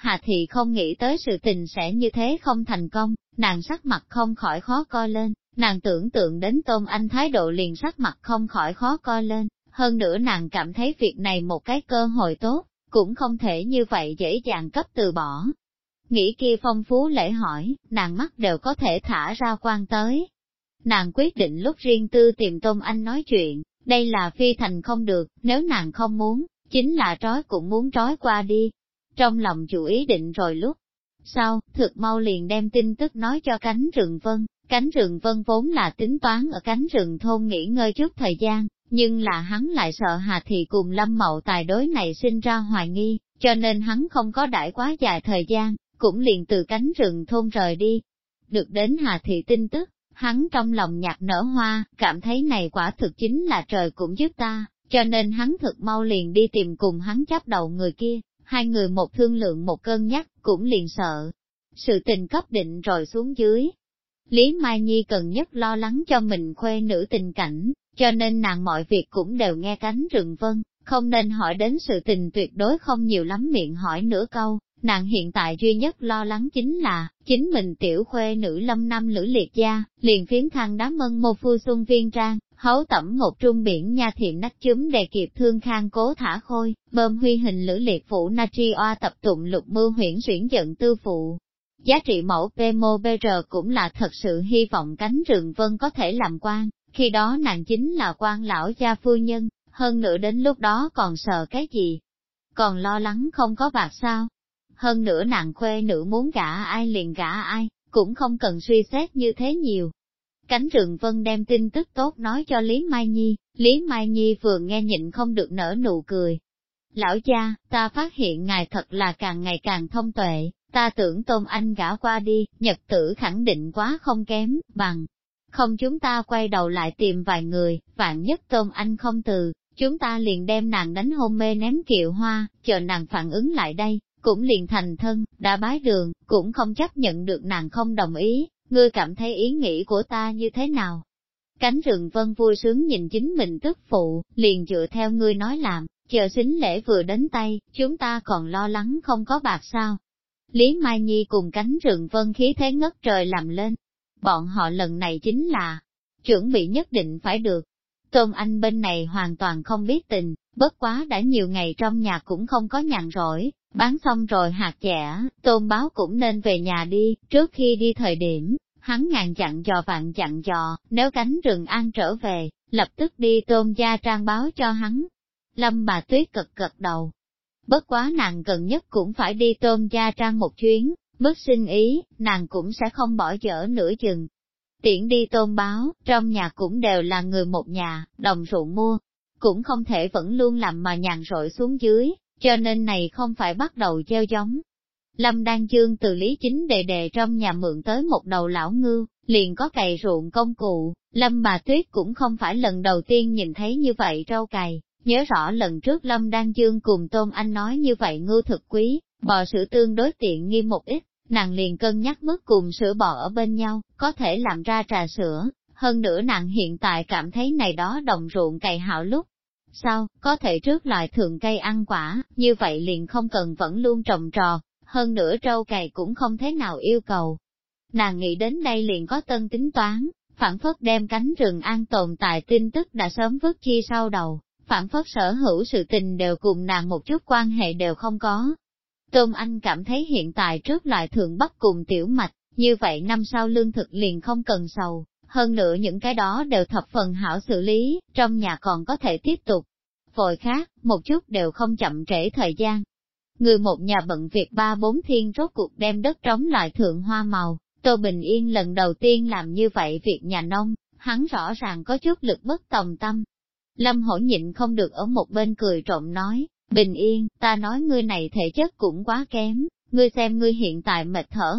Hà Thị không nghĩ tới sự tình sẽ như thế không thành công, nàng sắc mặt không khỏi khó coi lên, nàng tưởng tượng đến Tôn Anh thái độ liền sắc mặt không khỏi khó coi lên, hơn nữa nàng cảm thấy việc này một cái cơ hội tốt, cũng không thể như vậy dễ dàng cấp từ bỏ. Nghĩ kia phong phú lễ hỏi, nàng mắt đều có thể thả ra quan tới. Nàng quyết định lúc riêng tư tìm Tôn Anh nói chuyện, đây là phi thành không được, nếu nàng không muốn, chính là trói cũng muốn trói qua đi. Trong lòng chủ ý định rồi lúc sau, thực mau liền đem tin tức nói cho Cánh Rừng Vân. Cánh Rừng Vân vốn là tính toán ở Cánh Rừng thôn nghỉ ngơi chút thời gian, nhưng là hắn lại sợ Hà Thị cùng Lâm Mậu Tài đối này sinh ra hoài nghi, cho nên hắn không có đãi quá dài thời gian, cũng liền từ Cánh Rừng thôn rời đi. Được đến Hà Thị tin tức, hắn trong lòng nhạc nở hoa, cảm thấy này quả thực chính là trời cũng giúp ta, cho nên hắn thực mau liền đi tìm cùng hắn chấp đầu người kia, hai người một thương lượng một cân nhắc, cũng liền sợ. Sự tình cấp định rồi xuống dưới. Lý Mai Nhi cần nhất lo lắng cho mình khuê nữ tình cảnh, cho nên nàng mọi việc cũng đều nghe Cánh Rừng Vân, không nên hỏi đến sự tình tuyệt đối không nhiều lắm miệng hỏi nửa câu. Nàng hiện tại duy nhất lo lắng chính là, chính mình tiểu khuê nữ Lâm Năm Lữ Liệt gia, liền phiến thăng đám ân mô phu xuân viên trang, hấu tẩm ngột trung biển nha thiện nách chúm đề kịp thương khang cố thả khôi, bơm huy hình Lữ Liệt phụ natri oa tập tụng lục mưu huyễn xuyển giận tư phụ. Giá trị mẫu PMOBR cũng là thật sự hy vọng Cánh Rừng Vân có thể làm quan, khi đó nàng chính là quan lão gia phu nhân, hơn nữa đến lúc đó còn sợ cái gì? Còn lo lắng không có bạc sao? Hơn nữa nàng khuê nữ muốn gả ai liền gả ai, cũng không cần suy xét như thế nhiều. Cánh Rừng Vân đem tin tức tốt nói cho Lý Mai Nhi, Lý Mai Nhi vừa nghe nhịn không được nở nụ cười. Lão gia, ta phát hiện ngài thật là càng ngày càng thông tuệ, ta tưởng Tôn Anh gả qua đi, nhật tử khẳng định quá không kém, bằng. Không chúng ta quay đầu lại tìm vài người, vạn nhất Tôn Anh không từ, chúng ta liền đem nàng đánh hôn mê ném kiệu hoa, chờ nàng phản ứng lại đây, cũng liền thành thân, đã bái đường, cũng không chấp nhận được nàng không đồng ý, ngươi cảm thấy ý nghĩ của ta như thế nào? Cánh Rừng Vân vui sướng nhìn chính mình tức phụ, liền dựa theo ngươi nói làm, chờ sính lễ vừa đến tay, chúng ta còn lo lắng không có bạc sao? Lý Mai Nhi cùng Cánh Rừng Vân khí thế ngất trời làm lên. Bọn họ lần này chính là, chuẩn bị nhất định phải được. Tôn Anh bên này hoàn toàn không biết tình, bất quá đã nhiều ngày trong nhà cũng không có nhàn rỗi, bán xong rồi hạt dẻ, Tôn Báo cũng nên về nhà đi, trước khi đi thời điểm, hắn ngàn dặn dò vạn dặn dò, nếu Cánh Rừng An trở về, lập tức đi Tôn gia trang báo cho hắn. Lâm bà Tuyết cực gật đầu. Bất quá nàng gần nhất cũng phải đi Tôn gia trang một chuyến, bất sinh ý, nàng cũng sẽ không bỏ dở nửa chừng. Tiễn đi Tôn Báo, trong nhà cũng đều là người một nhà, đồng ruộng mua, cũng không thể vẫn luôn làm mà nhàn rỗi xuống dưới, cho nên này không phải bắt đầu gieo giống. Lâm Đan Dương từ Lý Chính đề đề trong nhà mượn tới một đầu lão ngưu, liền có cày ruộng công cụ, Lâm bà Tuyết cũng không phải lần đầu tiên nhìn thấy như vậy trâu cày, nhớ rõ lần trước Lâm Đan Dương cùng Tôn Anh nói như vậy ngưu thực quý, bò sữa tương đối tiện nghi một ít, nàng liền cân nhắc mức cùng sữa bò ở bên nhau, có thể làm ra trà sữa, hơn nữa nàng hiện tại cảm thấy này đó đồng ruộng cày hảo lúc. Sao, có thể trước loại thường cây ăn quả, như vậy liền không cần vẫn luôn trồng trò, hơn nữa trâu cày cũng không thế nào yêu cầu. Nàng nghĩ đến đây liền có tân tính toán, phản phất đem Cánh Rừng An tồn tại tin tức đã sớm vứt chi sau đầu, phản phất sở hữu sự tình đều cùng nàng một chút quan hệ đều không có. Tôn Anh cảm thấy hiện tại trước loại thượng bắp cùng tiểu mạch, như vậy năm sau lương thực liền không cần sầu, hơn nữa những cái đó đều thập phần hảo xử lý, trong nhà còn có thể tiếp tục. Vội khác, một chút đều không chậm trễ thời gian. Người một nhà bận việc 3-4 thiên rốt cuộc đem đất trống loại thượng hoa màu, Tô Bình Yên lần đầu tiên làm như vậy việc nhà nông, hắn rõ ràng có chút lực bất tòng tâm. Lâm Hổ nhịn không được ở một bên cười trộm nói, Bình Yên, ta nói ngươi này thể chất cũng quá kém, ngươi xem ngươi hiện tại mệt thở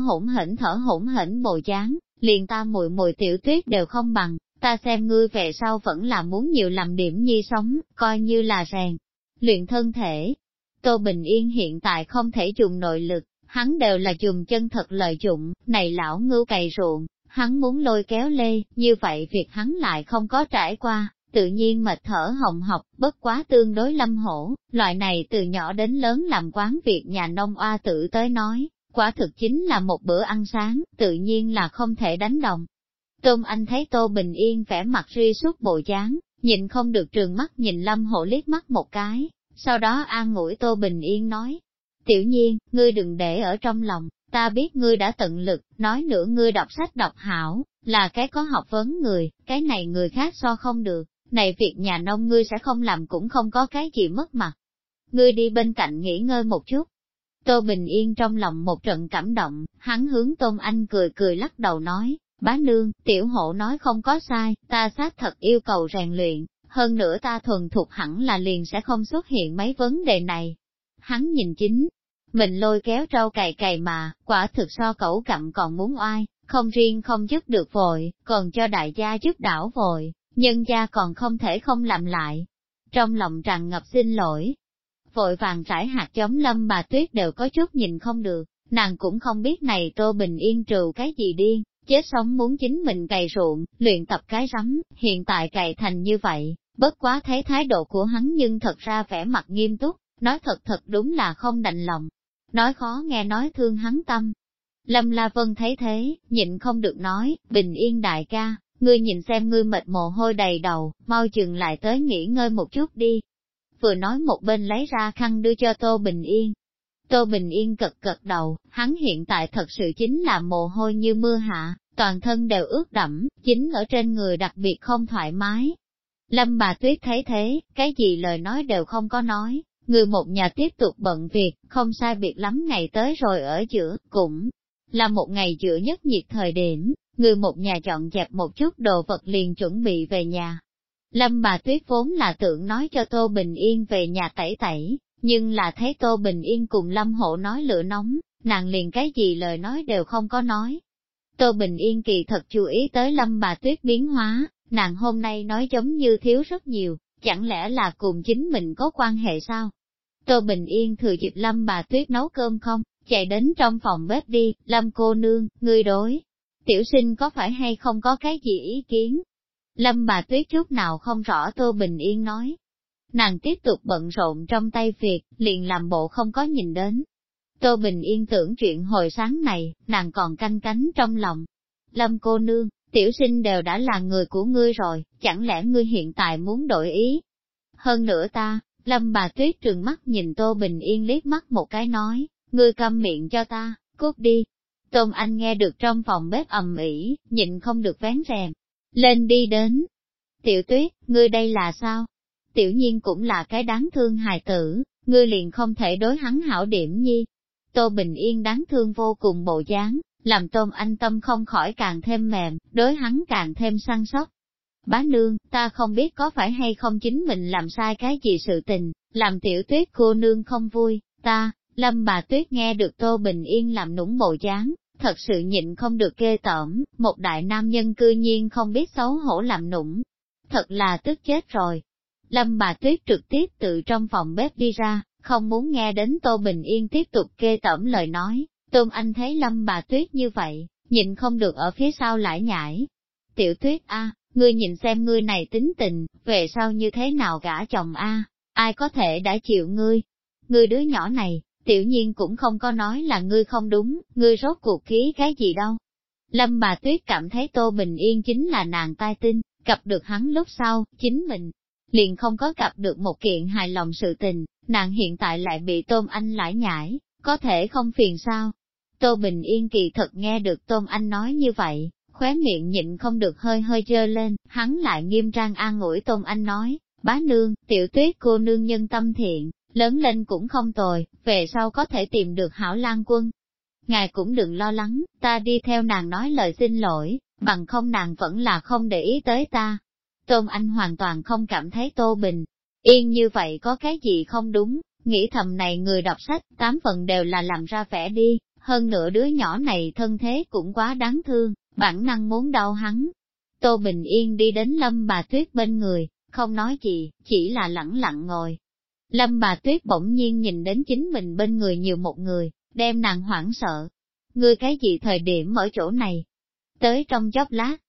hổn hển bồ dáng, liền ta mùi mùi tiểu tuyết đều không bằng, ta xem ngươi về sau vẫn là muốn nhiều làm điểm nhi sống, coi như là rèn, luyện thân thể. Tô Bình Yên hiện tại không thể dùng nội lực, hắn đều là dùng chân thật lợi dụng, này lão ngưu cày ruộng, hắn muốn lôi kéo lê, như vậy việc hắn lại không có trải qua, tự nhiên mệt thở hồng hộc, bất quá tương đối Lâm Hổ, loại này từ nhỏ đến lớn làm quán việc nhà nông oa tử tới nói, quả thực chính là một bữa ăn sáng, tự nhiên là không thể đánh đồng. Tôn Anh thấy Tô Bình Yên vẻ mặt ri suốt bộ dáng, nhìn không được trừng mắt nhìn Lâm Hổ liếc mắt một cái, sau đó an ủi Tô Bình Yên nói, Tiểu Nhiên, ngươi đừng để ở trong lòng, ta biết ngươi đã tận lực, nói nữa ngươi đọc sách đọc hảo, là cái có học vấn người, cái này người khác so không được, này việc nhà nông ngươi sẽ không làm cũng không có cái gì mất mặt. Ngươi đi bên cạnh nghỉ ngơi một chút. Tô Bình Yên trong lòng một trận cảm động, hắn hướng Tôn Anh cười cười lắc đầu nói, bá nương, tiểu hộ nói không có sai, ta xác thật yêu cầu rèn luyện, hơn nữa ta thuần thục hẳn là liền sẽ không xuất hiện mấy vấn đề này. Hắn nhìn chính, mình lôi kéo trâu cày cày mà, quả thực so cẩu cặm còn muốn oai, không riêng không giúp được vội, còn cho đại gia giúp đảo vội, nhân gia còn không thể không làm lại. Trong lòng tràn ngập xin lỗi, vội vàng trải hạt giống Lâm bà Tuyết đều có chút nhìn không được, nàng cũng không biết này Tô Bình Yên trừ cái gì điên, chết sống muốn chính mình cày ruộng, luyện tập cái rắm, hiện tại cày thành như vậy, bất quá thấy thái độ của hắn nhưng thật ra vẻ mặt nghiêm túc, nói thật đúng là không đành lòng, nói khó nghe nói thương hắn tâm. Lâm La Vân thấy thế, nhịn không được nói, Bình Yên đại ca, ngươi nhìn xem ngươi mệt mồ hôi đầy đầu, mau chừng lại tới nghỉ ngơi một chút đi. Vừa nói một bên lấy ra khăn đưa cho Tô Bình Yên. Tô Bình Yên cật đầu, hắn hiện tại thật sự chính là mồ hôi như mưa hạ, toàn thân đều ướt đẫm, chính ở trên người đặc biệt không thoải mái. Lâm bà Tuyết thấy thế, cái gì lời nói đều không có nói, người một nhà tiếp tục bận việc, không sai biệt lắm ngày tới rồi ở giữa, cũng là một ngày giữa nhất nhiệt thời điểm, người một nhà dọn dẹp một chút đồ vật liền chuẩn bị về nhà. Lâm bà Tuyết vốn là tưởng nói cho Tô Bình Yên về nhà tẩy tẩy, nhưng là thấy Tô Bình Yên cùng Lâm Hộ nói lửa nóng, nàng liền cái gì lời nói đều không có nói. Tô Bình Yên kỳ thật chú ý tới Lâm bà Tuyết biến hóa, nàng hôm nay nói giống như thiếu rất nhiều, chẳng lẽ là cùng chính mình có quan hệ sao? Tô Bình Yên thừa dịp Lâm bà Tuyết nấu cơm không, chạy đến trong phòng bếp đi, Lâm cô nương, ngươi đối. Tiểu sinh có phải hay không có cái gì ý kiến? Lâm bà Tuyết chút nào không rõ Tô Bình Yên nói. Nàng tiếp tục bận rộn trong tay việc, liền làm bộ không có nhìn đến. Tô Bình Yên tưởng chuyện hồi sáng này, nàng còn canh cánh trong lòng. Lâm cô nương, tiểu sinh đều đã là người của ngươi rồi, chẳng lẽ ngươi hiện tại muốn đổi ý? Hơn nữa ta, Lâm bà Tuyết trừng mắt nhìn Tô Bình Yên liếc mắt một cái nói, ngươi câm miệng cho ta, cút đi. Tôn Anh nghe được trong phòng bếp ầm ĩ, nhịn không được vén rèm, lên đi đến. Tiểu Tuyết, ngươi đây là sao? Tiểu Nhiên cũng là cái đáng thương hài tử, ngươi liền không thể đối hắn hảo điểm nhi. Tô Bình Yên đáng thương vô cùng bộ dáng, làm Tôn Anh tâm không khỏi càng thêm mềm, đối hắn càng thêm săn sóc. Bá nương, ta không biết có phải hay không chính mình làm sai cái gì sự tình, làm Tiểu Tuyết cô nương không vui, ta. Lâm bà Tuyết nghe được Tô Bình Yên làm nũng bộ dáng, thật sự nhịn không được ghê tởm, một đại nam nhân cư nhiên không biết xấu hổ làm nũng. Thật là tức chết rồi. Lâm bà Tuyết trực tiếp từ trong phòng bếp đi ra, không muốn nghe đến Tô Bình Yên tiếp tục ghê tởm lời nói. Tôn Anh thấy Lâm bà Tuyết như vậy, nhịn không được ở phía sau lải nhải. Tiểu Tuyết a, ngươi nhìn xem ngươi này tính tình, về sau như thế nào gả chồng a, ai có thể đã chịu ngươi? Ngươi đứa nhỏ này, Tiểu Nhiên cũng không có nói là ngươi không đúng, ngươi rốt cuộc ký cái gì đâu. Lâm bà Tuyết cảm thấy Tô Bình Yên chính là nàng tai tinh, gặp được hắn lúc sau, chính mình liền không có gặp được một kiện hài lòng sự tình, nàng hiện tại lại bị Tôn Anh lải nhải, có thể không phiền sao. Tô Bình Yên kỳ thật nghe được Tôn Anh nói như vậy, khóe miệng nhịn không được hơi hơi dơ lên, hắn lại nghiêm trang an ủi Tôn Anh nói, bá nương, Tiểu Tuyết cô nương nhân tâm thiện, lớn lên cũng không tồi, về sau có thể tìm được hảo lang quân. Ngài cũng đừng lo lắng, ta đi theo nàng nói lời xin lỗi, bằng không nàng vẫn là không để ý tới ta. Tôn Anh hoàn toàn không cảm thấy Tô Bình Yên như vậy có cái gì không đúng, nghĩ thầm này người đọc sách, 8 phần đều là làm ra vẻ đi, hơn nữa đứa nhỏ này thân thế cũng quá đáng thương, bản năng muốn đau hắn. Tô Bình Yên đi đến Lâm bà Tuyết bên người, không nói gì, chỉ là lẳng lặng ngồi. Lâm bà Tuyết bỗng nhiên nhìn đến chính mình bên người nhiều một người, đem nàng hoảng sợ. Ngươi cái gì thời điểm ở chỗ này? Tới trong chốc lát,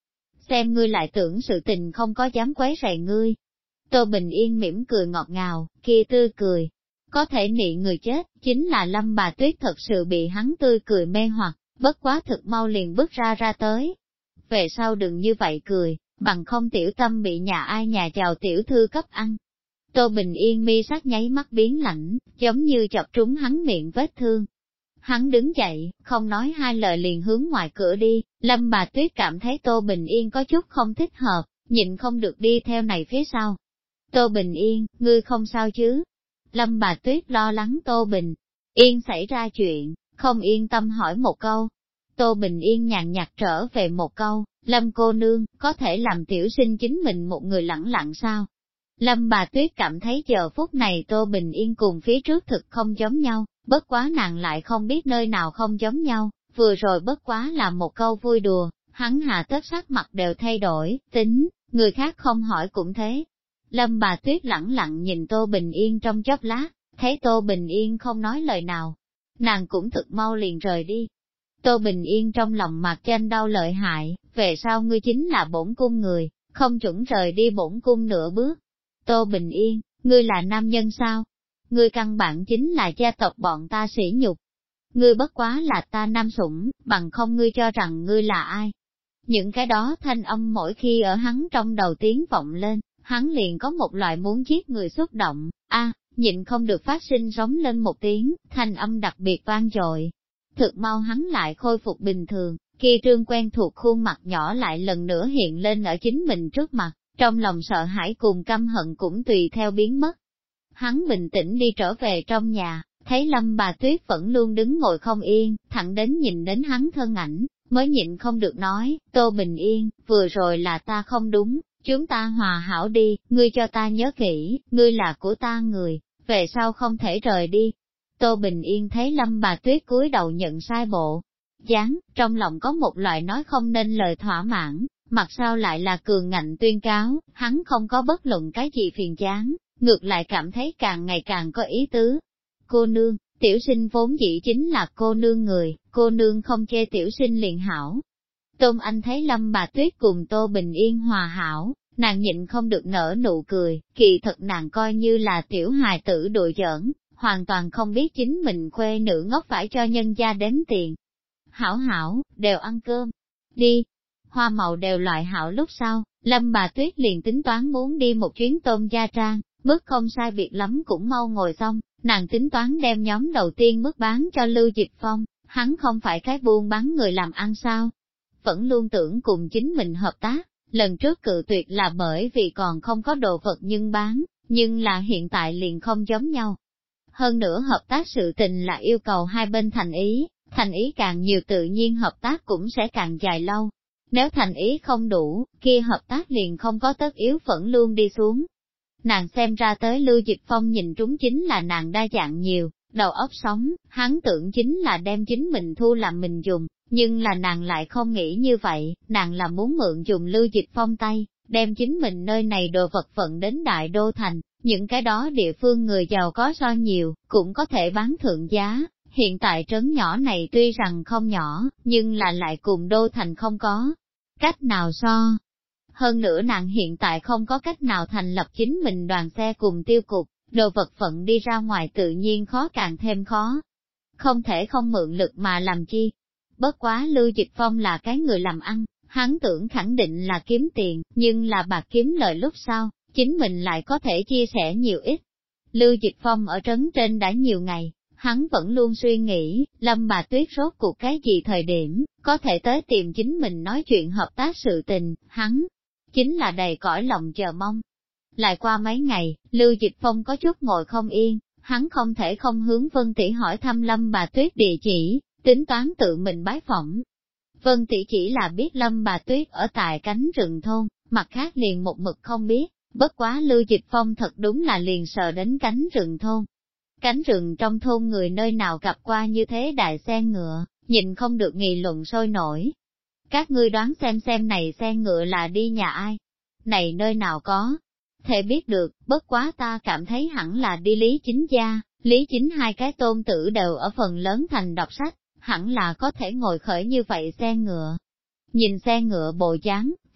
xem ngươi lại tưởng sự tình không có dám quấy rầy ngươi. Tô Bình Yên mỉm cười ngọt ngào, kia tươi cười. Có thể nị người chết, chính là Lâm Bà Tuyết thật sự bị hắn tươi cười mê hoặc, bất quá thực mau liền bước ra tới. Về sau đừng như vậy cười, bằng không tiểu tâm bị nhà ai nhà chào tiểu thư cấp ăn. Tô Bình Yên mi sắc nháy mắt biến lạnh, giống như chọc trúng hắn miệng vết thương. Hắn đứng dậy, không nói hai lời liền hướng ngoài cửa đi, Lâm Bà Tuyết cảm thấy Tô Bình Yên có chút không thích hợp, nhịn không được đi theo này phía sau. Tô Bình Yên, ngươi không sao chứ? Lâm Bà Tuyết lo lắng Tô Bình Yên xảy ra chuyện, không yên tâm hỏi một câu. Tô Bình Yên nhàn nhạt trở về một câu, Lâm cô nương, có thể làm tiểu sinh chính mình một người lẳng lặng sao? Lâm Bà Tuyết cảm thấy giờ phút này Tô Bình Yên cùng phía trước thực không giống nhau, bất quá nàng lại không biết nơi nào không giống nhau, vừa rồi bất quá là một câu vui đùa, hắn hạ tất sắc mặt đều thay đổi, tính, người khác không hỏi cũng thế. Lâm Bà Tuyết lẳng lặng nhìn Tô Bình Yên trong chốc lát, thấy Tô Bình Yên không nói lời nào, nàng cũng thực mau liền rời đi. Tô Bình Yên trong lòng mạc tranh đau lợi hại, về sau ngươi chính là bổn cung người, không chuẩn rời đi bổn cung nửa bước. Tô Bình Yên, ngươi là nam nhân sao? Ngươi căn bản chính là gia tộc bọn ta sỉ nhục. Ngươi bất quá là ta nam sủng, bằng không ngươi cho rằng ngươi là ai? Những cái đó thanh âm mỗi khi ở hắn trong đầu tiếng vọng lên, hắn liền có một loại muốn giết người xúc động, nhịn không được phát sinh rống lên một tiếng, thanh âm đặc biệt vang dội. Thực mau hắn lại khôi phục bình thường, kia trương quen thuộc khuôn mặt nhỏ lại lần nữa hiện lên ở chính mình trước mặt, trong lòng sợ hãi cùng căm hận cũng tùy theo biến mất. Hắn bình tĩnh đi trở về trong nhà, thấy Lâm Bà Tuyết vẫn luôn đứng ngồi không yên, thẳng đến nhìn đến hắn thân ảnh, mới nhịn không được nói, Tô Bình Yên, vừa rồi là ta không đúng, chúng ta hòa hảo đi, ngươi cho ta nhớ kỹ, ngươi là của ta người, về sau không thể rời đi. Tô Bình Yên thấy Lâm Bà Tuyết cúi đầu nhận sai bộ dáng, trong lòng có một loại nói không nên lời thỏa mãn, mặt sau lại là cường ngạnh tuyên cáo, hắn không có bất luận cái gì phiền chán, ngược lại cảm thấy càng ngày càng có ý tứ. Cô nương, tiểu sinh vốn dĩ chính là cô nương người, cô nương không chê tiểu sinh liền hảo. Tôn Anh thấy Lâm Bà Tuyết cùng Tô Bình Yên hòa hảo, nàng nhịn không được nở nụ cười, kỳ thật nàng coi như là tiểu hài tử đùa giỡn, hoàn toàn không biết chính mình khuê nữ ngốc phải cho nhân gia đếm tiền. Hảo hảo, đều ăn cơm, đi. Hoa màu đều loại hảo lúc sau, Lâm Bà Tuyết liền tính toán muốn đi một chuyến Tôn gia trang, mức không sai biệt lắm cũng mau ngồi xong, nàng tính toán đem nhóm đầu tiên mức bán cho Lưu Dịch Phong, hắn không phải cái buôn bán người làm ăn sao. Vẫn luôn tưởng cùng chính mình hợp tác, lần trước cự tuyệt là bởi vì còn không có đồ vật nhưng bán, nhưng là hiện tại liền không giống nhau. Hơn nữa hợp tác sự tình là yêu cầu hai bên thành ý càng nhiều tự nhiên hợp tác cũng sẽ càng dài lâu. Nếu thành ý không đủ, kia hợp tác liền không có tất yếu vẫn luôn đi xuống. Nàng xem ra tới Lưu Dịch Phong nhìn trúng chính là nàng đa dạng nhiều, đầu óc sống, hắn tưởng chính là đem chính mình thu làm mình dùng, nhưng là nàng lại không nghĩ như vậy, nàng là muốn mượn dùng Lưu Dịch Phong tay, đem chính mình nơi này đồ vật vận đến Đại Đô Thành, những cái đó địa phương người giàu có so nhiều, cũng có thể bán thượng giá. Hiện tại trấn nhỏ này tuy rằng không nhỏ, nhưng là lại cùng Đô Thành không có cách nào so. Hơn nữa nàng hiện tại không có cách nào thành lập chính mình đoàn xe cùng tiêu cục, đồ vật phận đi ra ngoài tự nhiên khó càng thêm khó. Không thể không mượn lực mà làm chi. Bất quá Lưu Dịch Phong là cái người làm ăn, hắn tưởng khẳng định là kiếm tiền, nhưng là bạc kiếm lời lúc sau, chính mình lại có thể chia sẻ nhiều ít. Lưu Dịch Phong ở trấn trên đã nhiều ngày, hắn vẫn luôn suy nghĩ, Lâm Bà Tuyết rốt cuộc cái gì thời điểm, có thể tới tìm chính mình nói chuyện hợp tác sự tình, hắn chính là đầy cõi lòng chờ mong. Lại qua mấy ngày, Lưu Dịch Phong có chút ngồi không yên, hắn không thể không hướng Vân Tỷ hỏi thăm Lâm Bà Tuyết địa chỉ, tính toán tự mình bái phỏng. Vân Tỷ chỉ là biết Lâm Bà Tuyết ở tại cánh rừng thôn, mặt khác liền một mực không biết, bất quá Lưu Dịch Phong thật đúng là liền sờ đến cánh rừng thôn. Cánh rừng trong thôn người nơi nào gặp qua như thế đại xe ngựa, nhìn không được nghị luận sôi nổi. Các ngươi đoán xem này xe ngựa là đi nhà ai? Này nơi nào có? Thể biết được, bất quá ta cảm thấy hẳn là đi Lý Chính gia, Lý Chính hai cái tôn tử đều ở phần lớn thành đọc sách, hẳn là có thể ngồi khởi như vậy xe ngựa. Nhìn xe ngựa bộ dáng,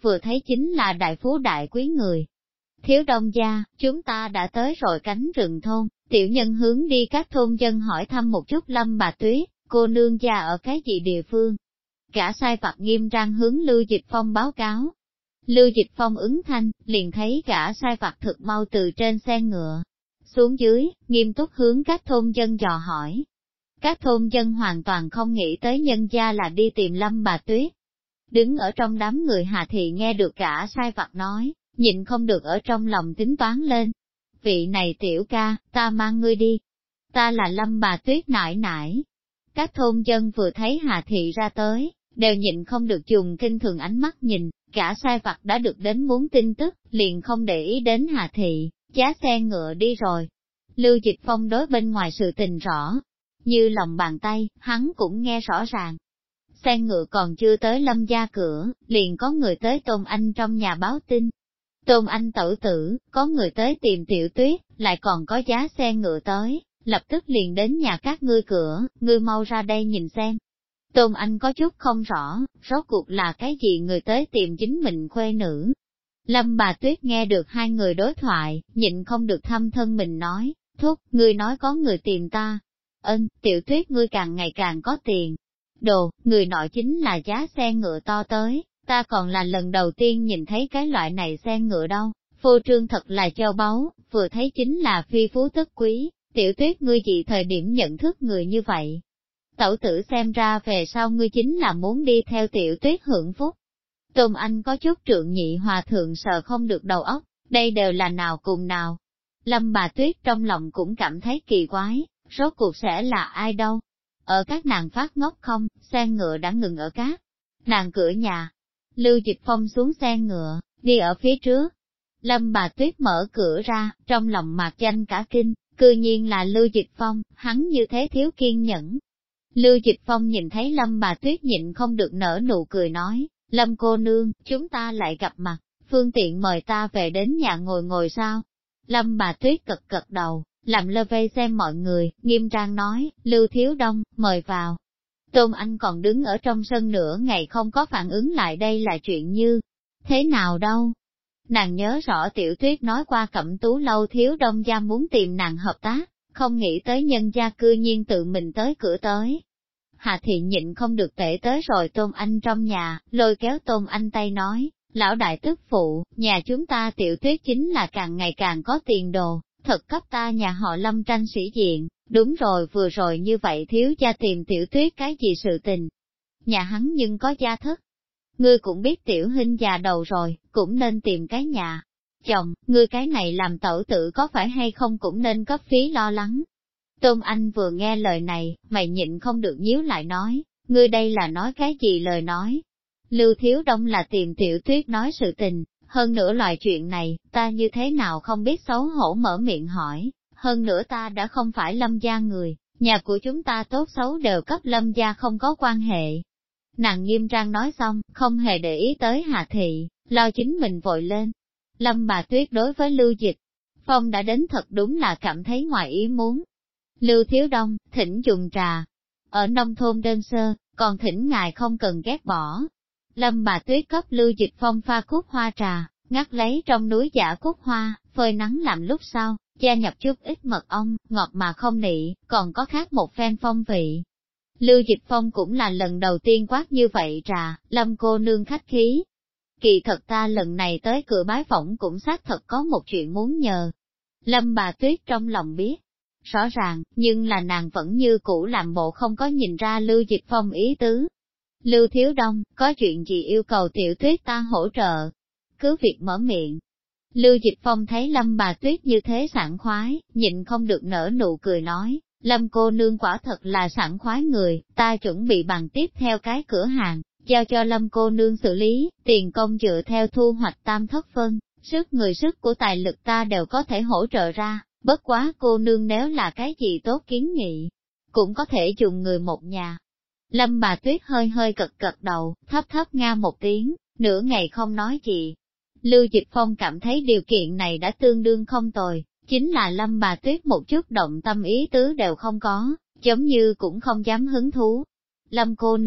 vừa thấy chính là đại phú đại quý người. Thiếu Đông gia, chúng ta đã tới rồi cánh rừng thôn, tiểu nhân hướng đi các thôn dân hỏi thăm một chút Lâm bà Tuyết, cô nương gia ở cái gì địa phương. Gã sai vặt nghiêm trang hướng Lưu Dịch Phong báo cáo. Lưu Dịch Phong ứng thanh, liền thấy gã sai vặt thực mau từ trên xe ngựa xuống dưới, nghiêm túc hướng các thôn dân dò hỏi. Các thôn dân hoàn toàn không nghĩ tới nhân gia là đi tìm Lâm bà Tuyết. Đứng ở trong đám người Hà Thị nghe được gã sai vặt nói, nhịn không được ở trong lòng tính toán lên. Vị này tiểu ca, ta mang ngươi đi. Ta là Lâm bà Tuyết nãi nãi. Các thôn dân vừa thấy Hà Thị ra tới, đều nhịn không được dùng kinh thường ánh mắt nhìn, gã sai vặt đã được đến muốn tin tức, liền không để ý đến Hà Thị, giá xe ngựa đi rồi. Lưu Dịch Phong đối bên ngoài sự tình rõ, như lòng bàn tay, hắn cũng nghe rõ ràng. Xe ngựa còn chưa tới Lâm gia cửa, liền có người tới Tôn Anh trong nhà báo tin. Tôn Anh tẩu tử, có người tới tìm Tiểu Tuyết, lại còn có giá xe ngựa tới, lập tức liền đến nhà các ngươi cửa, ngươi mau ra đây nhìn xem. Tôn Anh có chút không rõ, rốt cuộc là cái gì người tới tìm chính mình khuê nữ. Lâm bà Tuyết nghe được hai người đối thoại, nhịn không được thăm thân mình nói, thúc, ngươi nói có người tìm ta. Tiểu Tuyết ngươi càng ngày càng có tiền. Đồ, người nọ chính là giá xe ngựa to tới, ta còn là lần đầu tiên nhìn thấy cái loại này xe ngựa đâu, phô trương thật là châu báu, vừa thấy chính là phi phú tức quý, Tiểu Tuyết ngươi gì thời điểm nhận thức người như vậy. Tẩu tử xem ra về sau ngươi chính là muốn đi theo Tiểu Tuyết hưởng phúc. Tôn Anh có chút trượng nhị hòa thượng sợ không được đầu óc, đây đều là nào cùng nào. Lâm bà Tuyết trong lòng cũng cảm thấy kỳ quái, rốt cuộc sẽ là ai đâu. Ở các nàng phát ngốc không, xe ngựa đã ngừng ở các nàng cửa nhà. Lưu Dịch Phong xuống xe ngựa, đi ở phía trước. Lâm bà Tuyết mở cửa ra, trong lòng mạc danh cả kinh, cư nhiên là Lưu Dịch Phong, hắn như thế thiếu kiên nhẫn. Lưu Dịch Phong nhìn thấy Lâm bà Tuyết nhịn không được nở nụ cười nói, Lâm cô nương, chúng ta lại gặp mặt, phương tiện mời ta về đến nhà ngồi ngồi sao? Lâm bà Tuyết cật cật đầu, làm lơ vây xem mọi người, nghiêm trang nói, Lưu Thiếu Đông, mời vào. Tôn Anh còn đứng ở trong sân nửa ngày không có phản ứng lại đây là chuyện như thế nào đâu. Nàng nhớ rõ Tiểu Tuyết nói qua Cẩm Tú lâu Thiếu Đông gia muốn tìm nàng hợp tác, không nghĩ tới nhân gia cư nhiên tự mình tới cửa tới. Hà Thị nhịn không được tể tới rồi Tôn Anh trong nhà, lôi kéo Tôn Anh tay nói, lão đại tức phụ, nhà chúng ta Tiểu Tuyết chính là càng ngày càng có tiền đồ, thật cấp ta nhà họ Lâm tranh sĩ diện, đúng rồi vừa rồi như vậy thiếu gia tìm Tiểu Tuyết cái gì sự tình. Nhà hắn nhưng có gia thất. Ngươi cũng biết Tiểu Hinh già đầu rồi, cũng nên tìm cái nhà. Chồng, ngươi cái này làm tẩu tử có phải hay không cũng nên cấp phí lo lắng. Tôn Anh vừa nghe lời này, mày nhịn không được nhíu lại nói, ngươi đây là nói cái gì lời nói. Lưu Thiếu Đông là tìm Tiểu Tuyết nói sự tình, hơn nữa loại chuyện này, ta như thế nào không biết xấu hổ mở miệng hỏi, hơn nữa ta đã không phải Lâm gia người, nhà của chúng ta tốt xấu đều cấp Lâm gia không có quan hệ. Nàng nghiêm trang nói xong, không hề để ý tới Hà Thị, lo chính mình vội lên. Lâm bà Tuyết đối với Lưu Dịch Phong đã đến thật đúng là cảm thấy ngoài ý muốn. Lưu Thiếu Đông, thỉnh dùng trà. Ở nông thôn đơn sơ, còn thỉnh ngài không cần ghét bỏ. Lâm bà Tuyết cấp Lưu Dịch Phong pha cúc hoa trà, ngắt lấy trong núi giả cúc hoa, phơi nắng làm lúc sau, gia nhập chút ít mật ong, ngọt mà không nị, còn có khác một phen phong vị. Lưu Dịch Phong cũng là lần đầu tiên quát như vậy trà, Lâm cô nương khách khí. Kỳ thật ta lần này tới cửa bái phỏng cũng xác thật có một chuyện muốn nhờ. Lâm bà Tuyết trong lòng biết rõ ràng, nhưng là nàng vẫn như cũ làm bộ không có nhìn ra Lưu Dịch Phong ý tứ. Lưu Thiếu Đông, có chuyện gì yêu cầu Tiểu Tuyết ta hỗ trợ? Cứ việc mở miệng. Lưu Dịch Phong thấy Lâm bà Tuyết như thế sảng khoái, nhịn không được nở nụ cười nói, Lâm cô nương quả thật là sảng khoái người, ta chuẩn bị bằng tiếp theo cái cửa hàng, giao cho Lâm cô nương xử lý, tiền công dựa theo thu hoạch tam thất phân, sức người sức của tài lực ta đều có thể hỗ trợ ra, bất quá cô nương nếu là cái gì tốt kiến nghị, cũng có thể dùng người một nhà. Lâm bà Tuyết hơi hơi cật cật đầu, thấp thấp nga một tiếng, nửa ngày không nói gì. Lưu Dịch Phong cảm thấy điều kiện này đã tương đương không tồi, chính là Lâm bà Tuyết một chút động tâm ý tứ đều không có, giống như cũng không dám hứng thú. Lâm cô nương,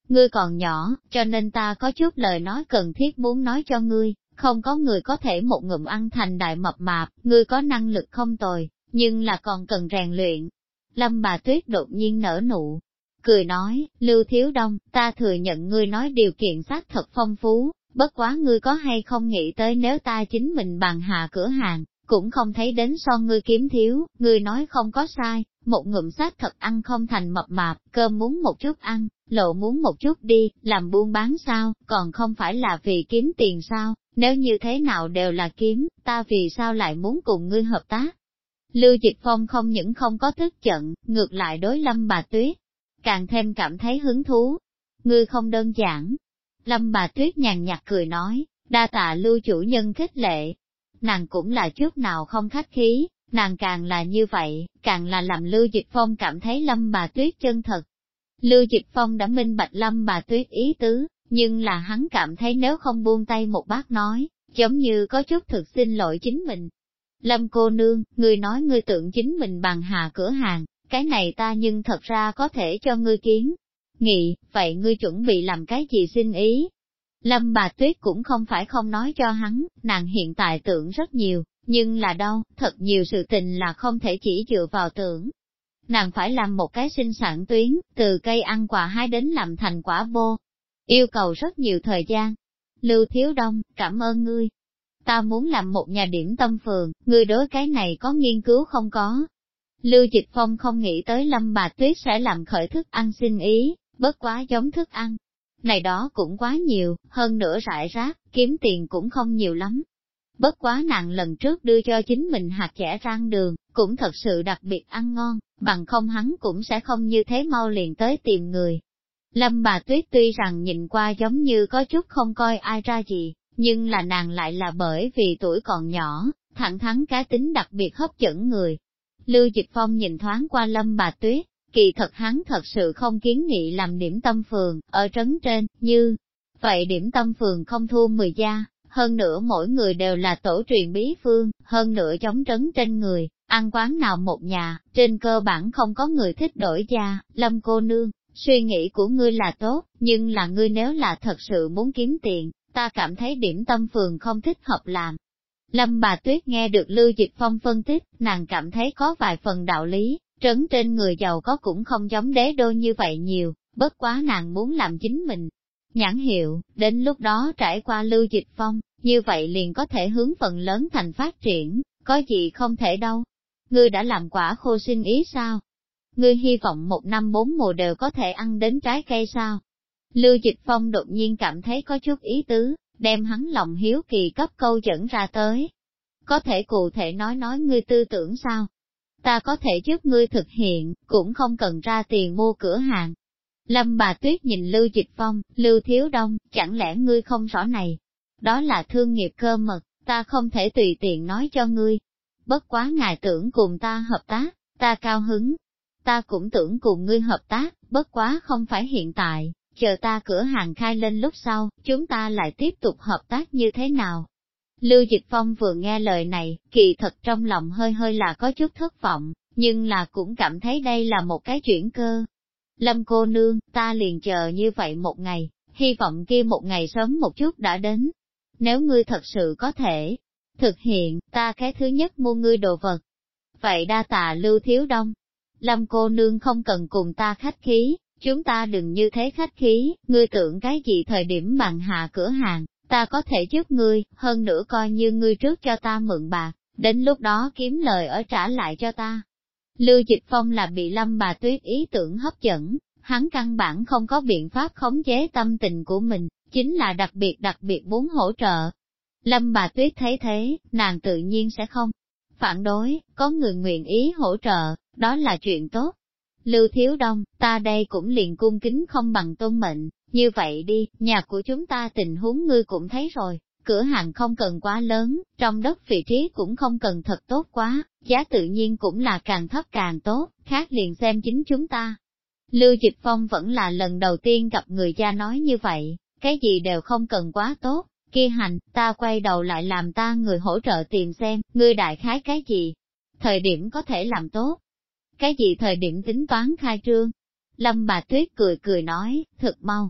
ngươi còn nhỏ, cho nên ta có chút lời nói cần thiết muốn nói cho ngươi, không có người có thể một ngụm ăn thành đại mập mạp, ngươi có năng lực không tồi, nhưng là còn cần rèn luyện. Lâm Bà Tuyết đột nhiên nở nụ, cười nói, Lưu Thiếu Đông, ta thừa nhận ngươi nói điều kiện xác thật phong phú, bất quá ngươi có hay không nghĩ tới nếu ta chính mình bàn hạ cửa hàng, cũng không thấy đến so ngươi kiếm thiếu, ngươi nói không có sai, một ngụm xác thật ăn không thành mập mạp, cơm muốn một chút ăn, lộ muốn một chút đi, làm buôn bán sao, còn không phải là vì kiếm tiền sao, nếu như thế nào đều là kiếm, ta vì sao lại muốn cùng ngươi hợp tác. Lưu Dịch Phong không những không có tức giận, ngược lại đối Lâm Bà Tuyết, càng thêm cảm thấy hứng thú. Ngươi không đơn giản. Lâm Bà Tuyết nhàn nhạt cười nói, đa tạ Lưu chủ nhân khích lệ. Nàng cũng là chút nào không khách khí, nàng càng là như vậy, càng là làm Lưu Dịch Phong cảm thấy Lâm Bà Tuyết chân thật. Lưu Dịch Phong đã minh bạch Lâm Bà Tuyết ý tứ, nhưng là hắn cảm thấy nếu không buông tay một bác nói, giống như có chút thực xin lỗi chính mình. Lâm cô nương, ngươi nói ngươi tưởng chính mình bằng hạ cửa hàng, cái này ta nhưng thật ra có thể cho ngươi kiến. Nghị, vậy ngươi chuẩn bị làm cái gì xin ý? Lâm Bà Tuyết cũng không phải không nói cho hắn, nàng hiện tại tưởng rất nhiều, nhưng là đâu, thật nhiều sự tình là không thể chỉ dựa vào tưởng. Nàng phải làm một cái sinh sản tuyến, từ cây ăn quả hái đến làm thành quả bô. Yêu cầu rất nhiều thời gian. Lưu Thiếu Đông, cảm ơn ngươi. Ta muốn làm một nhà điểm tâm phường, ngươi đối cái này có nghiên cứu không có? Lưu Dịch Phong không nghĩ tới Lâm Bà Tuyết sẽ làm khởi thức ăn xin ý, bất quá giống thức ăn. Này đó cũng quá nhiều, hơn nữa rải rác, kiếm tiền cũng không nhiều lắm. Bất quá nàng lần trước đưa cho chính mình hạt chẻ rang đường, cũng thật sự đặc biệt ăn ngon, bằng không hắn cũng sẽ không như thế mau liền tới tìm người. Lâm Bà Tuyết tuy rằng nhìn qua giống như có chút không coi ai ra gì, nhưng là nàng lại là bởi vì tuổi còn nhỏ, thẳng thắn cá tính đặc biệt hấp dẫn người. Lưu Dịch Phong nhìn thoáng qua Lâm Bà Tuyết, kỳ thật hắn thật sự không kiến nghị làm điểm tâm phường, ở trấn trên, như vậy điểm tâm phường không thua 10 gia, hơn nữa mỗi người đều là tổ truyền bí phương, hơn nữa chống trấn trên người, ăn quán nào một nhà, trên cơ bản không có người thích đổi gia. Lâm cô nương, suy nghĩ của ngươi là tốt, nhưng là ngươi nếu là thật sự muốn kiếm tiền, ta cảm thấy điểm tâm phường không thích hợp làm. Lâm Bà Tuyết nghe được Lưu Dịch Phong phân tích, nàng cảm thấy có vài phần đạo lý, trấn trên người giàu có cũng không giống đế đô như vậy nhiều, bất quá nàng muốn làm chính mình. Nhãn hiệu, đến lúc đó trải qua Lưu Dịch Phong, như vậy liền có thể hướng phần lớn thành phát triển, có gì không thể đâu. Ngươi đã làm quả khô sinh ý sao? Ngươi hy vọng một năm 4 mùa đều có thể ăn đến trái cây sao? Lưu Dịch Phong đột nhiên cảm thấy có chút ý tứ, đem hắn lòng hiếu kỳ cấp câu dẫn ra tới. Có thể cụ thể nói ngươi tư tưởng sao? Ta có thể giúp ngươi thực hiện, cũng không cần ra tiền mua cửa hàng. Lâm Bà Tuyết nhìn Lưu Dịch Phong, Lưu Thiếu Đông, chẳng lẽ ngươi không rõ này? Đó là thương nghiệp cơ mật, ta không thể tùy tiện nói cho ngươi. Bất quá ngài tưởng cùng ta hợp tác, ta cao hứng. Ta cũng tưởng cùng ngươi hợp tác, bất quá không phải hiện tại, chờ ta cửa hàng khai lên lúc sau, chúng ta lại tiếp tục hợp tác như thế nào? Lưu Dịch Phong vừa nghe lời này, kỳ thật trong lòng hơi hơi là có chút thất vọng, nhưng là cũng cảm thấy đây là một cái chuyển cơ. Lâm cô nương, ta liền chờ như vậy một ngày, hy vọng kia một ngày sớm một chút đã đến. Nếu ngươi thật sự có thể thực hiện, ta cái thứ nhất mua ngươi đồ vật. Vậy đa tạ Lưu Thiếu Đông. Lâm cô nương không cần cùng ta khách khí, chúng ta đừng như thế khách khí, ngươi tưởng cái gì thời điểm bằng hạ cửa hàng, ta có thể giúp ngươi, hơn nữa coi như ngươi trước cho ta mượn bạc, đến lúc đó kiếm lời ở trả lại cho ta. Lưu Dịch Phong là bị Lâm Bà Tuyết ý tưởng hấp dẫn, hắn căn bản không có biện pháp khống chế tâm tình của mình, chính là đặc biệt muốn hỗ trợ. Lâm Bà Tuyết thấy thế, nàng tự nhiên sẽ không phản đối, có người nguyện ý hỗ trợ, đó là chuyện tốt. Lưu Thiếu Đông, ta đây cũng liền cung kính không bằng tôn mệnh, như vậy đi, nhà của chúng ta tình huống ngươi cũng thấy rồi, cửa hàng không cần quá lớn, trong đất vị trí cũng không cần thật tốt quá, giá tự nhiên cũng là càng thấp càng tốt, khác liền xem chính chúng ta. Lưu Dịch Phong vẫn là lần đầu tiên gặp người cha nói như vậy, cái gì đều không cần quá tốt, kia hành, ta quay đầu lại làm ta người hỗ trợ tìm xem, ngươi đại khái cái gì, thời điểm có thể làm tốt, cái gì thời điểm tính toán khai trương. Lâm Bà Tuyết cười nói, thực mau,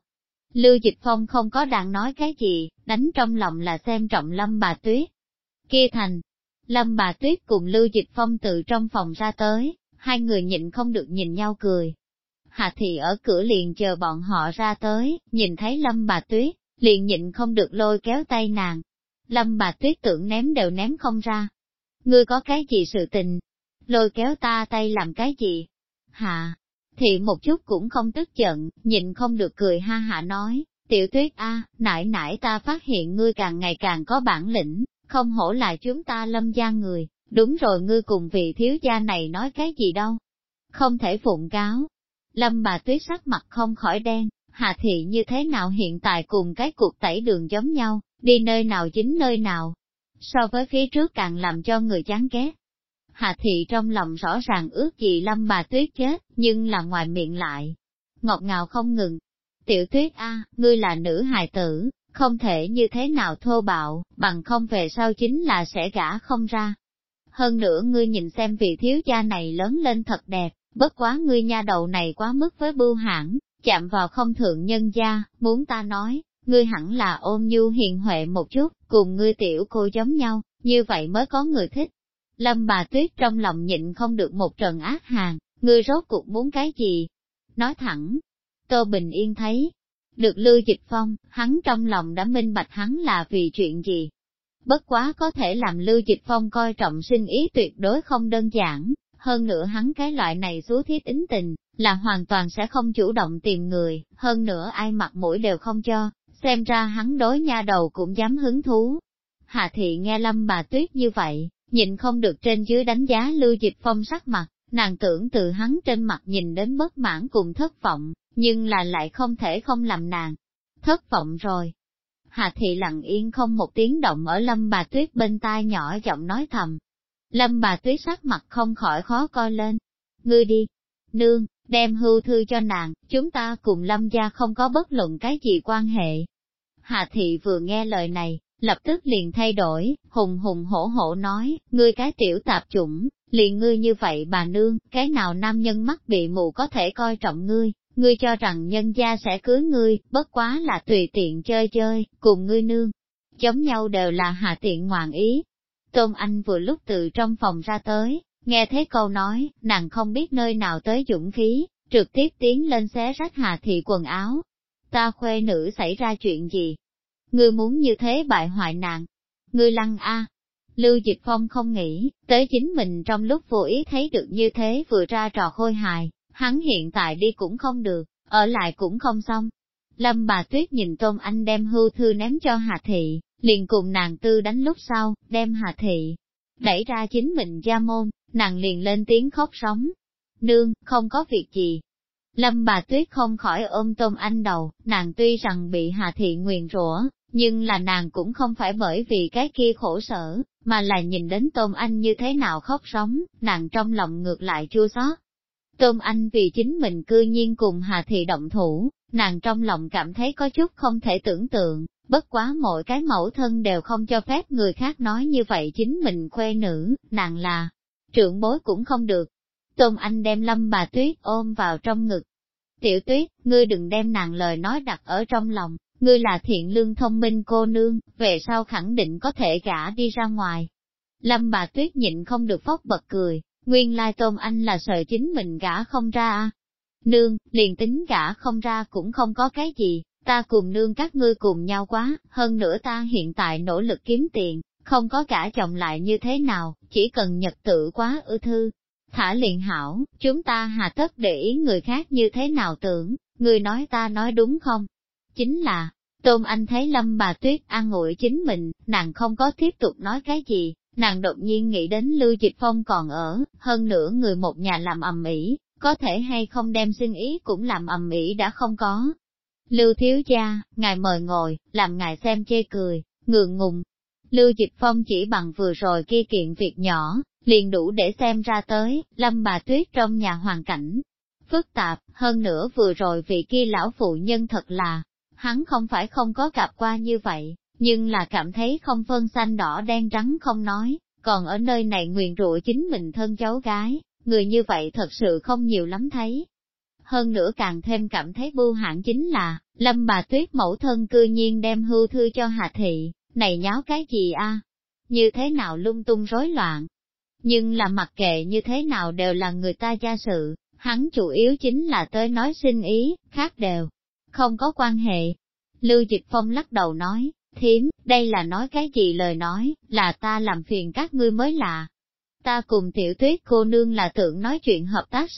Lưu Dịch Phong không có đang nói cái gì, đánh trong lòng là xem trọng Lâm Bà Tuyết. Kia thành, Lâm Bà Tuyết cùng Lưu Dịch Phong từ trong phòng ra tới, hai người nhịn không được nhìn nhau cười. Hạ Thị ở cửa liền chờ bọn họ ra tới, nhìn thấy Lâm Bà Tuyết, liền nhịn không được lôi kéo tay nàng. Lâm Bà Tuyết tưởng ném đều ném không ra. Ngươi có cái gì sự tình? Lôi kéo ta tay làm cái gì? Hạ Thị một chút cũng không tức giận, nhịn không được cười ha hả nói, Tiểu Tuyết a, nãy nãy ta phát hiện ngươi càng ngày càng có bản lĩnh, không hổ lại chúng ta Lâm gia người, đúng rồi ngươi cùng vị thiếu gia này nói cái gì đâu. Không thể phụng cáo. Lâm Bà Tuyết sắc mặt không khỏi đen, Hạ Thị như thế nào hiện tại cùng cái cuộc tẩy đường giống nhau, đi nơi nào chính nơi nào. So với phía trước càng làm cho người chán ghét. Hạ Thị trong lòng rõ ràng ước gì Lâm Bà Tuyết chết, nhưng là ngoài miệng lại. Ngọt ngào không ngừng. Tiểu Tuyết a, ngươi là nữ hài tử, không thể như thế nào thô bạo, bằng không về sau chính là sẽ gả không ra. Hơn nữa ngươi nhìn xem vị thiếu gia này lớn lên thật đẹp, bất quá ngươi nha đầu này quá mức với bưu hãn, chạm vào không thượng nhân gia, muốn ta nói, ngươi hẳn là ôn nhu hiền huệ một chút, cùng ngươi tiểu cô giống nhau, như vậy mới có người thích. Lâm Bà Tuyết trong lòng nhịn không được một trận ác hàn, ngươi rốt cuộc muốn cái gì? Nói thẳng, Tô Bình Yên thấy, được Lưu Dịch Phong, hắn trong lòng đã minh bạch hắn là vì chuyện gì. Bất quá có thể làm Lưu Dịch Phong coi trọng sinh ý tuyệt đối không đơn giản, hơn nữa hắn cái loại này xú thiết tính tình, là hoàn toàn sẽ không chủ động tìm người, hơn nữa ai mặt mũi đều không cho, xem ra hắn đối nha đầu cũng dám hứng thú. Hạ Thị nghe Lâm Bà Tuyết như vậy, nhịn không được trên dưới đánh giá Lưu Dịch Phong sắc mặt, nàng tưởng từ hắn trên mặt nhìn đến bất mãn cùng thất vọng, nhưng là lại không thể không làm nàng thất vọng rồi. Hạ Thị lặng yên không một tiếng động ở Lâm Bà Tuyết bên tai nhỏ giọng nói thầm. Lâm Bà Tuyết sắc mặt không khỏi khó coi lên. Ngươi đi, nương, đem hưu thư cho nàng, chúng ta cùng Lâm gia không có bất luận cái gì quan hệ. Hạ Thị vừa nghe lời này, lập tức liền thay đổi, hùng hùng hổ hổ nói, ngươi cái tiểu tạp chủng, liền ngươi như vậy bà nương, cái nào nam nhân mắt bị mù có thể coi trọng ngươi, ngươi cho rằng nhân gia sẽ cưới ngươi, bất quá là tùy tiện chơi chơi, cùng ngươi nương. Giống nhau đều là hạ tiện ngoạn ý. Tôn Anh vừa lúc từ trong phòng ra tới, nghe thế câu nói, nàng không biết nơi nào tới dũng khí, trực tiếp tiến lên xé rách Hạ Thị quần áo. Ta khuê nữ xảy ra chuyện gì? Ngươi muốn như thế bại hoại nàng. Ngươi lăng a. Lưu Dịch Phong không nghĩ, tới chính mình trong lúc vô ý thấy được như thế vừa ra trò khôi hài, hắn hiện tại đi cũng không được, ở lại cũng không xong. Lâm Bà Tuyết nhìn Tôn Anh đem hưu thư ném cho Hạ Thị, liền cùng nàng tư đánh lúc sau, đem Hạ Thị đẩy ra chính mình gia môn, nàng liền lên tiếng khóc sóng. Nương, không có việc gì. Lâm Bà Tuyết không khỏi ôm Tôn Anh đầu, nàng tuy rằng bị Hạ Thị nguyền rủa, nhưng là nàng cũng không phải bởi vì cái kia khổ sở, mà là nhìn đến Tôn Anh như thế nào khóc sóng, nàng trong lòng ngược lại chua xót. Tôn Anh vì chính mình cư nhiên cùng Hạ Thị động thủ, nàng trong lòng cảm thấy có chút không thể tưởng tượng, bất quá mỗi cái mẫu thân đều không cho phép người khác nói như vậy chính mình khuê nữ, nàng là trưởng bối cũng không được. Tôn Anh đem Lâm Bà Tuyết ôm vào trong ngực. Tiểu Tuyết, ngươi đừng đem nàng lời nói đặt ở trong lòng, ngươi là thiện lương thông minh cô nương, về sau khẳng định có thể gả đi ra ngoài. Lâm Bà Tuyết nhịn không được phốc bật cười, nguyên lai Tôn Anh là sợ chính mình gả không ra à. Nương, liền tính gả không ra cũng không có cái gì, ta cùng nương các ngươi cùng nhau quá, hơn nữa ta hiện tại nỗ lực kiếm tiền, không có cả chồng lại như thế nào, chỉ cần nhật tự quá ư thư. Thả liền hảo, chúng ta hà tất để ý người khác như thế nào tưởng, người nói ta nói đúng không? Chính là, Tôn Anh thấy Lâm Bà Tuyết an ủi chính mình, nàng không có tiếp tục nói cái gì, nàng đột nhiên nghĩ đến Lưu Dịch Phong còn ở, hơn nữa người một nhà làm ầm ĩ, có thể hay không đem sinh ý cũng làm ầm ĩ đã không có. Lưu thiếu gia, ngài mời ngồi, làm ngài xem chê cười, ngượng ngùng. Lưu Dịch Phong chỉ bằng vừa rồi kia kiện việc nhỏ, liền đủ để xem ra tới, Lâm Bà Tuyết trong nhà hoàn cảnh phức tạp, hơn nữa vừa rồi vị kia lão phụ nhân thật là, hắn không phải không có gặp qua như vậy, nhưng là cảm thấy không phân xanh đỏ đen trắng không nói, còn ở nơi này nguyền rủa chính mình thân cháu gái, người như vậy thật sự không nhiều lắm thấy. Hơn nữa càng thêm cảm thấy bưu hãn chính là, Lâm bà Tuyết mẫu thân cư nhiên đem hưu thư cho Hà Thị, này nháo cái gì a? Như thế nào lung tung rối loạn? Nhưng là mặc kệ như thế nào đều là người ta gia sự, hắn chủ yếu chính là tới nói xin ý, khác đều không có quan hệ. Lưu Dịch Phong lắc đầu nói, thím, đây là nói cái gì lời nói, là ta làm phiền các ngươi mới lạ. Ta cùng Tiểu Tuyết cô nương là tưởng nói chuyện hợp tác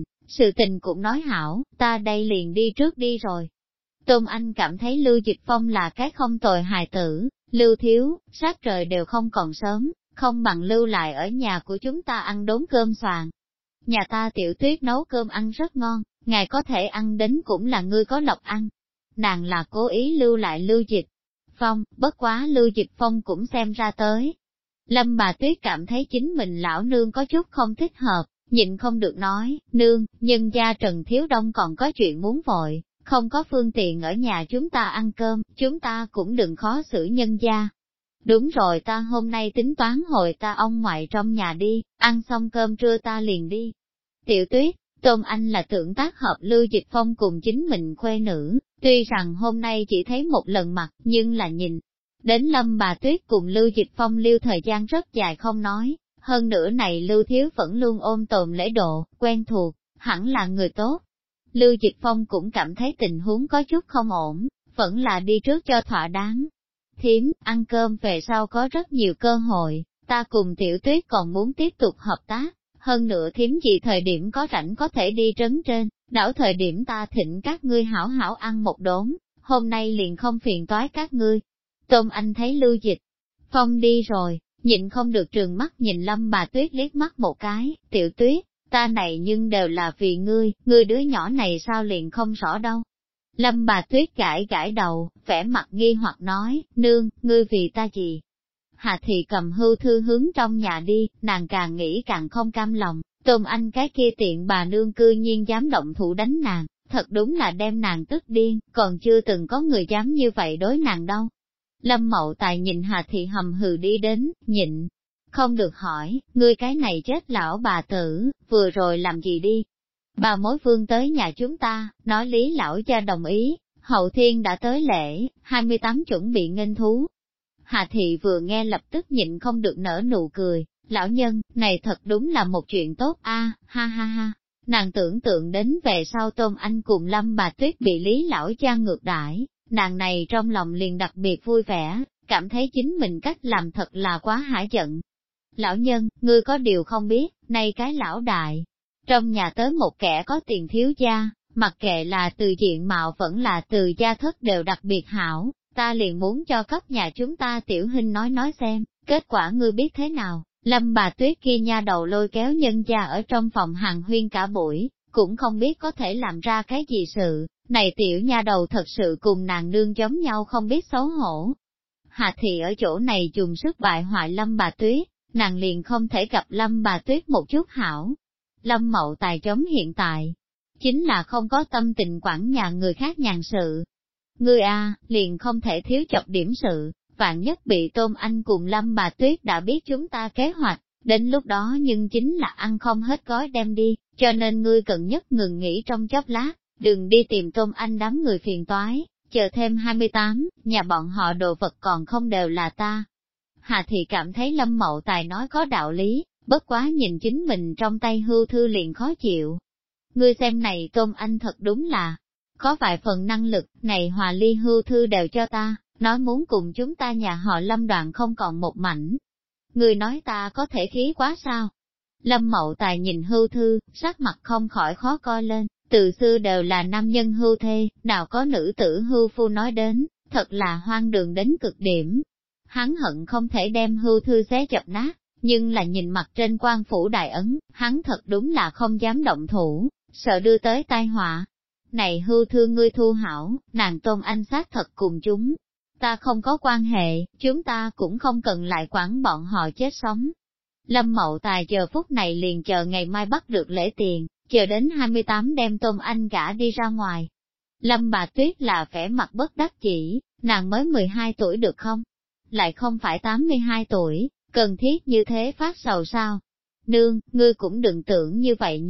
sự tình cũng nói hảo, ta đây liền đi trước đi rồi. Tôn Anh cảm thấy Lưu Dịch Phong là cái không tồi hài tử, Lưu thiếu, sát trời đều không còn sớm, không bằng lưu lại ở nhà của chúng ta ăn đốn cơm xoàn. Nhà ta Tiểu Tuyết nấu cơm ăn rất ngon, ngài có thể ăn đến cũng là ngươi có lộc ăn. Nàng là cố ý lưu lại Lưu Dịch Phong, bất quá Lưu Dịch Phong cũng xem ra tới. Lâm bà Tuyết cảm thấy chính mình lão nương có chút không thích hợp, nhịn không được nói, nương, nhân gia Trần Thiếu Đông còn có chuyện muốn vội, không có phương tiện ở nhà chúng ta ăn cơm, chúng ta cũng đừng khó xử nhân gia. Đúng rồi, ta hôm nay tính toán hồi ta ông ngoại trong nhà đi, ăn xong cơm trưa ta liền đi. Tiểu Tuyết, Tôn Anh là tưởng tác hợp Lưu Dịch Phong cùng chính mình khuê nữ, tuy rằng hôm nay chỉ thấy một lần mặt, nhưng là nhìn. Đến Lâm bà Tuyết cùng Lưu Dịch Phong lưu thời gian rất dài không nói, hơn nữa này Lưu Thiếu vẫn luôn ôm tồn lễ độ, quen thuộc, hẳn là người tốt. Lưu Dịch Phong cũng cảm thấy tình huống có chút không ổn, vẫn là đi trước cho thỏa đáng. Thím, ăn cơm về sau có rất nhiều cơ hội, ta cùng Tiểu Tuyết còn muốn tiếp tục hợp tác, hơn nữa thím gì thời điểm có rảnh có thể đi trấn trên, đảo thời điểm ta thịnh các ngươi hảo hảo ăn một đốn, hôm nay liền không phiền toái các ngươi. Tôn Anh thấy Lưu Dịch Phong đi rồi, nhịn không được trừng mắt nhìn Lâm bà Tuyết liếc mắt một cái, Tiểu Tuyết, ta này nhưng đều là vì ngươi đứa nhỏ này sao liền không rõ đâu. Lâm bà Tuyết gãi gãi đầu, vẻ mặt nghi hoặc nói, nương, ngươi vì ta gì? Hà Thị cầm hưu thư hướng trong nhà đi, nàng càng nghĩ càng không cam lòng, Tôn Anh cái kia tiện bà nương cư nhiên dám động thủ đánh nàng, thật đúng là đem nàng tức điên, còn chưa từng có người dám như vậy đối nàng đâu. Lâm Mậu Tài nhìn Hà Thị hầm hừ đi đến, nhịn, không được hỏi, ngươi cái này chết lão bà tử, vừa rồi làm gì đi? Bà mối vương tới nhà chúng ta, nói Lý lão cha đồng ý, hậu thiên đã tới lễ, 28 chuẩn bị nghênh thú. Hà Thị vừa nghe lập tức nhịn không được nở nụ cười, lão nhân, này thật đúng là một chuyện tốt a, ha ha ha. Nàng tưởng tượng đến về sau Tôn Anh cùng Lâm bà Tuyết bị Lý lão cha ngược đãi, nàng này trong lòng liền đặc biệt vui vẻ, cảm thấy chính mình cách làm thật là quá hả giận. Lão nhân, ngươi có điều không biết, nay cái lão đại, trong nhà tới một kẻ có tiền thiếu gia, mặc kệ là từ diện mạo vẫn là từ gia thất đều đặc biệt hảo, ta liền muốn cho cấp nhà chúng ta tiểu huynh nói xem, kết quả ngươi biết thế nào. Lâm bà Tuyết kia nha đầu lôi kéo nhân gia ở trong phòng hàng huyên cả buổi, cũng không biết có thể làm ra cái gì sự, này tiểu nha đầu thật sự cùng nàng nương giống nhau không biết xấu hổ. Hà Thị ở chỗ này dùng sức bại hoại Lâm bà Tuyết, nàng liền không thể gặp Lâm bà Tuyết một chút hảo. Lâm Mậu Tài chống hiện tại, chính là không có tâm tình quản nhà người khác nhàn sự. Ngươi a, liền không thể thiếu chọc điểm sự, vạn nhất bị Tôn Anh cùng Lâm bà Tuyết đã biết chúng ta kế hoạch, đến lúc đó nhưng chính là ăn không hết gói đem đi, cho nên ngươi cần nhất ngừng nghỉ trong chốc lát, đừng đi tìm Tôn Anh đám người phiền toái, chờ thêm 28, nhà bọn họ đồ vật còn không đều là ta. Hà Thị cảm thấy Lâm Mậu Tài nói có đạo lý, bất quá nhìn chính mình trong tay hưu thư liền khó chịu. Ngươi xem này Tôn Anh thật đúng là, có vài phần năng lực, này hòa ly hưu thư đều cho ta, nói muốn cùng chúng ta nhà họ Lâm đoạn không còn một mảnh. Ngươi nói ta có thể khí quá sao? Lâm Mậu Tài nhìn hưu thư, sắc mặt không khỏi khó coi lên, từ xưa đều là nam nhân hưu thê, nào có nữ tử hưu phu nói đến, thật là hoang đường đến cực điểm. Hắn hận không thể đem hưu thư xé chập nát, nhưng là nhìn mặt trên quan phủ đại ấn, hắn thật đúng là không dám động thủ, sợ đưa tới tai họa. Này hưu thư ngươi thu hảo, nàng Tôn Anh xác thật cùng chúng. Ta không có quan hệ, chúng ta cũng không cần lại quản bọn họ chết sống. Lâm Mậu Tài giờ phút này liền chờ ngày mai bắt được lễ tiền, chờ đến 28 đem Tôn Anh gả đi ra ngoài. Lâm bà Tuyết là vẻ mặt bất đắc chỉ, nàng mới 12 tuổi được không? Lại không phải 82 tuổi, cần thiết như thế phát sầu sao? Nương, ngươi cũng đừng tưởng như vậy nhiều,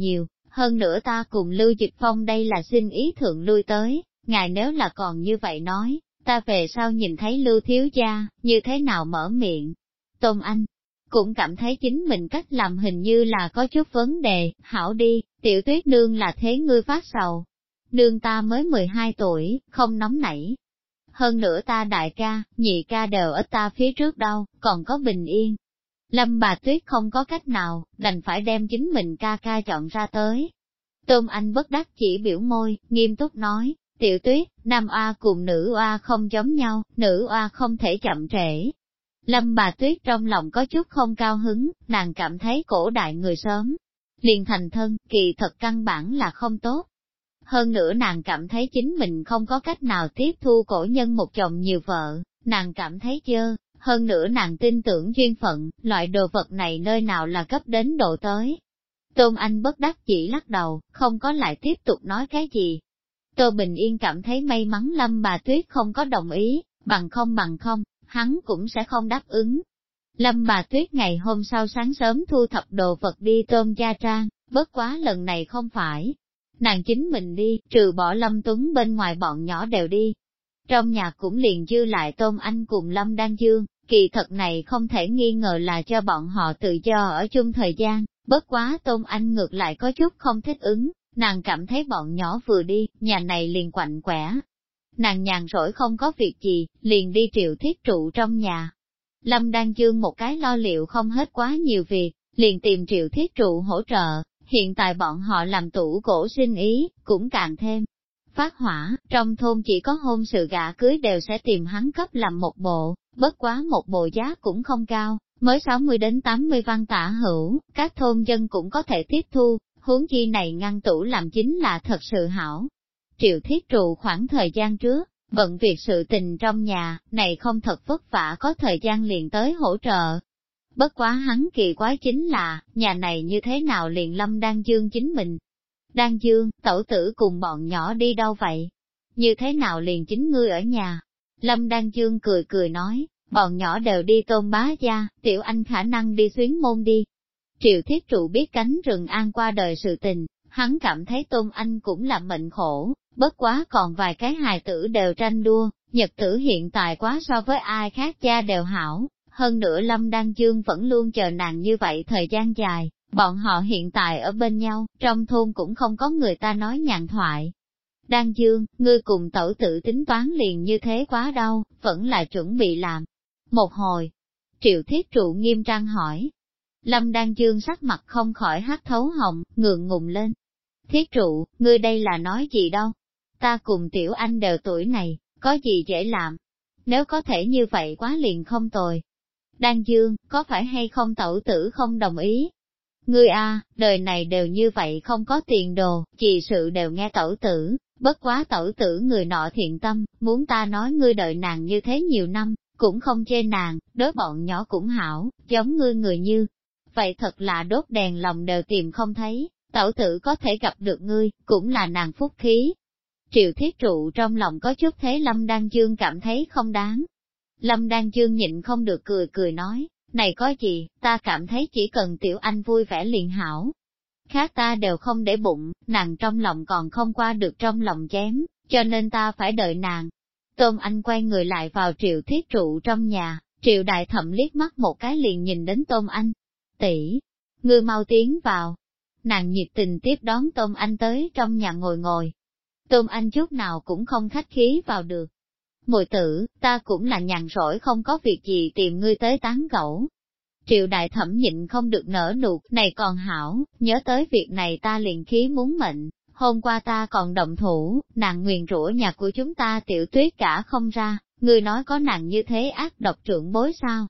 Hơn nữa ta cùng Lưu Dịch Phong đây là xin ý thượng lui tới, ngài nếu là còn như vậy nói, ta về sau nhìn thấy Lưu thiếu gia, như thế nào mở miệng. Tôn Anh cũng cảm thấy chính mình cách làm hình như là có chút vấn đề, hảo đi, Tiểu Tuyết nương là thế ngươi phát sầu. Nương ta mới 12 tuổi, không nóng nảy. Hơn nữa ta đại ca, nhị ca đều ở ta phía trước đâu, còn có bình yên. Lâm bà Tuyết không có cách nào, đành phải đem chính mình ca ca chọn ra tới. Tôn Anh bất đắc chỉ biểu môi, nghiêm túc nói, Tiểu Tuyết, nam oa cùng nữ oa không giống nhau, nữ oa không thể chậm trễ. Lâm bà Tuyết trong lòng có chút không cao hứng, nàng cảm thấy cổ đại người sớm liền thành thân, kỳ thật căn bản là không tốt. Hơn nữa nàng cảm thấy chính mình không có cách nào tiếp thu cổ nhân một chồng nhiều vợ, nàng cảm thấy chơ, hơn nữa nàng tin tưởng duyên phận, loại đồ vật này nơi nào là cấp đến độ tới. Tôn Anh bất đắc chỉ lắc đầu, không có lại tiếp tục nói cái gì. Tô Bình Yên cảm thấy may mắn Lâm bà Tuyết không có đồng ý, bằng không, hắn cũng sẽ không đáp ứng. Lâm bà Tuyết ngày hôm sau sáng sớm thu thập đồ vật đi Tôn gia trang, bất quá lần này không phải. Nàng chính mình đi, trừ bỏ Lâm Tuấn bên ngoài bọn nhỏ đều đi. Trong nhà cũng liền dư lại Tôn Anh cùng Lâm Đan Dương, kỳ thật này không thể nghi ngờ là cho bọn họ tự do ở chung thời gian, bất quá Tôn Anh ngược lại có chút không thích ứng, nàng cảm thấy bọn nhỏ vừa đi, nhà này liền quạnh quẻ. Nàng nhàn rỗi không có việc gì, liền đi Triệu Thiết Trụ trong nhà. Lâm Đan Dương một cái lo liệu không hết quá nhiều việc, liền tìm Triệu Thiết Trụ hỗ trợ, hiện tại bọn họ làm tủ gỗ sinh ý, cũng càng thêm phát hỏa, trong thôn chỉ có hôn sự gả cưới đều sẽ tìm hắn cấp làm một bộ, bất quá một bộ giá cũng không cao, mới 60 đến 80 văn tả hữu, các thôn dân cũng có thể tiếp thu, huống chi này ngăn tủ làm chính là thật sự hảo. Triệu Thiết Trụ khoảng thời gian trước, bận việc sự tình trong nhà, này không thật vất vả có thời gian liền tới hỗ trợ. Bất quá hắn kỳ quái chính là, nhà này như thế nào liền Lâm Đan Dương chính mình. Đan Dương, tẩu tử cùng bọn nhỏ đi đâu vậy? Như thế nào liền chính ngươi ở nhà? Lâm Đan Dương cười cười nói, bọn nhỏ đều đi Tôn bá gia, Tiểu Anh khả năng đi xuyến môn đi. Triệu Thiết Trụ biết cánh rừng an qua đời sự tình, hắn cảm thấy Tôn Anh cũng là mệnh khổ, bất quá còn vài cái hài tử đều tranh đua, nhật tử hiện tại quá so với ai khác cha đều hảo, hơn nữa Lâm Đan Dương vẫn luôn chờ nàng như vậy thời gian dài, bọn họ hiện tại ở bên nhau, trong thôn cũng không có người ta nói nhàn thoại. Đan Dương, ngươi cùng tẩu tử tính toán liền như thế quá đâu, vẫn là chuẩn bị làm. Một hồi, Triệu Thiết Trụ nghiêm trang hỏi. Lâm Đan Dương sắc mặt không khỏi hắt thấu hồng, ngượng ngùng lên. Thiết Trụ, ngươi đây là nói gì đâu? Ta cùng Tiểu Anh đều tuổi này, có gì dễ làm? Nếu có thể như vậy quá liền không tồi. Đan Dương, có phải hay không tẩu tử không đồng ý? Ngươi a, đời này đều như vậy không có tiền đồ, chỉ sự đều nghe tẩu tử, bất quá tẩu tử người nọ thiện tâm, muốn ta nói ngươi đợi nàng như thế nhiều năm, cũng không chê nàng, đối bọn nhỏ cũng hảo, giống ngươi người như. Vậy thật là đốt đèn lòng đều tìm không thấy, tẩu tử có thể gặp được ngươi, cũng là nàng phúc khí. Triệu Thiết Trụ trong lòng có chút thế Lâm Đan Dương cảm thấy không đáng. Lâm Đan Dương nhịn không được cười cười nói, này có gì, ta cảm thấy chỉ cần Tiểu Anh vui vẻ liền hảo. Khác ta đều không để bụng, nàng trong lòng còn không qua được trong lòng chém, cho nên ta phải đợi nàng. Tôn Anh quay người lại vào Triệu Thiết Trụ trong nhà, Triệu Đại Thẩm liếc mắt một cái liền nhìn đến Tôn Anh. Tỷ, ngươi mau tiến vào. Nàng nhiệt tình tiếp đón Tôn Anh tới trong nhà ngồi ngồi. Tôn Anh chút nào cũng không khách khí vào được. Muội tử, ta cũng là nhàn rỗi không có việc gì tìm ngươi tới tán gẫu. Triệu Đại Thẩm nhịn không được nở nụ, này còn hảo, nhớ tới việc này ta liền khí muốn mệnh, hôm qua ta còn động thủ, nàng nguyền rủa nhà của chúng ta Tiểu Tuyết cả không ra, ngươi nói có nàng như thế ác độc trưởng bối sao?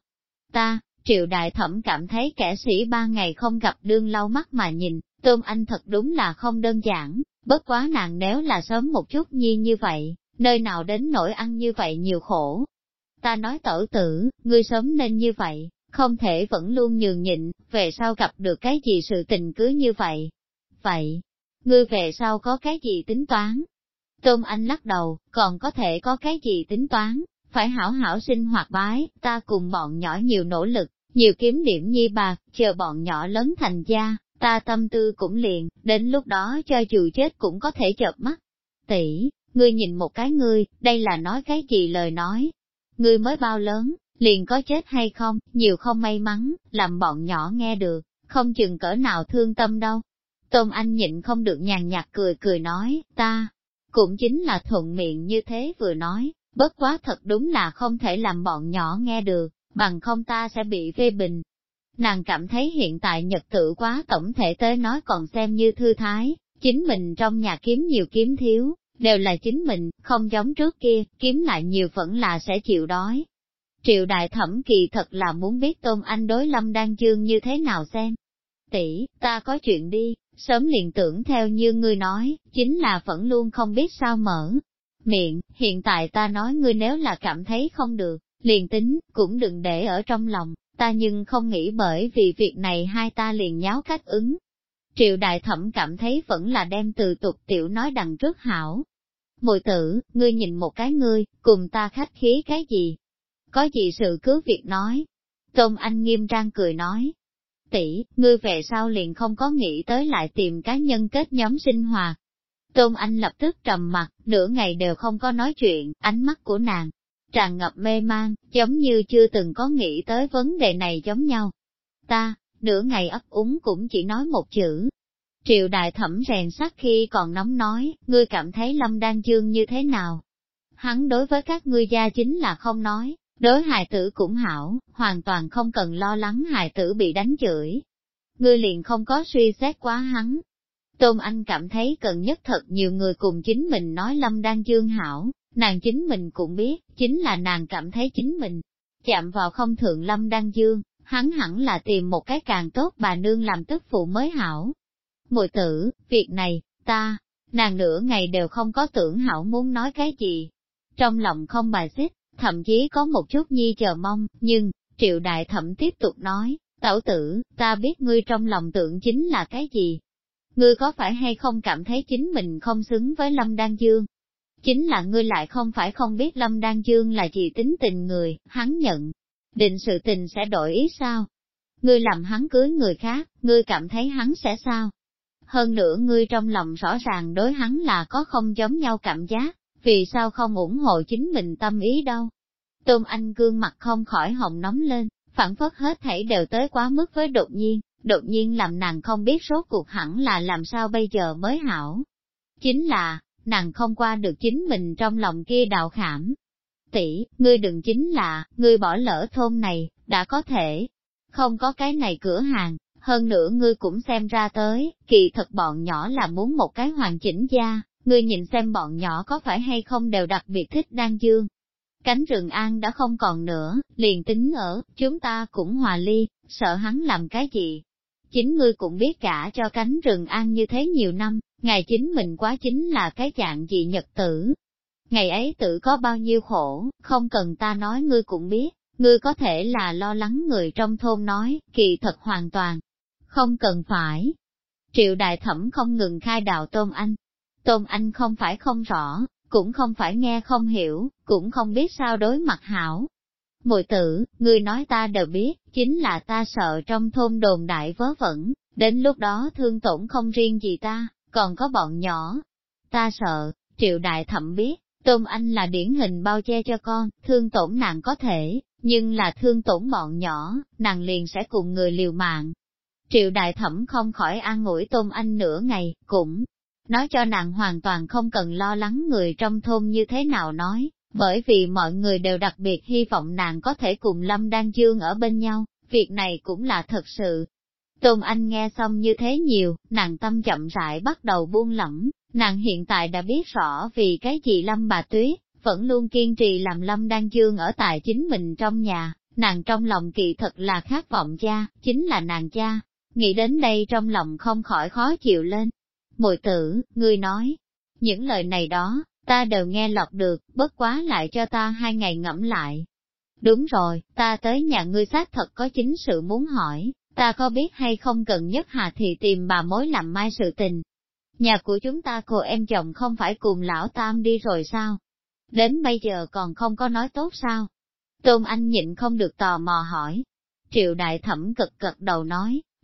Triệu Đại Thẩm cảm thấy kẻ sĩ 3 ngày không gặp đương lau mắt mà nhìn, Tôn Anh thật đúng là không đơn giản, bất quá nàng nếu là sớm một chút nhi như vậy, nơi nào đến nỗi ăn như vậy nhiều khổ. Ta nói tẩu tử, ngươi sớm nên như vậy, không thể vẫn luôn nhường nhịn, về sau gặp được cái gì sự tình cứ như vậy. Vậy, ngươi về sau có cái gì tính toán? Tôn Anh lắc đầu, còn có thể có cái gì tính toán, phải hảo hảo sinh hoạt bái, ta cùng bọn nhỏ nhiều nỗ lực, nhiều kiếm điểm nhi bạc, chờ bọn nhỏ lớn thành gia, ta tâm tư cũng liền, đến lúc đó cho dù chết cũng có thể chợp mắt. Tỷ, ngươi nhìn một cái ngươi, đây là nói cái gì lời nói? Ngươi mới bao lớn, liền có chết hay không, nhiều không may mắn, làm bọn nhỏ nghe được, không chừng cỡ nào thương tâm đâu. Tôn Anh nhịn không được nhàn nhạt cười cười nói, ta, cũng chính là thuận miệng như thế vừa nói, bất quá thật đúng là không thể làm bọn nhỏ nghe được, bằng không ta sẽ bị phê bình. Nàng cảm thấy hiện tại nhật tự quá tổng thể tới nói còn xem như thư thái, chính mình trong nhà kiếm nhiều kiếm thiếu, đều là chính mình, không giống trước kia, kiếm lại nhiều vẫn là sẽ chịu đói. Triệu đại thẩm kỳ thật là muốn biết Tôn Anh đối Lâm Đan Dương như thế nào xem. Tỷ, ta có chuyện đi, sớm liền tưởng theo như ngươi nói, chính là vẫn luôn không biết sao mở miệng, hiện tại ta nói ngươi nếu là cảm thấy không được, liền tính, cũng đừng để ở trong lòng, ta nhưng không nghĩ bởi vì việc này hai ta liền nháo cách ứng. Triệu đại thẩm cảm thấy vẫn là đem từ tục tiểu nói đằng trước hảo. Mùi tử, ngươi nhìn một cái ngươi, cùng ta khách khí cái gì? Có gì sự cứ việc nói. Tôn Anh nghiêm trang cười nói. Tỷ, ngươi về sau liền không có nghĩ tới lại tìm cá nhân kết nhóm sinh hoạt. Tôn Anh lập tức trầm mặt, nửa ngày đều không có nói chuyện, ánh mắt của nàng tràn ngập mê man, giống như chưa từng có nghĩ tới vấn đề này giống nhau. Ta, nửa ngày ấp úng cũng chỉ nói một chữ. Triệu đại thẩm rèn sắt khi còn nóng nói, ngươi cảm thấy Lâm Đan Dương như thế nào? Hắn đối với các ngươi gia chính là không nói, đối hài tử cũng hảo, hoàn toàn không cần lo lắng hài tử bị đánh chửi. Ngươi liền không có suy xét quá hắn. Tôn Anh cảm thấy cần nhất thật nhiều người cùng chính mình nói Lâm Đan Dương hảo, nàng chính mình cũng biết, chính là nàng cảm thấy chính mình chạm vào không thượng Lâm Đan Dương, hắn hẳn là tìm một cái càng tốt bà nương làm tức phụ mới hảo. Muội tử, việc này, nàng nửa ngày đều không có tưởng hảo muốn nói cái gì. Trong lòng không bài xích, thậm chí có một chút nhi chờ mong, nhưng, Triệu đại thẩm tiếp tục nói, tẩu tử, ta biết ngươi trong lòng tưởng chính là cái gì. Ngươi có phải hay không cảm thấy chính mình không xứng với Lâm Đan Dương? Chính là ngươi lại không phải không biết Lâm Đan Dương là gì tính tình người, hắn nhận định sự tình sẽ đổi ý sao? Ngươi làm hắn cưới người khác, ngươi cảm thấy hắn sẽ sao? Hơn nữa ngươi trong lòng rõ ràng đối hắn là có không giống nhau cảm giác, vì sao không ủng hộ chính mình tâm ý đâu? Tôn Anh gương mặt không khỏi hồng nóng lên, phản phất hết thảy đều tới quá mức với đột nhiên làm nàng không biết rốt cuộc hẳn là làm sao bây giờ mới hảo. Chính là, nàng không qua được chính mình trong lòng kia đạo khảm. Tỷ, ngươi đừng chính là, ngươi bỏ lỡ thôn này, đã có thể, không có cái này cửa hàng, hơn nữa ngươi cũng xem ra tới, kỳ thật bọn nhỏ là muốn một cái hoàn chỉnh gia, ngươi nhìn xem bọn nhỏ có phải hay không đều đặc biệt thích Đan Dương. Cánh rừng an đã không còn nữa, liền tính ở, chúng ta cũng hòa ly, sợ hắn làm cái gì. Chính ngươi cũng biết cả cho cánh rừng an như thế nhiều năm, ngày chính mình quá chính là cái dạng gì nhật tử. Ngày ấy tự có bao nhiêu khổ, không cần ta nói ngươi cũng biết, ngươi có thể là lo lắng người trong thôn nói, kỳ thật hoàn toàn, không cần phải. Triệu đại thẩm không ngừng khai đạo Tôn Anh. Tôn Anh không phải không rõ, cũng không phải nghe không hiểu, cũng không biết sao đối mặt hảo. Muội tử, ngươi nói ta đều biết, chính là ta sợ trong thôn đồn đại vớ vẩn, đến lúc đó thương tổn không riêng gì ta, còn có bọn nhỏ. Ta sợ, Triệu đại thẩm biết, Tôn Anh là điển hình bao che cho con, thương tổn nàng có thể, nhưng là thương tổn bọn nhỏ, nàng liền sẽ cùng người liều mạng. Triệu đại thẩm không khỏi an ủi Tôn Anh nửa ngày, cũng nói cho nàng hoàn toàn không cần lo lắng người trong thôn như thế nào nói, bởi vì mọi người đều đặc biệt hy vọng nàng có thể cùng Lâm Đan Dương ở bên nhau, việc này cũng là thật sự. Tôn Anh nghe xong như thế nhiều, nàng tâm chậm rãi bắt đầu buông lỏng, nàng hiện tại đã biết rõ vì cái gì Lâm bà Tuyết vẫn luôn kiên trì làm Lâm Đan Dương ở tại chính mình trong nhà, nàng trong lòng kỳ thật là khát vọng cha, chính là nàng cha. Nghĩ đến đây trong lòng không khỏi khó chịu lên. Muội tử, ngươi nói, những lời này đó, ta đều nghe lọt được, bất quá lại cho ta 2 ngày ngẫm lại. Đúng rồi, ta tới nhà ngươi xác thật có chính sự muốn hỏi, ta có biết hay không cần nhất Hà Thị tìm bà mối làm mai sự tình. Nhà của chúng ta cô em chồng không phải cùng lão Tam đi rồi sao? Đến bây giờ còn không có nói tốt sao? Tôn Anh nhịn không được tò mò hỏi. Triệu đại thẩm cực đầu nói,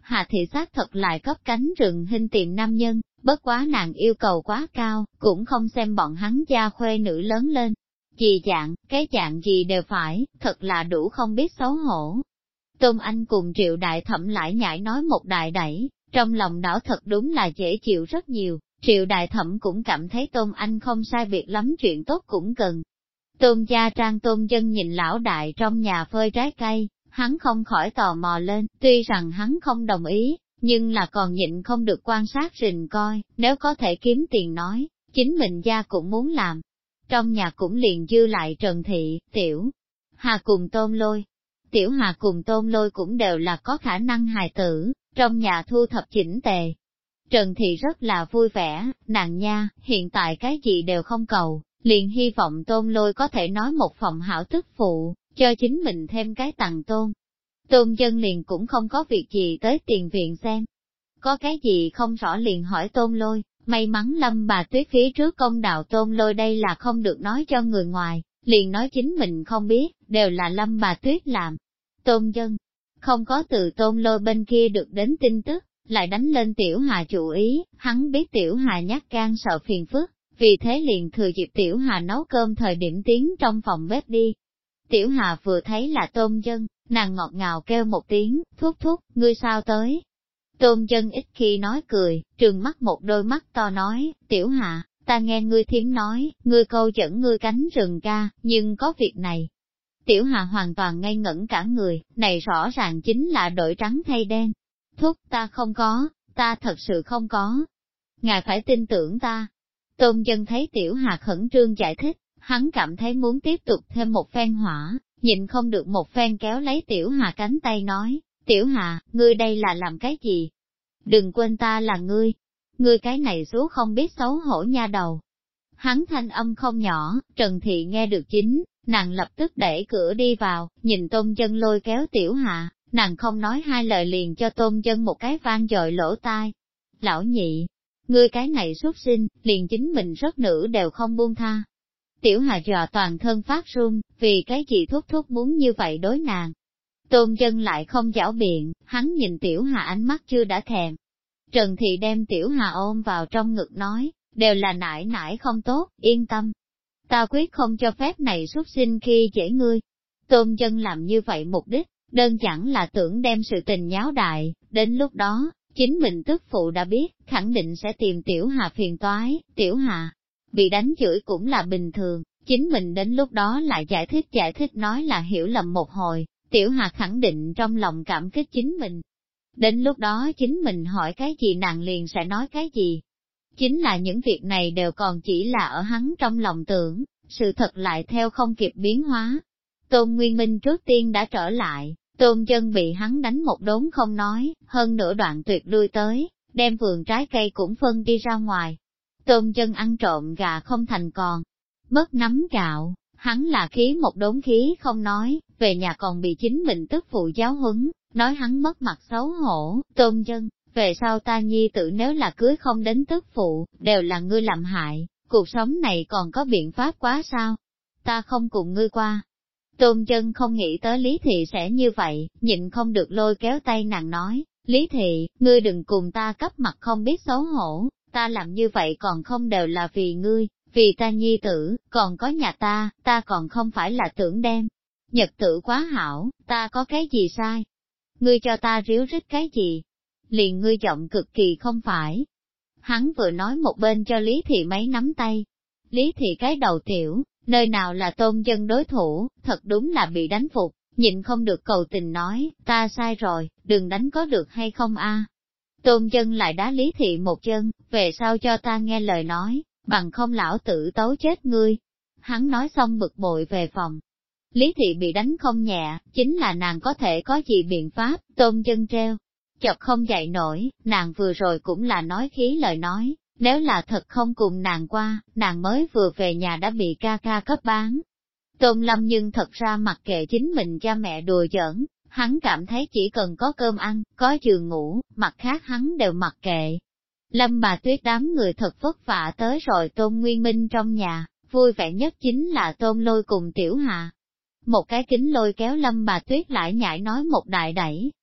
Hà thị xác thật lại cấp cánh rừng hình tìm nam nhân, bất quá nàng yêu cầu quá cao, cũng không xem bọn hắn gia khuê nữ lớn lên. Gì dạng, cái dạng gì đều phải, thật là đủ không biết xấu hổ. Tôn Anh cùng Triệu Đại Thẩm lại nhảy nói một đại đẩy, trong lòng đảo thật đúng là dễ chịu rất nhiều, Triệu Đại Thẩm cũng cảm thấy Tôn Anh không sai biệt lắm, chuyện tốt cũng cần. Tôn gia trang Tôn Dân nhìn lão đại trong nhà phơi trái cây, hắn không khỏi tò mò lên, tuy rằng hắn không đồng ý, nhưng là còn nhịn không được quan sát rình coi, nếu có thể kiếm tiền nói, chính mình gia cũng muốn làm. Trong nhà cũng liền dư lại Trần Thị, Tiểu Hà cùng Tôn Lôi. Tiểu Hà cùng Tôn Lôi cũng đều là có khả năng hài tử, trong nhà thu thập chỉnh tề. Trần Thị rất là vui vẻ, nàng nha, hiện tại cái gì đều không cầu, liền hy vọng Tôn Lôi có thể nói một phòng hảo tức phụ, cho chính mình thêm cái tặng tôn. Tôn Dân liền cũng không có việc gì tới tiền viện xem. Có cái gì không rõ liền hỏi Tôn Lôi, may mắn Lâm bà Tuyết phía trước công đạo Tôn Lôi đây là không được nói cho người ngoài, liền nói chính mình không biết, đều là Lâm bà Tuyết làm. Tôn Dân không có từ Tôn Lôi bên kia được đến tin tức, lại đánh lên Tiểu Hà chủ ý, hắn biết Tiểu Hà nhát gan sợ phiền phức, vì thế liền thừa dịp Tiểu Hà nấu cơm thời điểm tiến trong phòng bếp đi. Tiểu Hà vừa thấy là Tôn Dân, nàng ngọt ngào kêu một tiếng, thúc thúc, ngươi sao tới? Tôn Dân ít khi nói cười, trừng mắt một đôi mắt to nói, Tiểu Hà, ta nghe ngươi thiếm nói, ngươi câu dẫn ngươi cánh rừng ca, nhưng có việc này. Tiểu Hà hoàn toàn ngây ngẩn cả người, này rõ ràng chính là đổi trắng thay đen. Thúc, ta không có, ta thật sự không có. Ngài phải tin tưởng ta. Tôn Dân thấy Tiểu Hà khẩn trương giải thích, hắn cảm thấy muốn tiếp tục thêm một phen hỏa, nhịn không được một phen kéo lấy Tiểu Hà cánh tay nói, Tiểu Hà, ngươi đây là làm cái gì? Đừng quên ta là ngươi cái này số không biết xấu hổ nha đầu. Hắn thanh âm không nhỏ, Trần Thị nghe được chính, nàng lập tức đẩy cửa đi vào, nhìn Tôn Dân lôi kéo Tiểu Hà, nàng không nói hai lời liền cho Tôn Dân một cái vang dội lỗ tai. Lão nhị, ngươi cái này xuất sinh, liền chính mình rất nữ đều không buông tha. Tiểu Hà dọa toàn thân phát run, vì cái gì thúc thúc muốn như vậy đối nàng. Tôn Dân lại không giảo biện, hắn nhìn Tiểu Hà ánh mắt chưa đã thèm. Trần Thị đem Tiểu Hà ôm vào trong ngực nói, đều là nải nải không tốt, yên tâm. Ta quyết không cho phép này xuất sinh khi dễ ngươi. Tôn Dân làm như vậy mục đích, đơn giản là tưởng đem sự tình nháo đại, đến lúc đó, chính mình tức phụ đã biết, khẳng định sẽ tìm Tiểu Hà phiền toái, Tiểu Hà bị đánh chửi cũng là bình thường, chính mình đến lúc đó lại giải thích nói là hiểu lầm một hồi, Tiểu Hà khẳng định trong lòng cảm kích chính mình. Đến lúc đó chính mình hỏi cái gì nàng liền sẽ nói cái gì. Chính là những việc này đều còn chỉ là ở hắn trong lòng tưởng, sự thật lại theo không kịp biến hóa. Tôn Nguyên Minh trước tiên đã trở lại, Tôn Dân bị hắn đánh một đốn không nói, hơn nửa đoạn tuyệt lui tới, đem vườn trái cây cũng phân đi ra ngoài. Tôn Dân ăn trộm gà không thành còn, mất nắm gạo, hắn là khí một đốn khí không nói, về nhà còn bị chính mình tức phụ giáo huấn, nói hắn mất mặt xấu hổ. Tôn Dân, về sau ta nhi tự nếu là cưới không đến tức phụ, đều là ngươi làm hại, cuộc sống này còn có biện pháp quá sao? Ta không cùng ngươi qua. Tôn Dân không nghĩ tới Lý Thị sẽ như vậy, nhịn không được lôi kéo tay nàng nói, Lý Thị, ngươi đừng cùng ta cấp mặt không biết xấu hổ, ta làm như vậy còn không đều là vì ngươi, vì ta nhi tử, còn có nhà ta còn không phải là tưởng đem. Nhật tử quá hảo, ta có cái gì sai? Ngươi cho ta ríu rít cái gì? Liền ngươi giọng cực kỳ không phải. Hắn vừa nói một bên cho Lý Thị mấy nắm tay. Lý Thị cái đầu tiểu, nơi nào là Tôn Dân đối thủ, thật đúng là bị đánh phục, nhịn không được cầu tình nói, ta sai rồi, đừng đánh có được hay không a? Tôn Dân lại đá Lý Thị một chân, về sau cho ta nghe lời nói, bằng không lão tử tấu chết ngươi. Hắn nói xong bực bội về phòng. Lý Thị bị đánh không nhẹ, chính là nàng có thể có gì biện pháp, Tôn Dân treo. Chọc không dậy nổi, nàng vừa rồi cũng là nói khí lời nói, nếu là thật không cùng nàng qua, nàng mới vừa về nhà đã bị ca ca cấp bán. Tôn Lâm nhưng thật ra mặc kệ chính mình cha mẹ đùa giỡn, hắn cảm thấy chỉ cần có cơm ăn, có giường ngủ, mặt khác hắn đều mặc kệ. Lâm bà Tuyết đám người thật vất vả tới rồi Tôn Nguyên Minh trong nhà, vui vẻ nhất chính là Tôn Lôi cùng Tiểu Hà. Một cái kính lôi kéo Lâm bà Tuyết lại nhảy nói một đại đẩy.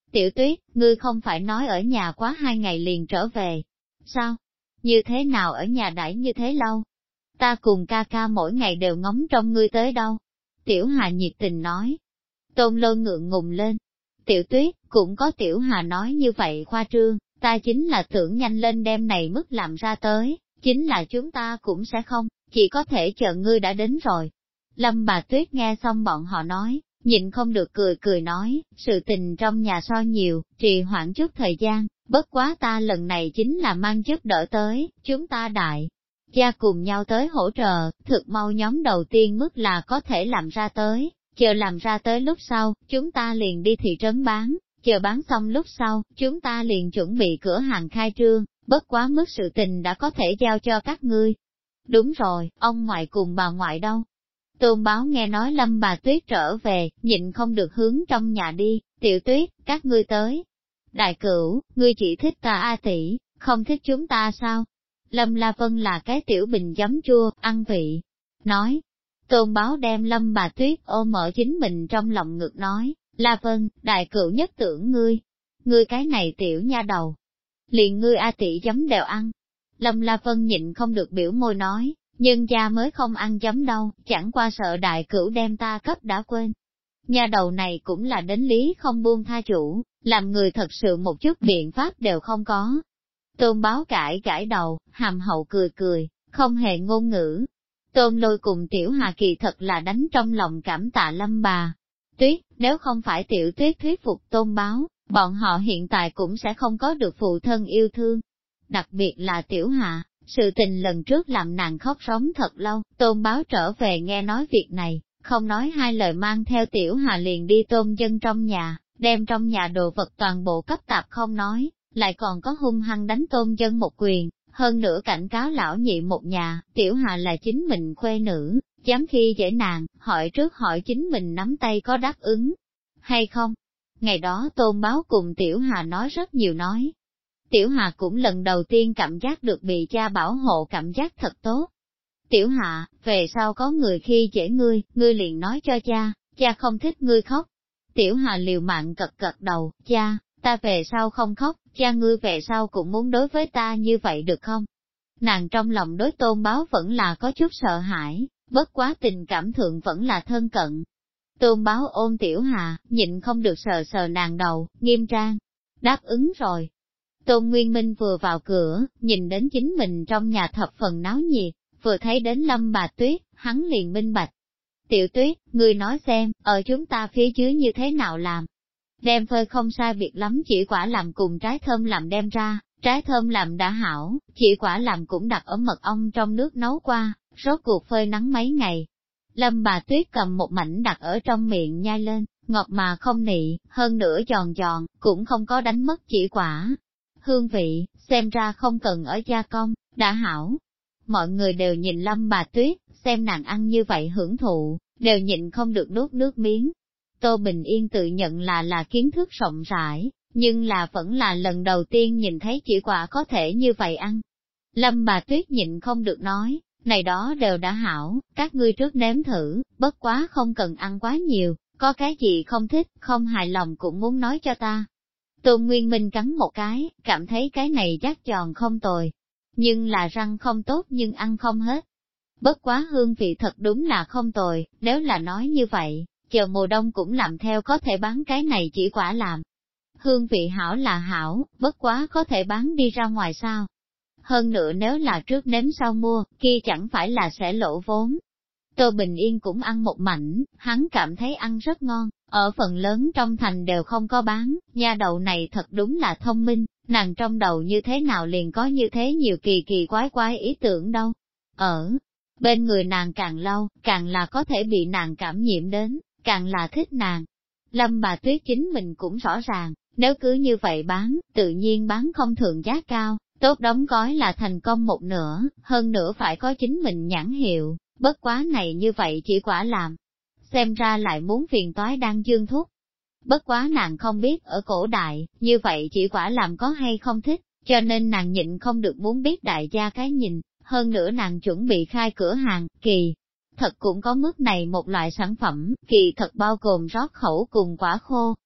Tiểu Tuyết, ngươi không phải nói ở nhà quá 2 ngày liền trở về. Sao? Như thế nào ở nhà đãi như thế lâu? Ta cùng ca ca mỗi ngày đều ngóng trong ngươi tới đâu. Tiểu Hà nhiệt tình nói. Tôn Lôi ngượng ngùng lên. Tiểu Tuyết, cũng có Tiểu Hà nói như vậy khoa trương, ta chính là tưởng nhanh lên đem này mức làm ra tới, chính là chúng ta cũng sẽ không, chỉ có thể chờ ngươi đã đến rồi. Lâm bà Tuyết nghe xong bọn họ nói, nhịn không được cười cười nói, sự tình trong nhà so nhiều, trì hoãn chút thời gian, bất quá ta lần này chính là mang giúp đỡ tới, chúng ta đại gia cùng nhau tới hỗ trợ, thực mau nhóm đầu tiên mức là có thể làm ra tới, chờ làm ra tới lúc sau, chúng ta liền đi thị trấn bán, chờ bán xong lúc sau, chúng ta liền chuẩn bị cửa hàng khai trương, bất quá mức sự tình đã có thể giao cho các ngươi. Đúng rồi, ông ngoại cùng bà ngoại đâu? Tôn Báo nghe nói Lâm bà Tuyết trở về, nhịn không được hướng trong nhà đi, Tiểu Tuyết, các ngươi tới. Đại cửu, ngươi chỉ thích ta A tỷ, không thích chúng ta sao? Lâm La Vân là cái tiểu bình giấm chua, ăn vị. Nói, Tôn Báo đem Lâm bà Tuyết ôm ở chính mình trong lòng ngực nói, La Vân, đại cửu nhất tưởng ngươi cái này tiểu nha đầu. Liền ngươi A tỷ giấm đều ăn. Lâm La Vân nhịn không được biểu môi nói, nhưng cha mới không ăn giấm đâu, chẳng qua sợ đại cửu đem ta cấp đã quên. Nhà đầu này cũng là đến lý không buông tha chủ, làm người thật sự một chút biện pháp đều không có. Tôn Báo cãi đầu, hàm hậu cười cười, không hề ngôn ngữ. Tôn Lôi cùng Tiểu Hà kỳ thật là đánh trong lòng cảm tạ Lâm bà Tuyết, nếu không phải Tiểu Tuyết thuyết phục Tôn Báo, bọn họ hiện tại cũng sẽ không có được phụ thân yêu thương. Đặc biệt là Tiểu Hà, sự tình lần trước làm nàng khóc sống thật lâu, Tôn Báo trở về nghe nói việc này, không nói hai lời mang theo Tiểu Hà liền đi Tôn Dân trong nhà, đem trong nhà đồ vật toàn bộ cấp tạp không nói, lại còn có hung hăng đánh Tôn Dân một quyền, hơn nữa cảnh cáo lão nhị một nhà, Tiểu Hà là chính mình khuê nữ, dám khi dễ nàng, hỏi trước hỏi chính mình nắm tay có đáp ứng hay không. Ngày đó Tôn Báo cùng Tiểu Hà nói rất nhiều nói. Tiểu Hà cũng lần đầu tiên cảm giác được bị cha bảo hộ, cảm giác thật tốt. Tiểu Hà, về sau có người khi dễ ngươi liền nói cho cha không thích ngươi khóc. Tiểu Hà liều mạng gật đầu, cha, ta về sau không khóc, cha ngươi về sau cũng muốn đối với ta như vậy được không? Nàng trong lòng đối Tôn Báo vẫn là có chút sợ hãi, bất quá tình cảm thượng vẫn là thân cận. Tôn Báo ôm Tiểu Hà, nhịn không được sờ nàng đầu, nghiêm trang, đáp ứng rồi. Tôn Nguyên Minh vừa vào cửa, nhìn đến chính mình trong nhà thập phần náo nhiệt, vừa thấy đến Lâm bà Tuyết, hắn liền minh bạch. Tiểu Tuyết, ngươi nói xem, ở chúng ta phía dưới như thế nào làm? Đem phơi không sai biệt lắm, chỉ quả làm cùng trái thơm làm đem ra, trái thơm làm đã hảo, chỉ quả làm cũng đặt ở mật ong trong nước nấu qua, rốt cuộc phơi nắng mấy ngày. Lâm bà Tuyết cầm một mảnh đặt ở trong miệng nhai lên, ngọt mà không nị, hơn nữa giòn, cũng không có đánh mất chỉ quả. Hương vị, xem ra không cần ở gia công, đã hảo. Mọi người đều nhìn Lâm bà Tuyết, xem nàng ăn như vậy hưởng thụ, đều nhịn không được nuốt nước miếng. Tô Bình Yên tự nhận là kiến thức rộng rãi, nhưng là vẫn là lần đầu tiên nhìn thấy chỉ quả có thể như vậy ăn. Lâm bà Tuyết nhịn không được nói, này đó đều đã hảo, các ngươi trước nếm thử, bất quá không cần ăn quá nhiều, có cái gì không thích, không hài lòng cũng muốn nói cho ta. Tôn Nguyên Minh cắn một cái, cảm thấy cái này chắc giòn không tồi, nhưng là răng không tốt nhưng ăn không hết. Bất quá hương vị thật đúng là không tồi, nếu là nói như vậy, chờ mùa đông cũng làm theo có thể bán cái này chỉ quả làm. Hương vị hảo là hảo, bất quá có thể bán đi ra ngoài sao. Hơn nữa nếu là trước nếm sau mua, kia chẳng phải là sẽ lỗ vốn. Tô Bình Yên cũng ăn một mảnh, hắn cảm thấy ăn rất ngon, ở phần lớn trong thành đều không có bán, nha đầu này thật đúng là thông minh, nàng trong đầu như thế nào liền có như thế nhiều kỳ quái ý tưởng đâu. Ở bên người nàng càng lâu, càng là có thể bị nàng cảm nhiễm đến, càng là thích nàng. Lâm bà Tuyết chính mình cũng rõ ràng, nếu cứ như vậy bán, tự nhiên bán không thường giá cao, tốt đóng gói là thành công một nửa, hơn nữa phải có chính mình nhãn hiệu, bất quá này như vậy chỉ quả làm. Xem ra lại muốn phiền toái đang dương thúc. Bất quá nàng không biết ở cổ đại, như vậy chỉ quả làm có hay không thích, cho nên nàng nhịn không được muốn biết đại gia cái nhìn, hơn nữa nàng chuẩn bị khai cửa hàng, kỳ. Thật cũng có mức này một loại sản phẩm, kỳ thật bao gồm rót khẩu cùng quả khô.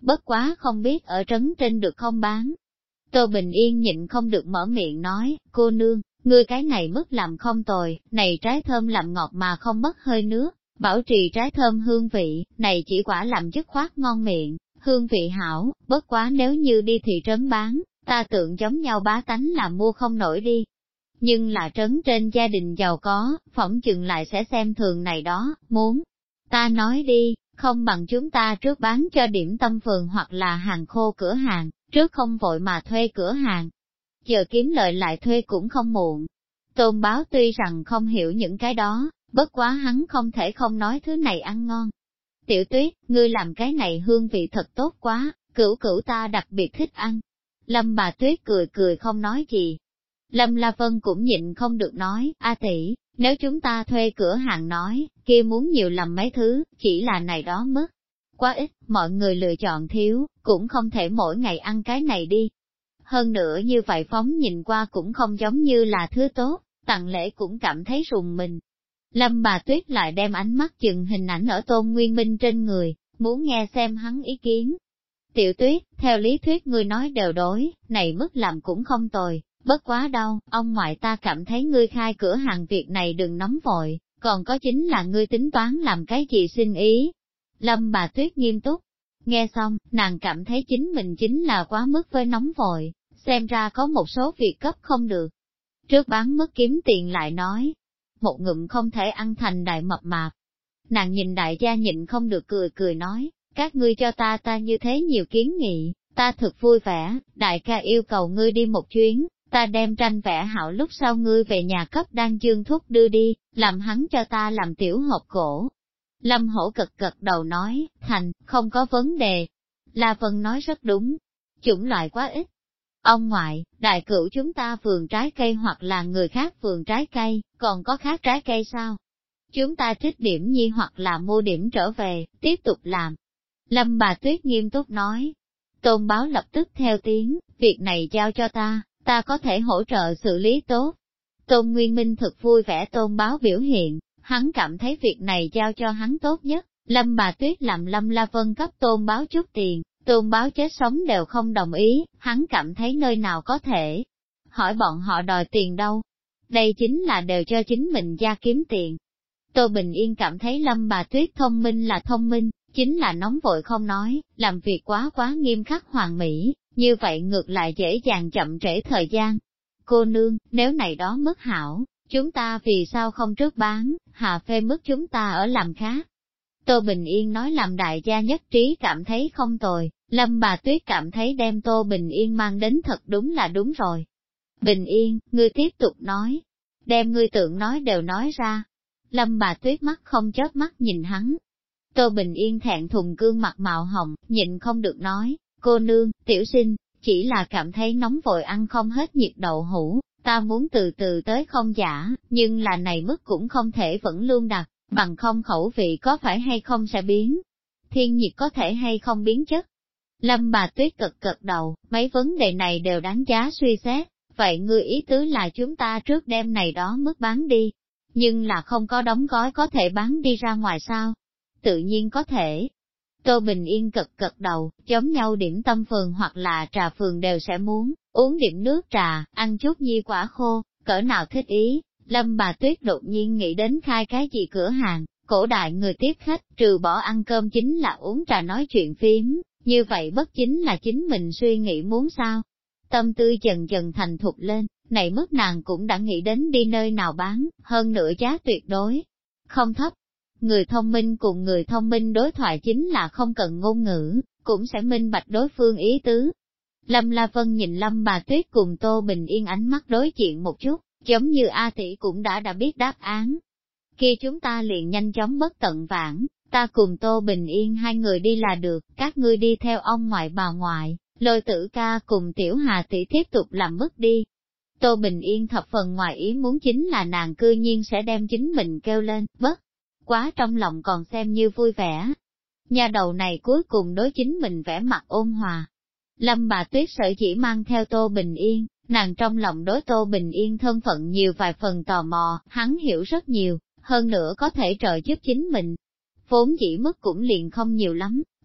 bất quá không biết ở trấn trên được không bán. Tô Bình Yên nhịn không được mở miệng nói, cô nương, ngươi cái này mức làm không tồi, này trái thơm làm ngọt mà không mất hơi nước, bảo trì trái thơm hương vị, này chỉ quả làm dứt khoát ngon miệng, hương vị hảo, bất quá nếu như đi thị trấn bán, ta tưởng giống nhau bá tánh là mua không nổi đi. Nhưng là trấn trên gia đình giàu có, phỏng chừng lại sẽ xem thường này đó, muốn. Ta nói đi, không bằng chúng ta trước bán cho điểm tâm phường hoặc là hàng khô cửa hàng, trước không vội mà thuê cửa hàng. Giờ kiếm lợi lại thuê cũng không muộn. Tôn Báo tuy rằng không hiểu những cái đó, bất quá hắn không thể không nói thứ này ăn ngon. Tiểu Tuyết, ngươi làm cái này hương vị thật tốt quá, cửu cửu ta đặc biệt thích ăn. Lâm bà Tuyết cười cười không nói gì. Lâm La Vân cũng nhịn không được nói, a tỷ, nếu chúng ta thuê cửa hàng nói, kia muốn nhiều làm mấy thứ, chỉ là này đó mất. Quá ít, mọi người lựa chọn thiếu, cũng không thể mỗi ngày ăn cái này đi. Hơn nữa như vậy phóng nhìn qua cũng không giống như là thứ tốt, tặng lễ cũng cảm thấy rùng mình. Lâm bà Tuyết lại đem ánh mắt chừng hình ảnh ở Tôn Nguyên Minh trên người, muốn nghe xem hắn ý kiến. Tiểu Tuyết, theo lý thuyết ngươi nói đều đối, này mức làm cũng không tồi, bất quá đâu, ông ngoại ta cảm thấy ngươi khai cửa hàng việc này đừng nóng vội, còn có chính là ngươi tính toán làm cái gì xin ý. Lâm bà Tuyết nghiêm túc, nghe xong, nàng cảm thấy chính mình chính là quá mức với nóng vội, xem ra có một số việc cấp không được. Trước bán mất kiếm tiền lại nói, một ngụm không thể ăn thành đại mập mạp. Nàng nhìn đại gia nhịn không được cười cười nói, các ngươi cho ta như thế nhiều kiến nghị, ta thật vui vẻ, đại ca yêu cầu ngươi đi một chuyến, ta đem tranh vẽ hảo lúc sau ngươi về nhà cấp Đan Dương Thúc đưa đi, làm hắn cho ta làm tiểu hộp gỗ. Lâm Hổ gật đầu nói, thành, không có vấn đề. La Vân nói rất đúng, chủng loại quá ít. Ông ngoại, đại cửu chúng ta vườn trái cây hoặc là người khác vườn trái cây, còn có khác trái cây sao? Chúng ta trích điểm nhi hoặc là mua điểm trở về, tiếp tục làm. Lâm bà Tuyết nghiêm túc nói. Tôn Báo lập tức theo tiếng, việc này giao cho ta có thể hỗ trợ xử lý tốt. Tôn Nguyên Minh thực vui vẻ Tôn Báo biểu hiện, hắn cảm thấy việc này giao cho hắn tốt nhất. Lâm bà Tuyết làm Lâm La Vân cấp Tôn Báo chút tiền, Tôn Báo chết sống đều không đồng ý, hắn cảm thấy nơi nào có thể hỏi bọn họ đòi tiền đâu. Đây chính là đều cho chính mình ra kiếm tiền. Tô Bình Yên cảm thấy Lâm bà Tuyết thông minh là thông minh, chính là nóng vội không nói, làm việc quá nghiêm khắc hoàn mỹ, như vậy ngược lại dễ dàng chậm trễ thời gian. Cô nương, nếu này đó mức hảo, chúng ta vì sao không trước bán, hạ phê mức chúng ta ở làm khác. Tô Bình Yên nói làm đại gia nhất trí cảm thấy không tồi, Lâm bà Tuyết cảm thấy đem Tô Bình Yên mang đến thật đúng là đúng rồi. Bình Yên, ngươi tiếp tục nói, đem ngươi tưởng nói đều nói ra. Lâm bà Tuyết mắt không chớp mắt nhìn hắn. Tô Bình Yên thẹn thùng gương mặt mạo hồng, nhịn không được nói, cô nương, tiểu sinh, chỉ là cảm thấy nóng vội ăn không hết nhiệt đậu hũ, ta muốn từ từ tới không giả, nhưng là này mức cũng không thể vẫn luôn đặt, bằng không khẩu vị có phải hay không sẽ biến. Thiên nhiệt có thể hay không biến chất. Lâm bà Tuyết gật đầu, mấy vấn đề này đều đáng giá suy xét, vậy ngươi ý tứ là chúng ta trước đem này đó mức bán đi, nhưng là không có đóng gói có thể bán đi ra ngoài sao? Tự nhiên có thể. Tô Bình Yên gật đầu, giống nhau điểm tâm phường hoặc là trà phường đều sẽ muốn, uống điểm nước trà, ăn chút nhi quả khô, cỡ nào thích ý. Lâm bà Tuyết đột nhiên nghĩ đến khai cái gì cửa hàng, cổ đại người tiếp khách, trừ bỏ ăn cơm chính là uống trà nói chuyện phím, như vậy bất chính là chính mình suy nghĩ muốn sao. Tâm tư dần dần thành thục lên, này mức nàng cũng đã nghĩ đến đi nơi nào bán, hơn nữa giá tuyệt đối không thấp. Người thông minh cùng người thông minh đối thoại chính là không cần ngôn ngữ, cũng sẽ minh bạch đối phương ý tứ. Lâm La Vân nhìn Lâm bà Tuyết cùng Tô Bình Yên ánh mắt đối diện một chút, giống như A tỷ cũng đã biết đáp án. Khi chúng ta liền nhanh chóng bất tận vãn, ta cùng Tô Bình Yên hai người đi là được, các ngươi đi theo ông ngoại bà ngoại, Lôi Tử ca cùng Tiểu Hà tỷ tiếp tục làm mức đi. Tô Bình Yên thập phần ngoài ý muốn chính là nàng cư nhiên sẽ đem chính mình kêu lên, bất quá trong lòng còn xem như vui vẻ. Nhà đầu này cuối cùng đối chính mình vẻ mặt ôn hòa. Lâm bà Tuyết sở chỉ mang theo Tô Bình Yên, nàng trong lòng đối Tô Bình Yên thân phận nhiều vài phần tò mò, hắn hiểu rất nhiều, hơn nữa có thể trợ giúp chính mình. Vốn dĩ mức cũng liền không nhiều lắm,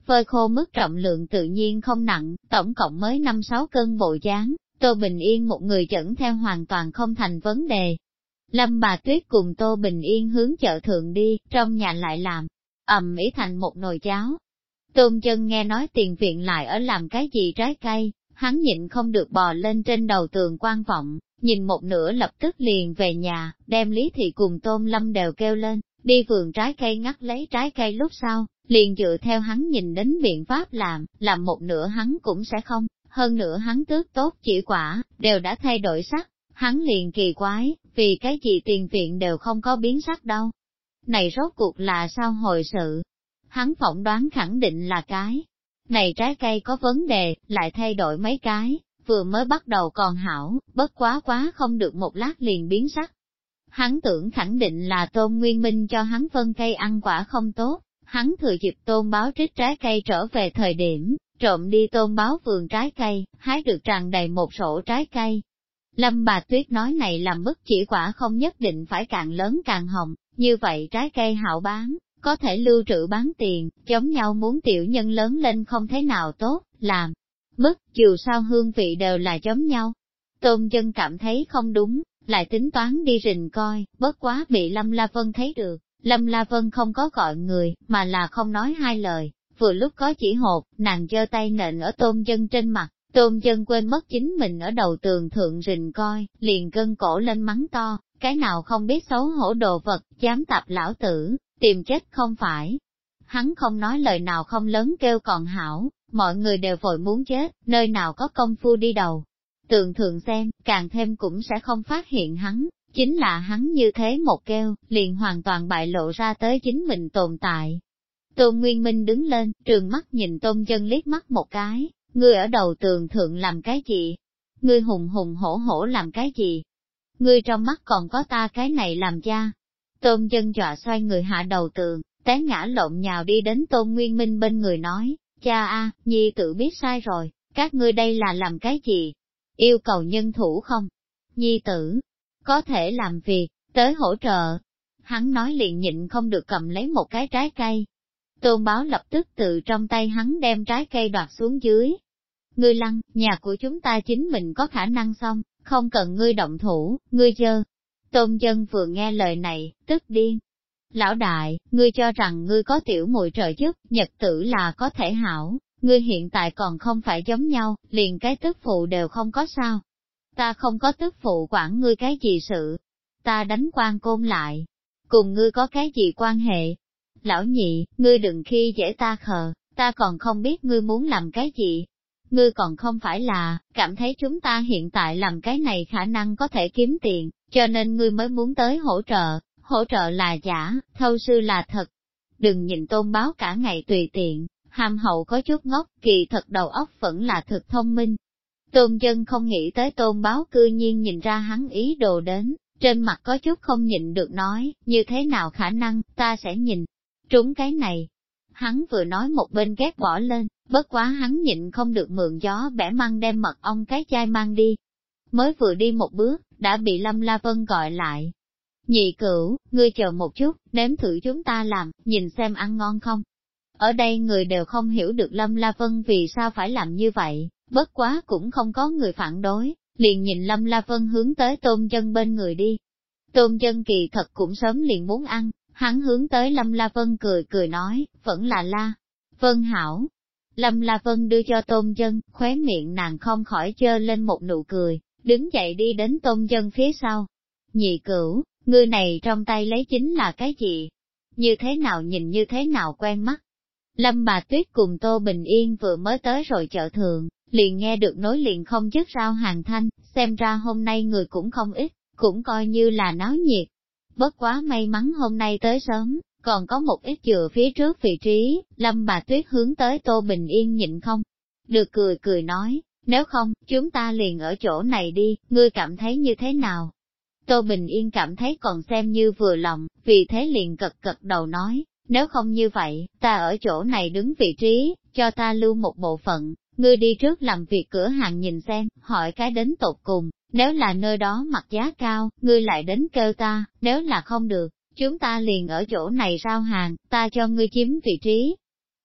phơi khô mức trọng lượng tự nhiên không nặng, tổng cộng mới 5-6 cân bộ dáng, Tô Bình Yên một người dẫn theo hoàn toàn không thành vấn đề. Lâm bà Tuyết cùng Tô Bình Yên hướng chợ thượng đi, trong nhà lại làm, ì thành một nồi cháo. Tôn Chân nghe nói tiền viện lại ở làm cái gì trái cây, hắn nhịn không được bò lên trên đầu tường quan vọng, nhìn một nửa lập tức liền về nhà, đem Lý Thị cùng Tôn Lâm đều kêu lên, đi vườn trái cây ngắt lấy trái cây lúc sau, liền dựa theo hắn nhìn đến biện pháp làm một nửa hắn cũng sẽ không, hơn nữa hắn tước tốt chỉ quả, đều đã thay đổi sắc, hắn liền kỳ quái, vì cái gì tiền viện đều không có biến sắc đâu. Này rốt cuộc là sao hồi sự? Hắn phỏng đoán khẳng định là cái này trái cây có vấn đề, lại thay đổi mấy cái, vừa mới bắt đầu còn hảo, bất quá không được một lát liền biến sắc. Hắn tưởng khẳng định là Tôn Nguyên Minh cho hắn phân cây ăn quả không tốt, hắn thừa dịp Tôn Báo trích trái cây trở về thời điểm, trộm đi Tôn Báo vườn trái cây, hái được tràn đầy một sổ trái cây. Lâm bà Tuyết nói này làm bức chỉ quả không nhất định phải càng lớn càng hồng, như vậy trái cây hảo bán, có thể lưu trữ bán tiền, giống nhau muốn tiểu nhân lớn lên không thế nào tốt, làm. Bức, dù sao hương vị đều là giống nhau. Tôn Chân cảm thấy không đúng, lại tính toán đi rình coi, bất quá bị Lâm La Vân thấy được. Lâm La Vân không có gọi người, mà là không nói hai lời, vừa lúc có chỉ hột, nàng giơ tay nện ở Tôn Chân trên mặt, Tôn Chân quên mất chính mình ở đầu tường thượng rình coi, liền gân cổ lên mắng to, cái nào không biết xấu hổ đồ vật, dám tạp lão tử, tìm chết không phải. Hắn không nói lời nào không lớn kêu còn hảo, mọi người đều vội muốn chết, nơi nào có công phu đi đầu. Tường thượng xem, càng thêm cũng sẽ không phát hiện hắn, chính là hắn như thế một kêu, liền hoàn toàn bại lộ ra tới chính mình tồn tại. Tôn Nguyên Minh đứng lên, trừng mắt nhìn Tôn Chân liếc mắt một cái, ngươi ở đầu tường thượng làm cái gì? Ngươi hùng hùng hổ hổ làm cái gì? Ngươi trong mắt còn có ta cái này làm cha. Tôn Chân dọa xoay người hạ đầu tường, té ngã lộn nhào đi đến Tôn Nguyên Minh bên người nói, cha a, nhi tự biết sai rồi, các ngươi đây là làm cái gì? Yêu cầu nhân thủ không? Nhi tử, có thể làm việc, tới hỗ trợ. Hắn nói liền nhịn không được cầm lấy một cái trái cây. Tôn Báo lập tức từ trong tay hắn đem trái cây đoạt xuống dưới. Ngươi lăn, nhà của chúng ta chính mình có khả năng xong, không cần ngươi động thủ, ngươi dơ. Tôn Chân vừa nghe lời này, tức điên. Lão đại, ngươi cho rằng ngươi có tiểu muội trợ giúp, nhật tử là có thể hảo, ngươi hiện tại còn không phải giống nhau, liền cái tức phụ đều không có sao. Ta không có tức phụ quản ngươi cái gì sự. Ta đánh quan côn lại. Cùng ngươi có cái gì quan hệ? Lão nhị, ngươi đừng khi dễ ta khờ, ta còn không biết ngươi muốn làm cái gì. Ngươi còn không phải là, cảm thấy chúng ta hiện tại làm cái này khả năng có thể kiếm tiền, cho nên ngươi mới muốn tới hỗ trợ là giả, thâu sư là thật. Đừng nhìn Tôn Báo cả ngày tùy tiện, hàm hậu có chút ngốc, kỳ thật đầu óc vẫn là thực thông minh. Tôn Chân không nghĩ tới Tôn Báo cư nhiên nhìn ra hắn ý đồ đến, trên mặt có chút không nhịn được nói, như thế nào khả năng, ta sẽ nhìn trúng cái này. Hắn vừa nói một bên ghét bỏ lên, bất quá hắn nhịn không được mượn gió bẻ măng đem mật ong cái chai mang đi. Mới vừa đi một bước, đã bị Lâm La Vân gọi lại. Nhị cửu, ngươi chờ một chút, nếm thử chúng ta làm, nhìn xem ăn ngon không. Ở đây người đều không hiểu được Lâm La Vân vì sao phải làm như vậy, bất quá cũng không có người phản đối, liền nhìn Lâm La Vân hướng tới Tôn Chân bên người đi. Tôn Chân kỳ thật cũng sớm liền muốn ăn, hắn hướng tới Lâm La Vân cười nói, vẫn là La Vân hảo. Lâm La Vân đưa cho Tôn Chân, khóe miệng nàng không khỏi chơ lên một nụ cười, đứng dậy đi đến Tôn Chân phía sau. Nhị cửu, ngươi này trong tay lấy chính là cái gì? Như thế nào nhìn như thế nào quen mắt? Lâm bà Tuyết cùng Tô Bình Yên vừa mới tới rồi chợ thường, liền nghe được nối liền không dứt rao hàng thanh, xem ra hôm nay người cũng không ít, cũng coi như là náo nhiệt. Bất quá may mắn hôm nay tới sớm, còn có một ít dựa phía trước vị trí, Lâm bà Tuyết hướng tới Tô Bình Yên nhịn không. Được cười nói, nếu không, chúng ta liền ở chỗ này đi, ngươi cảm thấy như thế nào? Tô Bình Yên cảm thấy còn xem như vừa lòng, vì thế liền cật đầu nói, nếu không như vậy, ta ở chỗ này đứng vị trí, cho ta lưu một bộ phận, ngươi đi trước làm việc cửa hàng nhìn xem, hỏi cái đến tột cùng, nếu là nơi đó mặt giá cao, ngươi lại đến kêu ta, nếu là không được, chúng ta liền ở chỗ này giao hàng, ta cho ngươi chiếm vị trí.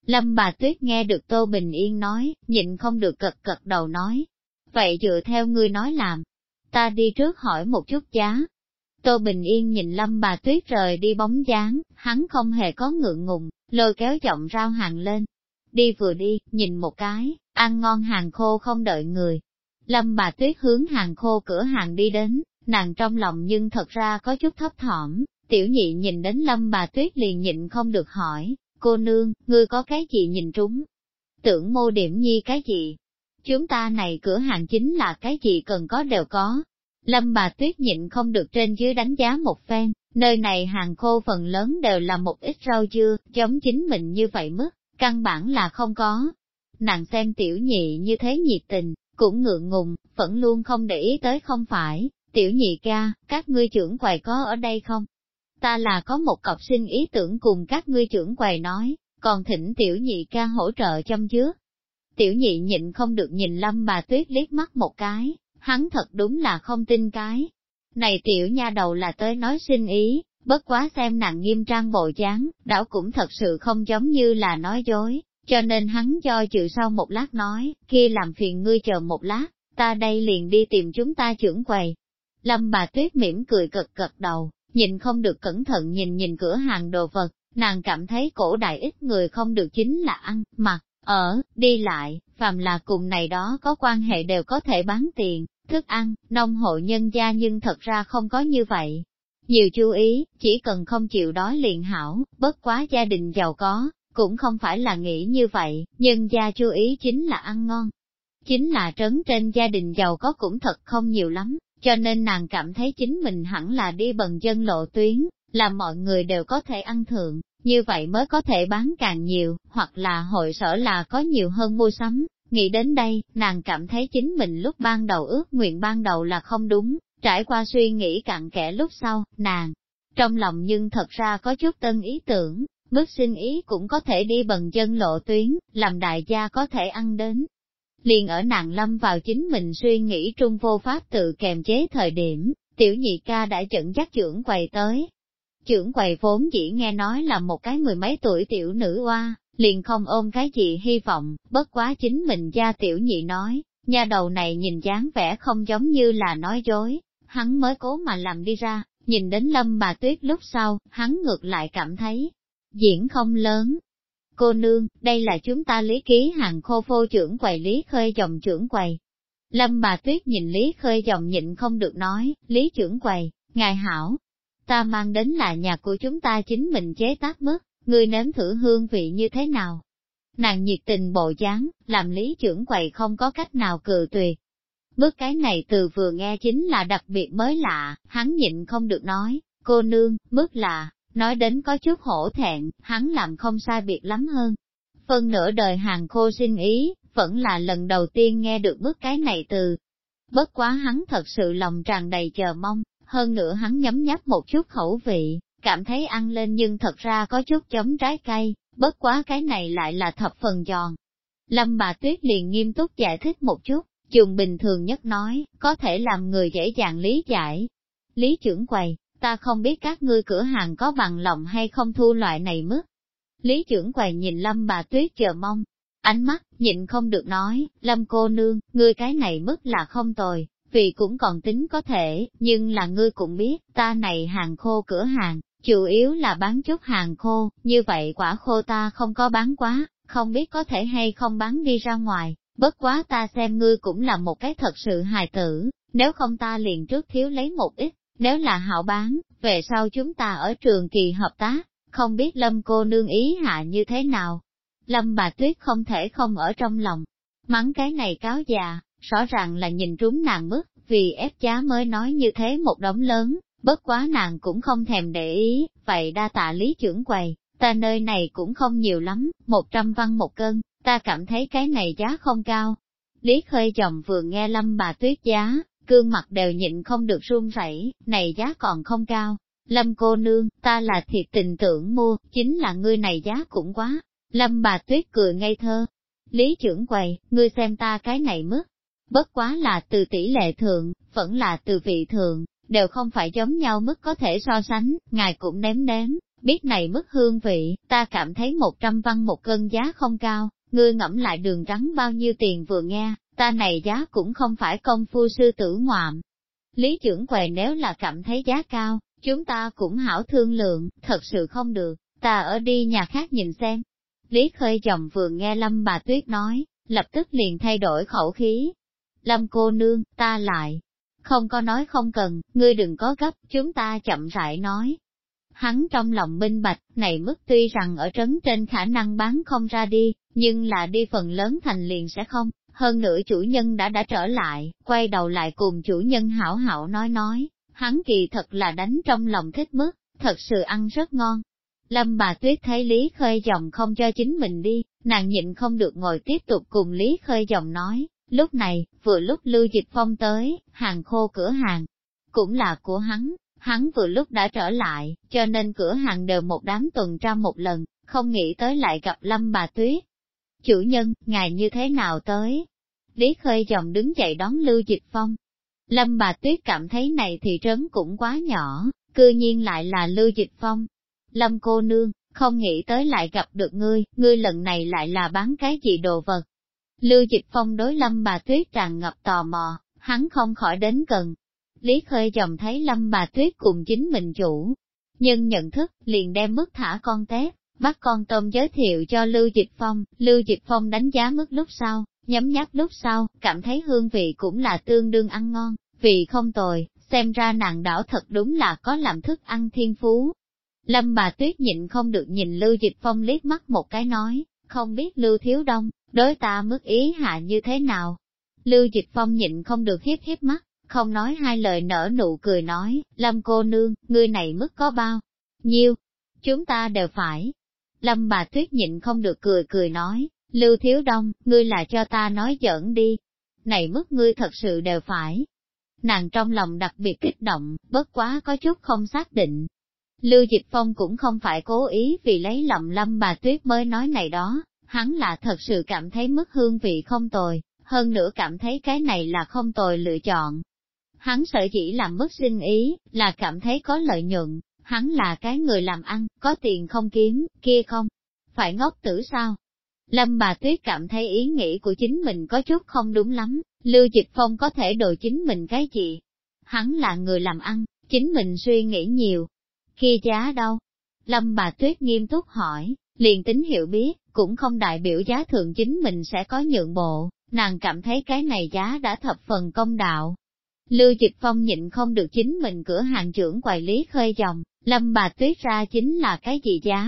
Lâm bà Tuyết nghe được Tô Bình Yên nói, nhịn không được gật đầu nói. Vậy dựa theo ngươi nói làm, ta đi trước hỏi một chút giá. Tô Bình Yên nhìn Lâm bà Tuyết rời đi bóng dáng, hắn không hề có ngượng ngùng, lôi kéo giọng rao hàng lên. Đi vừa đi, nhìn một cái, ăn ngon hàng khô không đợi người. Lâm bà Tuyết hướng hàng khô cửa hàng đi đến, nàng trong lòng nhưng thật ra có chút thấp thỏm. Tiểu nhị nhìn đến Lâm bà Tuyết liền nhịn không được hỏi, cô nương, ngươi có cái gì nhìn trúng? Tưởng Mô Điểm Nhi cái gì? Chúng ta này cửa hàng chính là cái gì cần có đều có. Lâm bà Tuyết nhịn không được trên dưới đánh giá một phen, nơi này hàng khô phần lớn đều là một ít rau dưa, giống chính mình như vậy mức, căn bản là không có. Nàng xem tiểu nhị như thế nhiệt tình, cũng ngượng ngùng, vẫn luôn không để ý tới không phải, tiểu nhị ca, các ngươi trưởng quầy có ở đây không? Ta là có một cọc xin ý tưởng cùng các ngươi trưởng quầy nói, còn thỉnh tiểu nhị ca hỗ trợ châm chứa. Tiểu nhị nhịn không được nhìn Lâm bà Tuyết liếc mắt một cái, hắn thật đúng là không tin cái. Này tiểu nha đầu là tới nói xin ý, bất quá xem nàng nghiêm trang bộ dáng, đảo cũng thật sự không giống như là nói dối, cho nên hắn do dự sau một lát nói, kia làm phiền ngươi chờ một lát, ta đây liền đi tìm chúng ta trưởng quầy. Lâm bà Tuyết mỉm cười gật đầu, nhìn không được cẩn thận nhìn cửa hàng đồ vật, nàng cảm thấy cổ đại ít người không được chính là ăn, mặc, ở, đi lại, phàm là cùng này đó có quan hệ đều có thể bán tiền, thức ăn, nông hộ nhân gia nhưng thật ra không có như vậy. Nhiều chú ý, chỉ cần không chịu đói liền hảo, bất quá gia đình giàu có, cũng không phải là nghĩ như vậy, nhân gia chú ý chính là ăn ngon. Chính là trấn trên gia đình giàu có cũng thật không nhiều lắm, cho nên nàng cảm thấy chính mình hẳn là đi bần dân lộ tuyến, là mọi người đều có thể ăn thượng, như vậy mới có thể bán càng nhiều, hoặc là hội sở là có nhiều hơn mua sắm. Nghĩ đến đây, nàng cảm thấy chính mình lúc ban đầu ước nguyện ban đầu là không đúng, trải qua suy nghĩ cặn kẽ lúc sau, nàng trong lòng nhưng thật ra có chút tân ý tưởng, bước xin ý cũng có thể đi bần dân lộ tuyến, làm đại gia có thể ăn đến. Liền ở nàng lâm vào chính mình suy nghĩ trung vô pháp tự kềm chế thời điểm, tiểu nhị ca đã dẫn dắt trưởng quầy tới. Trưởng quầy vốn chỉ nghe nói là một cái mười mấy tuổi tiểu nữ oa, liền không ôm cái gì hy vọng, bất quá chính mình gia tiểu nhị nói, nha đầu này nhìn dáng vẻ không giống như là nói dối, hắn mới cố mà làm đi ra, nhìn đến Lâm bà Tuyết lúc sau, hắn ngược lại cảm thấy, diễn không lớn. Cô nương, đây là chúng ta Lý Ký hàng khô phô trưởng quầy Lý Khơi dòng trưởng quầy. Lâm bà Tuyết nhìn Lý Khơi dòng nhịn không được nói, Lý trưởng quầy, ngài hảo, ta mang đến là nhà của chúng ta chính mình chế tác mức, ngươi nếm thử hương vị như thế nào. Nàng nhiệt tình bộ dáng, làm Lý trưởng quầy không có cách nào cự tuyệt. Bước cái này từ vừa nghe chính là đặc biệt mới lạ, hắn nhịn không được nói, cô nương, bước lạ, nói đến có chút hổ thẹn, hắn làm không sai biệt lắm hơn. Phân nửa đời hàng khô xin ý, vẫn là lần đầu tiên nghe được bước cái này từ. Bất quá hắn thật sự lòng tràn đầy chờ mong, hơn nữa hắn nhấm nháp một chút khẩu vị, cảm thấy ăn lên nhưng thật ra có chút giống trái cây, bất quá cái này lại là thập phần giòn. Lâm bà Tuyết liền nghiêm túc giải thích một chút, dùng bình thường nhất nói, có thể làm người dễ dàng lý giải. Lý trưởng quầy, ta không biết các ngươi cửa hàng có bằng lòng hay không thu loại này mức. Lý trưởng quầy nhìn Lâm bà Tuyết chờ mong, ánh mắt, nhịn không được nói, Lâm cô nương, ngươi cái này mức là không tồi, vì cũng còn tính có thể, nhưng là ngươi cũng biết, ta này hàng khô cửa hàng, chủ yếu là bán chút hàng khô, như vậy quả khô ta không có bán quá, không biết có thể hay không bán đi ra ngoài, bất quá ta xem ngươi cũng là một cái thật sự hài tử, nếu không ta liền trước thiếu lấy một ít, nếu là hảo bán, về sau chúng ta ở trường kỳ hợp tác, không biết Lâm cô nương ý hạ như thế nào. Lâm bà Tuyết không thể không ở trong lòng, mắng cái này cáo già, rõ ràng là nhìn trúng nàng mức, vì ép giá mới nói như thế một đống lớn, bất quá nàng cũng không thèm để ý, vậy đa tạ Lý trưởng quầy, ta nơi này cũng không nhiều lắm, 100 văn một cân, ta cảm thấy cái này giá không cao. Lý Khơi chồng vừa nghe Lâm bà Tuyết giá, gương mặt đều nhịn không được run rẩy, này giá còn không cao. Lâm cô nương, ta là thiệt tình tưởng mua, chính là ngươi này giá cũng quá. Lâm bà Tuyết cười ngây thơ. Lý trưởng quầy, ngươi xem ta cái này mức, bất quá là từ tỷ lệ thượng, vẫn là từ vị thượng, đều không phải giống nhau mức có thể so sánh, ngài cũng nếm nếm, biết này mức hương vị, ta cảm thấy 100 văn một cân giá không cao, ngươi ngẫm lại đường trắng bao nhiêu tiền vừa nghe, ta này giá cũng không phải công phu sư tử ngoạm. Lý trưởng quầy nếu là cảm thấy giá cao, chúng ta cũng hảo thương lượng, thật sự không được, ta ở đi nhà khác nhìn xem. Lý Khơi chồng vừa nghe Lâm bà Tuyết nói, lập tức liền thay đổi khẩu khí. Lâm cô nương, ta lại, không có nói không cần, ngươi đừng có gấp, chúng ta chậm rãi nói. Hắn trong lòng minh bạch, này mức tuy rằng ở trấn trên khả năng bán không ra đi, nhưng là đi phần lớn thành liền sẽ không, hơn nữa chủ nhân đã trở lại, quay đầu lại cùng chủ nhân hảo hảo nói, hắn kỳ thật là đánh trong lòng thích mức, thật sự ăn rất ngon. Lâm bà Tuyết thấy Lý Khơi Dòng không cho chính mình đi, nàng nhịn không được ngồi tiếp tục cùng Lý Khơi Dòng nói, lúc này, vừa lúc Lưu Dịch Phong tới, hàng khô cửa hàng, cũng là của hắn vừa lúc đã trở lại, cho nên cửa hàng đều một đám tuần tra một lần, không nghĩ tới lại gặp Lâm bà Tuyết. Chủ nhân, ngài như thế nào tới? Lý Khơi Dòng đứng dậy đón Lưu Dịch Phong. Lâm bà Tuyết cảm thấy này thị trấn cũng quá nhỏ, cư nhiên lại là Lưu Dịch Phong. Lâm cô nương, không nghĩ tới lại gặp được ngươi lần này lại là bán cái gì đồ vật? Lưu Dịch Phong đối Lâm bà Tuyết tràn ngập tò mò, hắn không khỏi đến gần. Lý Khơi Dòng thấy Lâm bà Tuyết cùng chính mình chủ, nhưng nhận thức, liền đem mức thả con tép, bắt con tôm giới thiệu cho Lưu Dịch Phong. Lưu Dịch Phong đánh giá mức lúc sau, nhấm nháp lúc sau, cảm thấy hương vị cũng là tương đương ăn ngon, vị không tồi, xem ra nàng đảo thật đúng là có làm thức ăn thiên phú. Lâm bà Tuyết nhịn không được nhìn Lưu Dịch Phong liếc mắt một cái nói, không biết Lưu Thiếu Đông, đối ta mức ý hạ như thế nào? Lưu Dịch Phong nhịn không được hiếp hiếp mắt, không nói hai lời nở nụ cười nói, Lâm cô nương, ngươi này mức có bao nhiêu? Chúng ta đều phải. Lâm bà Tuyết nhịn không được cười nói, Lưu Thiếu Đông, ngươi là cho ta nói giỡn đi. Này mức ngươi thật sự đều phải. Nàng trong lòng đặc biệt kích động, bất quá có chút không xác định. Lưu Dịch Phong cũng không phải cố ý vì lấy lòng Lâm bà Tuyết mới nói này đó, hắn là thật sự cảm thấy mức hương vị không tồi, hơn nữa cảm thấy cái này là không tồi lựa chọn. Hắn sở dĩ làm mức sinh ý, là cảm thấy có lợi nhuận, hắn là cái người làm ăn, có tiền không kiếm, kia không, phải ngốc tử sao? Lâm bà Tuyết cảm thấy ý nghĩ của chính mình có chút không đúng lắm, Lưu Dịch Phong có thể đồ chính mình cái gì? Hắn là người làm ăn, chính mình suy nghĩ nhiều. Kia giá đâu? Lâm bà Tuyết nghiêm túc hỏi, liền tính hiểu biết, cũng không đại biểu giá thượng chính mình sẽ có nhượng bộ, nàng cảm thấy cái này giá đã thập phần công đạo. Lưu Dịch Phong nhịn không được chính mình cửa hàng trưởng quầy Lý Khơi Dòng, Lâm bà Tuyết ra chính là cái gì giá?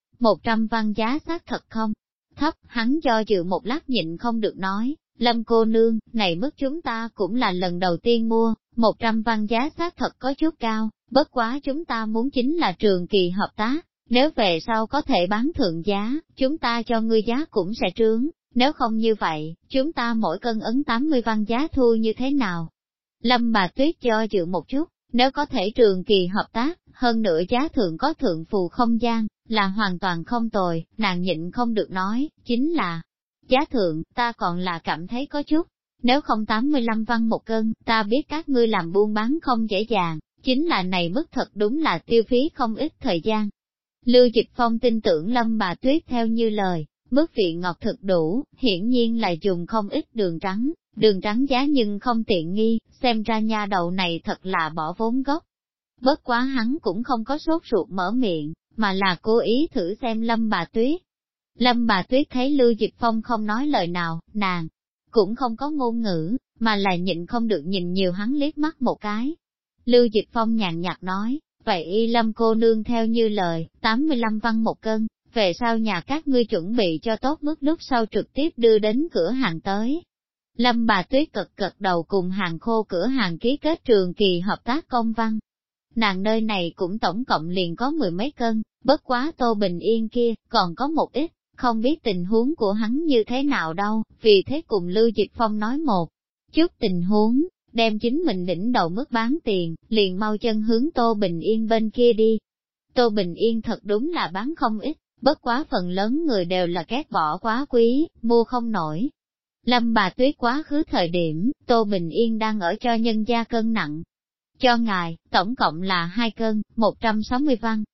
100 văn giá xác thật không? Thấp, hắn do dự một lát nhịn không được nói, Lâm cô nương, này mức chúng ta cũng là lần đầu tiên mua, 100 văn giá xác thật có chút cao, bất quá chúng ta muốn chính là trường kỳ hợp tác, nếu về sau có thể bán thượng giá, chúng ta cho ngươi giá cũng sẽ trướng, nếu không như vậy, chúng ta mỗi cân ấn 80 văn giá thu như thế nào? Lâm bà Tuyết do dự một chút, nếu có thể trường kỳ hợp tác, hơn nữa giá thượng có thượng phù không gian, là hoàn toàn không tồi, nàng nhịn không được nói, chính là giá thượng, ta còn là cảm thấy có chút, nếu không 85 văn một cân, ta biết các ngươi làm buôn bán không dễ dàng, chính là này mức thật đúng là tiêu phí không ít thời gian. Lưu Dịch Phong tin tưởng Lâm bà Tuyết theo như lời, mức vị ngọt thực đủ, hiển nhiên là dùng không ít đường trắng giá nhưng không tiện nghi, xem ra nha đầu này thật là bỏ vốn gốc. Bất quá hắn cũng không có sốt ruột mở miệng, mà là cố ý thử xem Lâm bà Tuyết. Lâm bà Tuyết thấy Lưu Dịch Phong không nói lời nào, nàng cũng không có ngôn ngữ, mà là nhịn không được nhìn nhiều hắn liếc mắt một cái. Lưu Dịch Phong nhàn nhạt nói, vậy y Lâm cô nương theo như lời, 85 văn một cân, về sau nhà các ngươi chuẩn bị cho tốt mức lúc sau trực tiếp đưa đến cửa hàng tới. Lâm bà Tuyết cật đầu cùng hàng khô cửa hàng ký kết trường kỳ hợp tác công văn. Nàng nơi này cũng tổng cộng liền có 10 mấy cân, bất quá Tô Bình Yên kia, còn có một ít, không biết tình huống của hắn như thế nào đâu, vì thế cùng Lưu Dịch Phong nói một chút tình huống, đem chính mình đỉnh đầu mức bán tiền, liền mau chân hướng Tô Bình Yên bên kia đi. Tô Bình Yên thật đúng là bán không ít, bất quá phần lớn người đều là ghét bỏ quá quý, mua không nổi. Lâm bà Tuyết quá khứ thời điểm, Tô Bình Yên đang ở cho nhân gia cân nặng. Cho ngài, tổng cộng là 2 cân, 160 văn.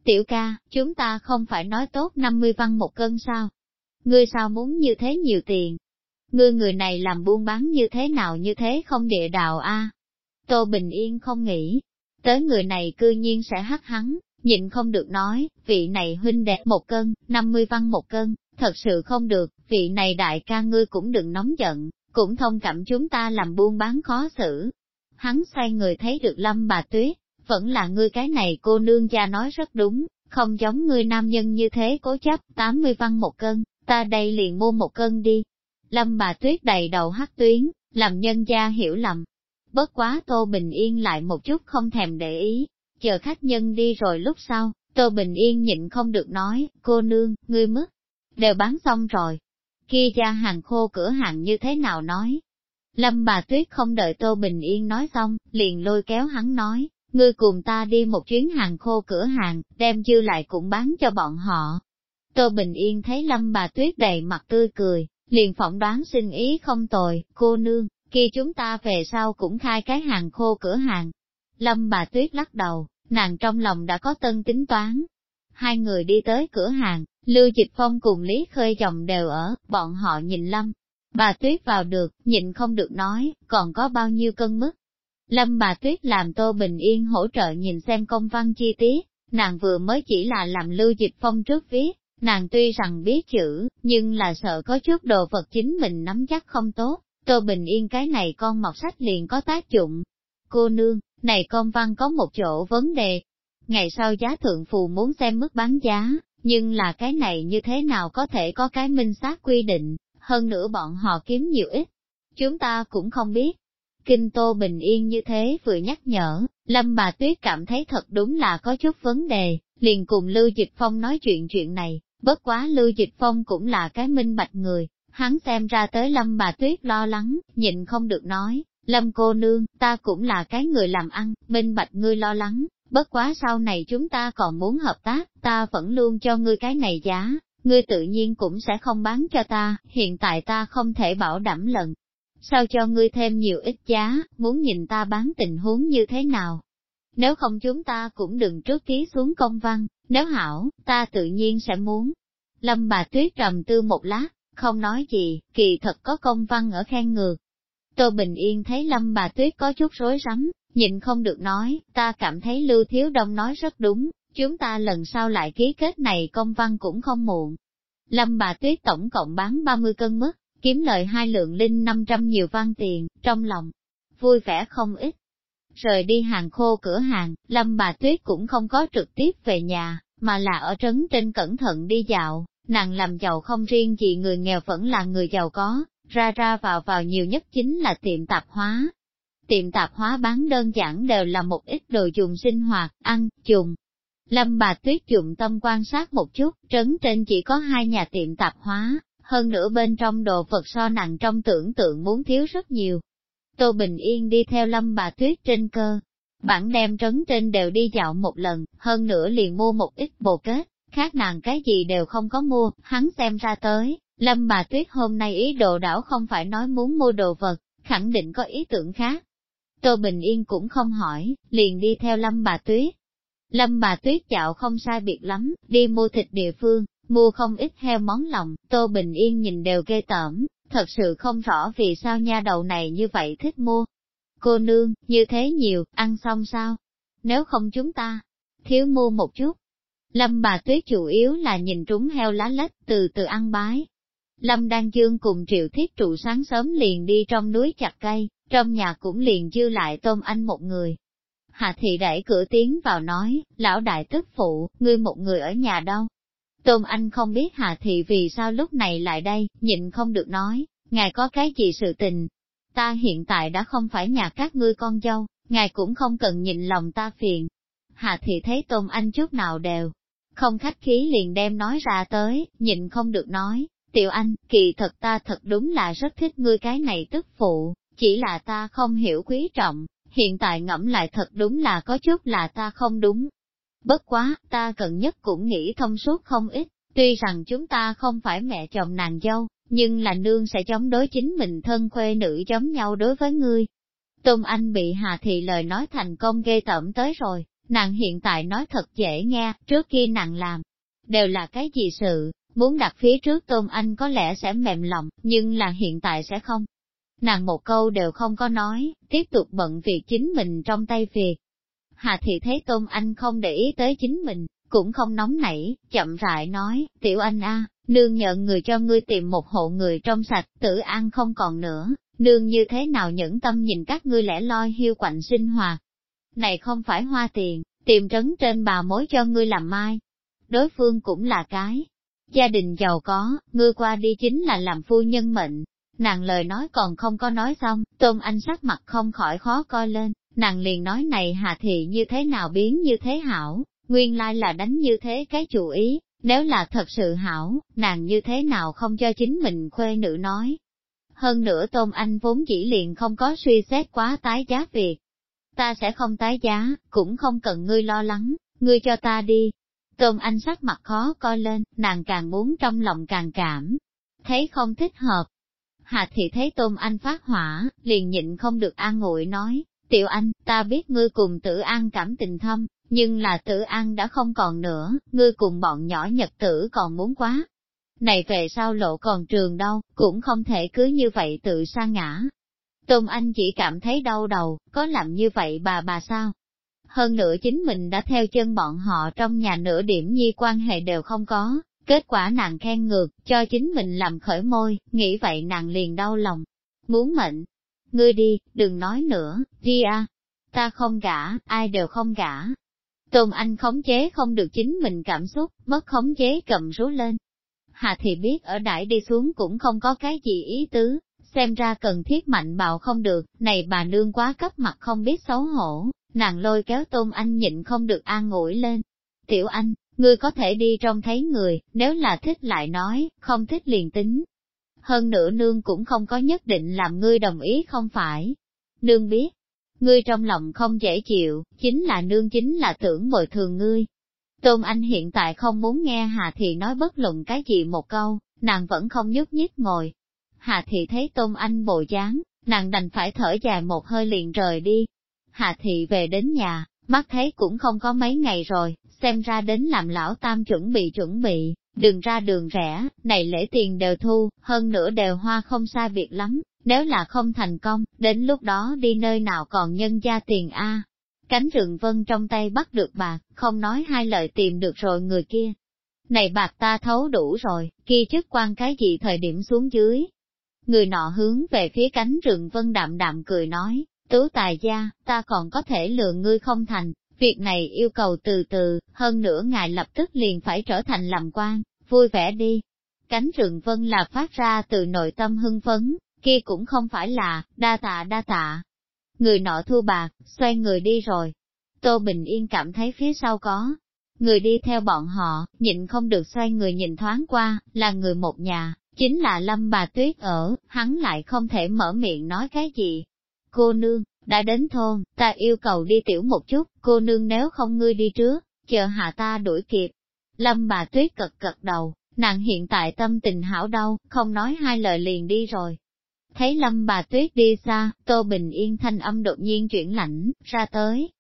Tiểu ca, chúng ta không phải nói tốt 50 văn một cân sao? Ngươi sao muốn như thế nhiều tiền? Ngươi người này làm buôn bán như thế nào như thế không địa đạo a? Tô Bình Yên không nghĩ tới người này cư nhiên sẽ hắc hắn, nhịn không được nói, vị này huynh đệ một cân, 50 văn một cân, thật sự không được, vị này đại ca ngươi cũng đừng nóng giận, cũng thông cảm chúng ta làm buôn bán khó xử. Hắn xoay người thấy được Lâm Bà Tuyết, vẫn là ngươi cái này cô nương gia nói rất đúng, không giống ngươi nam nhân như thế cố chấp, 80 văn một cân, ta đây liền mua một cân đi. Lâm Bà Tuyết đầy đầu hắc tuyến, làm nhân gia hiểu lầm. Bất quá Tô Bình Yên lại một chút không thèm để ý, chờ khách nhân đi rồi lúc sau, Tô Bình Yên nhịn không được nói, cô nương, ngươi mức, đều bán xong rồi. Kia gia hàng khô cửa hàng như thế nào nói? Lâm Bà Tuyết không đợi Tô Bình Yên nói xong, liền lôi kéo hắn nói, ngươi cùng ta đi một chuyến hàng khô cửa hàng, đem dư lại cũng bán cho bọn họ. Tô Bình Yên thấy Lâm Bà Tuyết đầy mặt tươi cười, liền phỏng đoán xin ý không tồi, cô nương, kia chúng ta về sau cũng khai cái hàng khô cửa hàng. Lâm Bà Tuyết lắc đầu, nàng trong lòng đã có tân tính toán. Hai người đi tới cửa hàng, Lưu Dịch Phong cùng Lý Khơi Chồng đều ở, bọn họ nhìn Lâm Bà Tuyết vào được, nhịn không được nói, còn có bao nhiêu cân mức. Lâm Bà Tuyết làm Tô Bình Yên hỗ trợ nhìn xem công văn chi tiết, nàng vừa mới chỉ là làm Lưu Dịch Phong trước viết, nàng tuy rằng biết chữ, nhưng là sợ có chút đồ vật chính mình nắm chắc không tốt, Tô Bình Yên cái này con mọt sách liền có tác dụng. Cô nương, này công văn có một chỗ vấn đề. Ngày sau giá thượng phù muốn xem mức bán giá, nhưng là cái này như thế nào có thể có cái minh xác quy định, hơn nữa bọn họ kiếm nhiều ít. Chúng ta cũng không biết. Kinh Tô Bình Yên như thế vừa nhắc nhở, Lâm Bà Tuyết cảm thấy thật đúng là có chút vấn đề, liền cùng Lưu Dịch Phong nói chuyện này, bất quá Lưu Dịch Phong cũng là cái minh bạch người, hắn xem ra tới Lâm Bà Tuyết lo lắng, nhịn không được nói, Lâm cô nương, ta cũng là cái người làm ăn, minh bạch ngươi lo lắng, bất quá sau này chúng ta còn muốn hợp tác, ta vẫn luôn cho ngươi cái này giá, ngươi tự nhiên cũng sẽ không bán cho ta, hiện tại ta không thể bảo đảm lần. Sao cho ngươi thêm nhiều ít giá, muốn nhìn ta bán tình huống như thế nào? Nếu không chúng ta cũng đừng trước ký xuống công văn, nếu hảo, ta tự nhiên sẽ muốn. Lâm Bà Tuyết trầm tư một lát, không nói gì, kỳ thật có công văn ở khen ngược. Tô Bình Yên thấy Lâm Bà Tuyết có chút rối rắm, nhịn không được nói, ta cảm thấy Lưu Thiếu Đông nói rất đúng, chúng ta lần sau lại ký kết này công văn cũng không muộn. Lâm Bà Tuyết tổng cộng bán 30 cân mức, kiếm lợi 2 lượng linh 500 nhiều văn tiền, trong lòng vui vẻ không ít. Rời đi hàng khô cửa hàng, Lâm Bà Tuyết cũng không có trực tiếp về nhà, mà là ở trấn trên cẩn thận đi dạo, nàng làm giàu không riêng gì người nghèo vẫn là người giàu có, ra ra vào nhiều nhất chính là tiệm tạp hóa. Tiệm tạp hóa bán đơn giản đều là một ít đồ dùng sinh hoạt, ăn, dùng. Lâm Bà Tuyết dụng tâm quan sát một chút, trấn trên chỉ có 2 nhà tiệm tạp hóa, hơn nữa bên trong đồ vật so nặng trong tưởng tượng muốn thiếu rất nhiều. Tô Bình Yên đi theo Lâm Bà Tuyết trên cơ, bản đem trấn trên đều đi dạo một lần, hơn nữa liền mua một ít bồ kết, khác nàng cái gì đều không có mua, hắn xem ra tới, Lâm Bà Tuyết hôm nay ý đồ đảo không phải nói muốn mua đồ vật, khẳng định có ý tưởng khác. Tô Bình Yên cũng không hỏi, liền đi theo Lâm Bà Tuyết. Lâm Bà Tuyết dạo không sai biệt lắm, đi mua thịt địa phương, mua không ít heo món lòng, Tô Bình Yên nhìn đều ghê tởm, thật sự không rõ vì sao nha đầu này như vậy thích mua. Cô nương, như thế nhiều, ăn xong sao? Nếu không chúng ta, thiếu mua một chút. Lâm Bà Tuyết chủ yếu là nhìn trúng heo lá lách, từ từ ăn bái. Lâm Đan Dương cùng Triệu Thiết Trụ sáng sớm liền đi trong núi chặt cây, trong nhà cũng liền dư lại Tôm Anh một người. Hà Thị đẩy cửa tiến vào nói, lão đại tức phụ, ngươi một người ở nhà đâu? Tôm Anh không biết Hà Thị vì sao lúc này lại đây, nhịn không được nói, ngài có cái gì sự tình? Ta hiện tại đã không phải nhà các ngươi con dâu, ngài cũng không cần nhịn lòng ta phiền. Hà Thị thấy Tôm Anh chút nào đều không khách khí liền đem nói ra tới, nhịn không được nói, Tiểu Anh, kỳ thật ta thật đúng là rất thích ngươi cái này tức phụ, chỉ là ta không hiểu quý trọng, hiện tại ngẫm lại thật đúng là có chút là ta không đúng. Bất quá, ta gần nhất cũng nghĩ thông suốt không ít, tuy rằng chúng ta không phải mẹ chồng nàng dâu, nhưng là nương sẽ chống đối chính mình thân khuê nữ giống nhau đối với ngươi. Tôn Anh bị Hà Thị lời nói thành công ghê tởm tới rồi, Nàng hiện tại nói thật dễ nghe, trước kia nàng làm, đều là cái gì sự, muốn đặt phía trước Tôn Anh có lẽ sẽ mềm lòng, nhưng là hiện tại sẽ không. Nàng một câu đều không có nói, tiếp tục bận việc chính mình trong tay việc. Hà Thị thấy Tôn Anh không để ý tới chính mình, cũng không nóng nảy, chậm rãi nói, Tiểu Anh a, nương nhận người cho ngươi tìm một hộ người trong sạch, Tử An không còn nữa, nương như thế nào nhẫn tâm nhìn các ngươi lẻ loi hiu quạnh sinh hoạt. Này không phải hoa tiền, tìm trấn trên bà mối cho ngươi làm mai. Đối phương cũng là cái gia đình giàu có, ngươi qua đi chính là làm phu nhân mệnh. Nàng lời nói còn không có nói xong, Tôn Anh sắc mặt không khỏi khó coi lên, nàng liền nói này Hà Thị như thế nào biến như thế hảo, nguyên lai là đánh như thế cái chủ ý, nếu là thật sự hảo, nàng như thế nào không cho chính mình khuê nữ nói. Hơn nữa Tôn Anh vốn dĩ liền không có suy xét quá tái giá việc. Ta sẽ không tái giá, cũng không cần ngươi lo lắng, ngươi cho ta đi. Tôn Anh sắc mặt khó coi lên, nàng càng muốn trong lòng càng cảm, thấy không thích hợp. Hà Thị thấy Tôn Anh phát hỏa, liền nhịn không được an ủi nói, Tiểu Anh, ta biết ngươi cùng Tử An cảm tình thâm, nhưng là Tử An đã không còn nữa, ngươi cùng bọn nhỏ nhật tử còn muốn quá. Này về sau lộ còn trường đâu, cũng không thể cứ như vậy tự sa ngã. Tôn Anh chỉ cảm thấy đau đầu, có làm như vậy bà sao? Hơn nữa chính mình đã theo chân bọn họ trong nhà nửa điểm nhi quan hệ đều không có, kết quả nàng khen ngược, cho chính mình làm khởi môi, nghĩ vậy nàng liền đau lòng. Muốn mệnh, ngươi đi, đừng nói nữa, đi a, ta không gả, ai đều không gả. Tôn Anh khống chế không được chính mình cảm xúc, mất khống chế cầm rú lên. Hà Thị biết ở đãi đi xuống cũng không có cái gì ý tứ, xem ra cần thiết mạnh bạo không được, này bà nương quá cấp mặt không biết xấu hổ, nàng lôi kéo Tôn Anh nhịn không được an ủi lên. Tiểu Anh, ngươi có thể đi trông thấy người, nếu là thích lại nói, không thích liền tính. Hơn nữa nương cũng không có nhất định làm ngươi đồng ý không phải. Nương biết, ngươi trong lòng không dễ chịu, chính là tưởng bồi thường ngươi. Tôn Anh hiện tại không muốn nghe Hà Thị nói bất luận cái gì một câu, nàng vẫn không nhúc nhích ngồi. Hà Thị thấy Tôn Anh bộ dáng, nàng đành phải thở dài một hơi liền rời đi. Hà Thị về đến nhà, mắt thấy cũng không có mấy ngày rồi, xem ra đến làm lão tam chuẩn bị, đừng ra đường rẻ, này lễ tiền đều thu, hơn nữa đều hoa không sai biệt lắm, nếu là không thành công, đến lúc đó đi nơi nào còn nhân gia tiền a. Cánh Rừng Vân trong tay bắt được bạc, không nói hai lời tìm được rồi người kia. Này bạc ta thấu đủ rồi, kia chức quan cái gì thời điểm xuống dưới. Người nọ hướng về phía Cánh Rừng Vân đạm đạm cười nói, Tú tài gia, ta còn có thể lừa ngươi không thành, việc này yêu cầu từ từ, hơn nữa ngài lập tức liền phải trở thành làm quan, vui vẻ đi. Cánh Rừng Vân là phát ra từ nội tâm hưng phấn, kia cũng không phải là, đa tạ. Người nọ thu bạc, xoay người đi rồi. Tô Bình Yên cảm thấy phía sau có người đi theo bọn họ, nhịn không được xoay người nhìn thoáng qua, là người một nhà, chính là Lâm bà Tuyết ở, hắn lại không thể mở miệng nói cái gì. Cô nương, đã đến thôn, ta yêu cầu đi tiểu một chút, cô nương nếu không ngươi đi trước, chờ hạ ta đuổi kịp. Lâm bà Tuyết cật đầu, nàng hiện tại tâm tình hảo đâu, không nói hai lời liền đi rồi. Thấy Lâm bà Tuyết đi xa, Tô Bình Yên thanh âm đột nhiên chuyển lạnh, ra tới.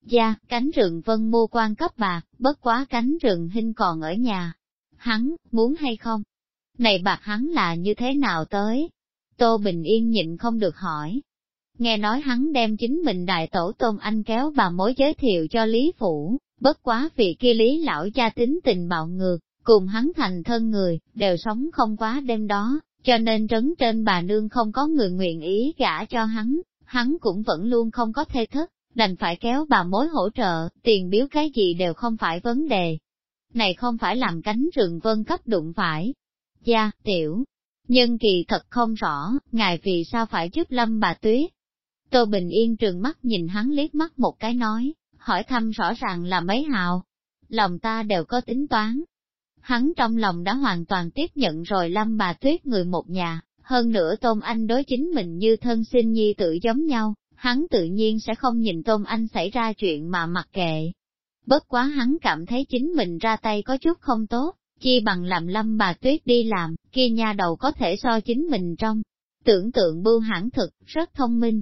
Cánh Rừng Vân mua quan cấp bạc, bất quá Cánh Rừng Hinh còn ở nhà. Hắn, muốn hay không? Này bạc hắn là như thế nào tới? Tô Bình Yên nhịn không được hỏi. Nghe nói hắn đem chính mình đại tổ Tôn Anh kéo bà mối giới thiệu cho Lý Phủ, bất quá vì kia Lý lão gia tính tình bạo ngược, cùng hắn thành thân người, đều sống không quá đêm đó, cho nên trấn trên bà nương không có người nguyện ý gả cho hắn cũng vẫn luôn không có thê thất, đành phải kéo bà mối hỗ trợ, tiền biếu cái gì đều không phải vấn đề. Này không phải làm Cánh Rừng Vân cấp đụng phải. Tiểu nhân kỳ thật không rõ, ngài vì sao phải giúp Lâm bà Tuyết. Tô Bình Yên trừng mắt nhìn hắn liếc mắt một cái nói, hỏi thăm rõ ràng là mấy hào. Lòng ta đều có tính toán. Hắn trong lòng đã hoàn toàn tiếp nhận rồi Lâm bà Tuyết người một nhà, hơn nữa Tôn Anh đối chính mình như thân sinh nhi tự giống nhau, hắn tự nhiên sẽ không nhìn Tôn Anh xảy ra chuyện mà mặc kệ. Bất quá hắn cảm thấy chính mình ra tay có chút không tốt, chi bằng làm Lâm bà Tuyết đi làm, kia nha đầu có thể so chính mình trong tưởng tượng bưu hãn thực, rất thông minh.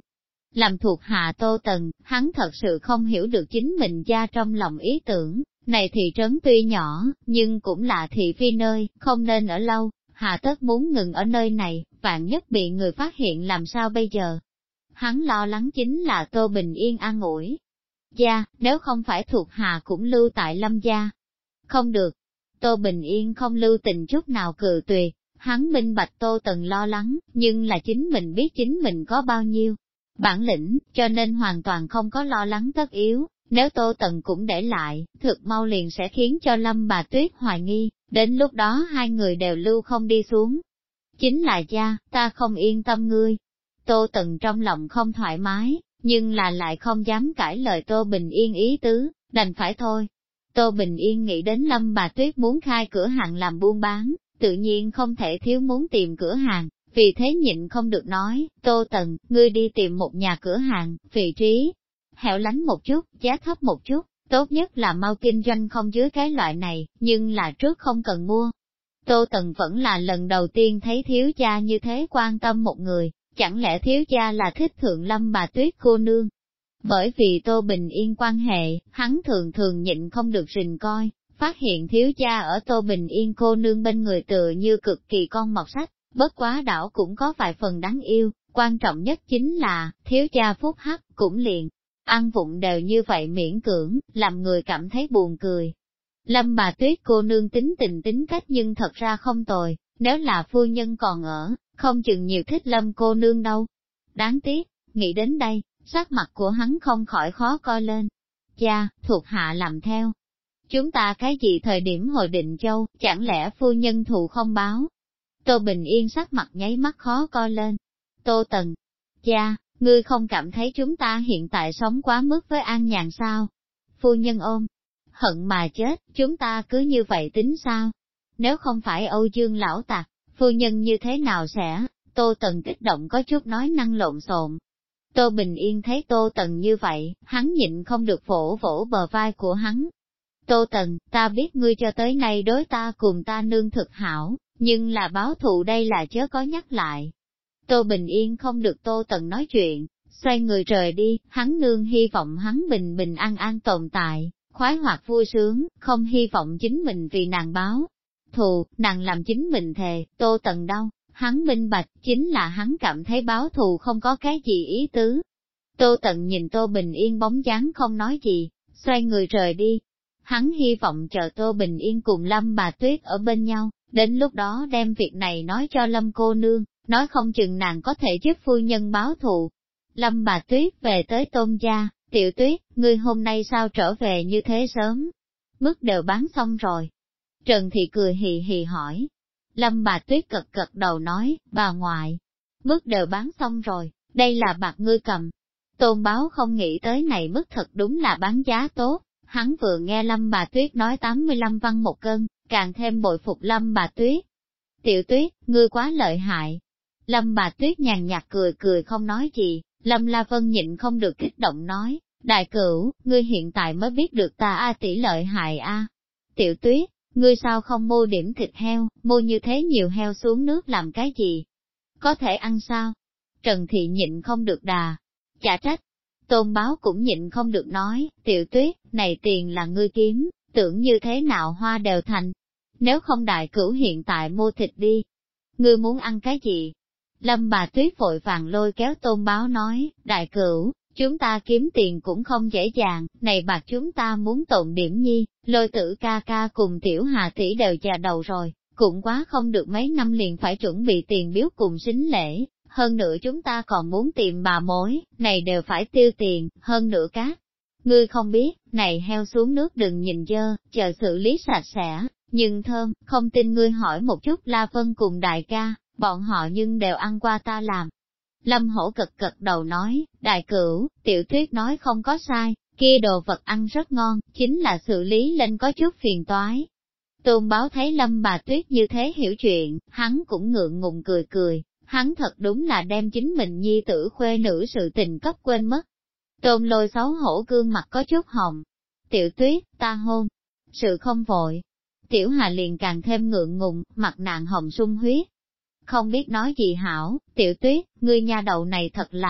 Làm thuộc hạ Tô Tần, hắn thật sự không hiểu được chính mình gia trong lòng ý tưởng, này thị trấn tuy nhỏ, nhưng cũng là thị phi nơi, không nên ở lâu, hạ tất muốn ngừng ở nơi này, vạn nhất bị người phát hiện làm sao bây giờ. Hắn lo lắng chính là Tô Bình Yên an ủi. Gia, nếu không phải thuộc hạ cũng lưu tại Lâm gia. Không được. Tô Bình Yên không lưu tình chút nào cự tuyệt, hắn minh bạch Tô Tần lo lắng, nhưng là chính mình biết chính mình có bao nhiêu bản lĩnh, cho nên hoàn toàn không có lo lắng tất yếu. Nếu Tô Tần cũng để lại, thực mau liền sẽ khiến cho Lâm bà Tuyết hoài nghi, đến lúc đó hai người đều lưu không đi xuống. Chính là cha, ta không yên tâm ngươi. Tô Tần trong lòng không thoải mái, nhưng là lại không dám cãi lời Tô Bình Yên ý tứ, đành phải thôi. Tô Bình Yên nghĩ đến Lâm bà Tuyết muốn khai cửa hàng làm buôn bán, tự nhiên không thể thiếu muốn tìm cửa hàng, vì thế nhịn không được nói, Tô Tần, ngươi đi tìm một nhà cửa hàng, vị trí hẻo lánh một chút, giá thấp một chút, tốt nhất là mau kinh doanh không dưới cái loại này, nhưng là trước không cần mua. Tô Tần vẫn là lần đầu tiên thấy thiếu gia như thế quan tâm một người, chẳng lẽ thiếu gia là thích thượng Lâm bà Tuyết cô nương? Bởi vì Tô Bình Yên quan hệ, hắn thường thường nhịn không được rình coi, phát hiện thiếu gia ở Tô Bình Yên cô nương bên người tựa như cực kỳ con mọt sách, bất quá đảo cũng có vài phần đáng yêu, quan trọng nhất chính là, thiếu gia phúc hắc cũng liền. Ăn vụng đều như vậy miễn cưỡng, làm người cảm thấy buồn cười. Lâm bà Tuyết cô nương tính tình tính cách nhưng thật ra không tồi, nếu là phu nhân còn ở, không chừng nhiều thích Lâm cô nương đâu. Đáng tiếc, nghĩ đến đây, sắc mặt của hắn không khỏi khó coi lên. Cha, thuộc hạ làm theo. Chúng ta cái gì thời điểm hồi định châu, chẳng lẽ phu nhân thù không báo? Tô Bình Yên sắc mặt nháy mắt khó coi lên. Tô Tần, cha, ngươi không cảm thấy chúng ta hiện tại sống quá mức với an nhàn sao? Phu nhân ôm, hận mà chết, chúng ta cứ như vậy tính sao? Nếu không phải Âu Dương lão tặc, phu nhân như thế nào sẽ? Tô Tần kích động có chút nói năng lộn xộn. Tô Bình Yên thấy Tô Tần như vậy, hắn nhịn không được vỗ vỗ bờ vai của hắn. Tô Tần, ta biết ngươi cho tới nay đối ta cùng ta nương thực hảo, nhưng là báo thù đây là chớ có nhắc lại. Tô Bình Yên không được Tô Tần nói chuyện, xoay người rời đi, hắn nương hy vọng hắn bình bình an an tồn tại, khoái hoạt vui sướng, không hy vọng chính mình vì nàng báo thù, nàng làm chính mình thề, Tô Tần đâu, hắn minh bạch, chính là hắn cảm thấy báo thù không có cái gì ý tứ. Tô Tần nhìn Tô Bình Yên bóng dáng không nói gì, xoay người rời đi. Hắn hy vọng chờ Tô Bình Yên cùng Lâm bà Tuyết ở bên nhau, đến lúc đó đem việc này nói cho Lâm cô nương, nói không chừng nàng có thể giúp phu nhân báo thù. Lâm bà Tuyết về tới Tôn gia, Tiểu Tuyết, ngươi hôm nay sao trở về như thế sớm? Mứt đều bán xong rồi. Trần Thị cười hì hì hỏi. Lâm bà Tuyết cật cật đầu nói, bà ngoại, mứt đều bán xong rồi, đây là bạc ngươi cầm. Tôn Báo không nghĩ tới này mứt thật đúng là bán giá tốt, hắn vừa nghe Lâm bà Tuyết nói 85 văn một cân, càng thêm bội phục Lâm bà Tuyết. Tiểu Tuyết, ngươi quá lợi hại. Lâm bà Tuyết nhàn nhạt cười cười không nói gì, Lâm La Vân nhịn không được kích động nói, đại cửu, ngươi hiện tại mới biết được ta tỷ lợi hại a. Tiểu Tuyết, ngươi sao không mua điểm thịt heo, mua như thế nhiều heo xuống nước làm cái gì? Có thể ăn sao? Trần Thị nhịn không được đà, chả trách. Tôn Báo cũng nhịn không được nói, Tiểu Tuyết, này tiền là ngươi kiếm, tưởng như thế nào hoa đều thành. Nếu không đại cửu hiện tại mua thịt đi. Ngươi muốn ăn cái gì? Lâm bà Tuyết vội vàng lôi kéo Tôn Báo nói, đại cửu, chúng ta kiếm tiền cũng không dễ dàng, này bạc chúng ta muốn tồn điểm nhi, Lôi Tử ca ca cùng Tiểu Hà tỷ đều già đầu rồi, cũng quá không được mấy năm liền phải chuẩn bị tiền biếu cùng sính lễ, hơn nữa chúng ta còn muốn tìm bà mối, này đều phải tiêu tiền, hơn nữa các. Ngươi không biết, này heo xuống nước đừng nhìn dơ, chờ xử lý sạch sẽ, nhưng thơm, không tin ngươi hỏi một chút La Vân cùng đại ca, bọn họ nhưng đều ăn qua ta làm. Lâm Hổ cực cực đầu nói, đại cửu, Tiểu Tuyết nói không có sai, kia đồ vật ăn rất ngon, chính là xử lý lên có chút phiền toái. Tôn Báo thấy Lâm bà Tuyết như thế hiểu chuyện, hắn cũng ngượng ngùng cười cười, hắn thật đúng là đem chính mình nhi tử khuê nữ sự tình cấp quên mất. Tôn Lôi xấu hổ gương mặt có chút hồng. Tiểu Tuyết, ta hôn. Sự không vội. Tiểu Hà liền càng thêm ngượng ngùng, mặt nàng hồng sung huyết. Không biết nói gì hảo, Tiểu Tuyết, ngươi nha đầu này thật là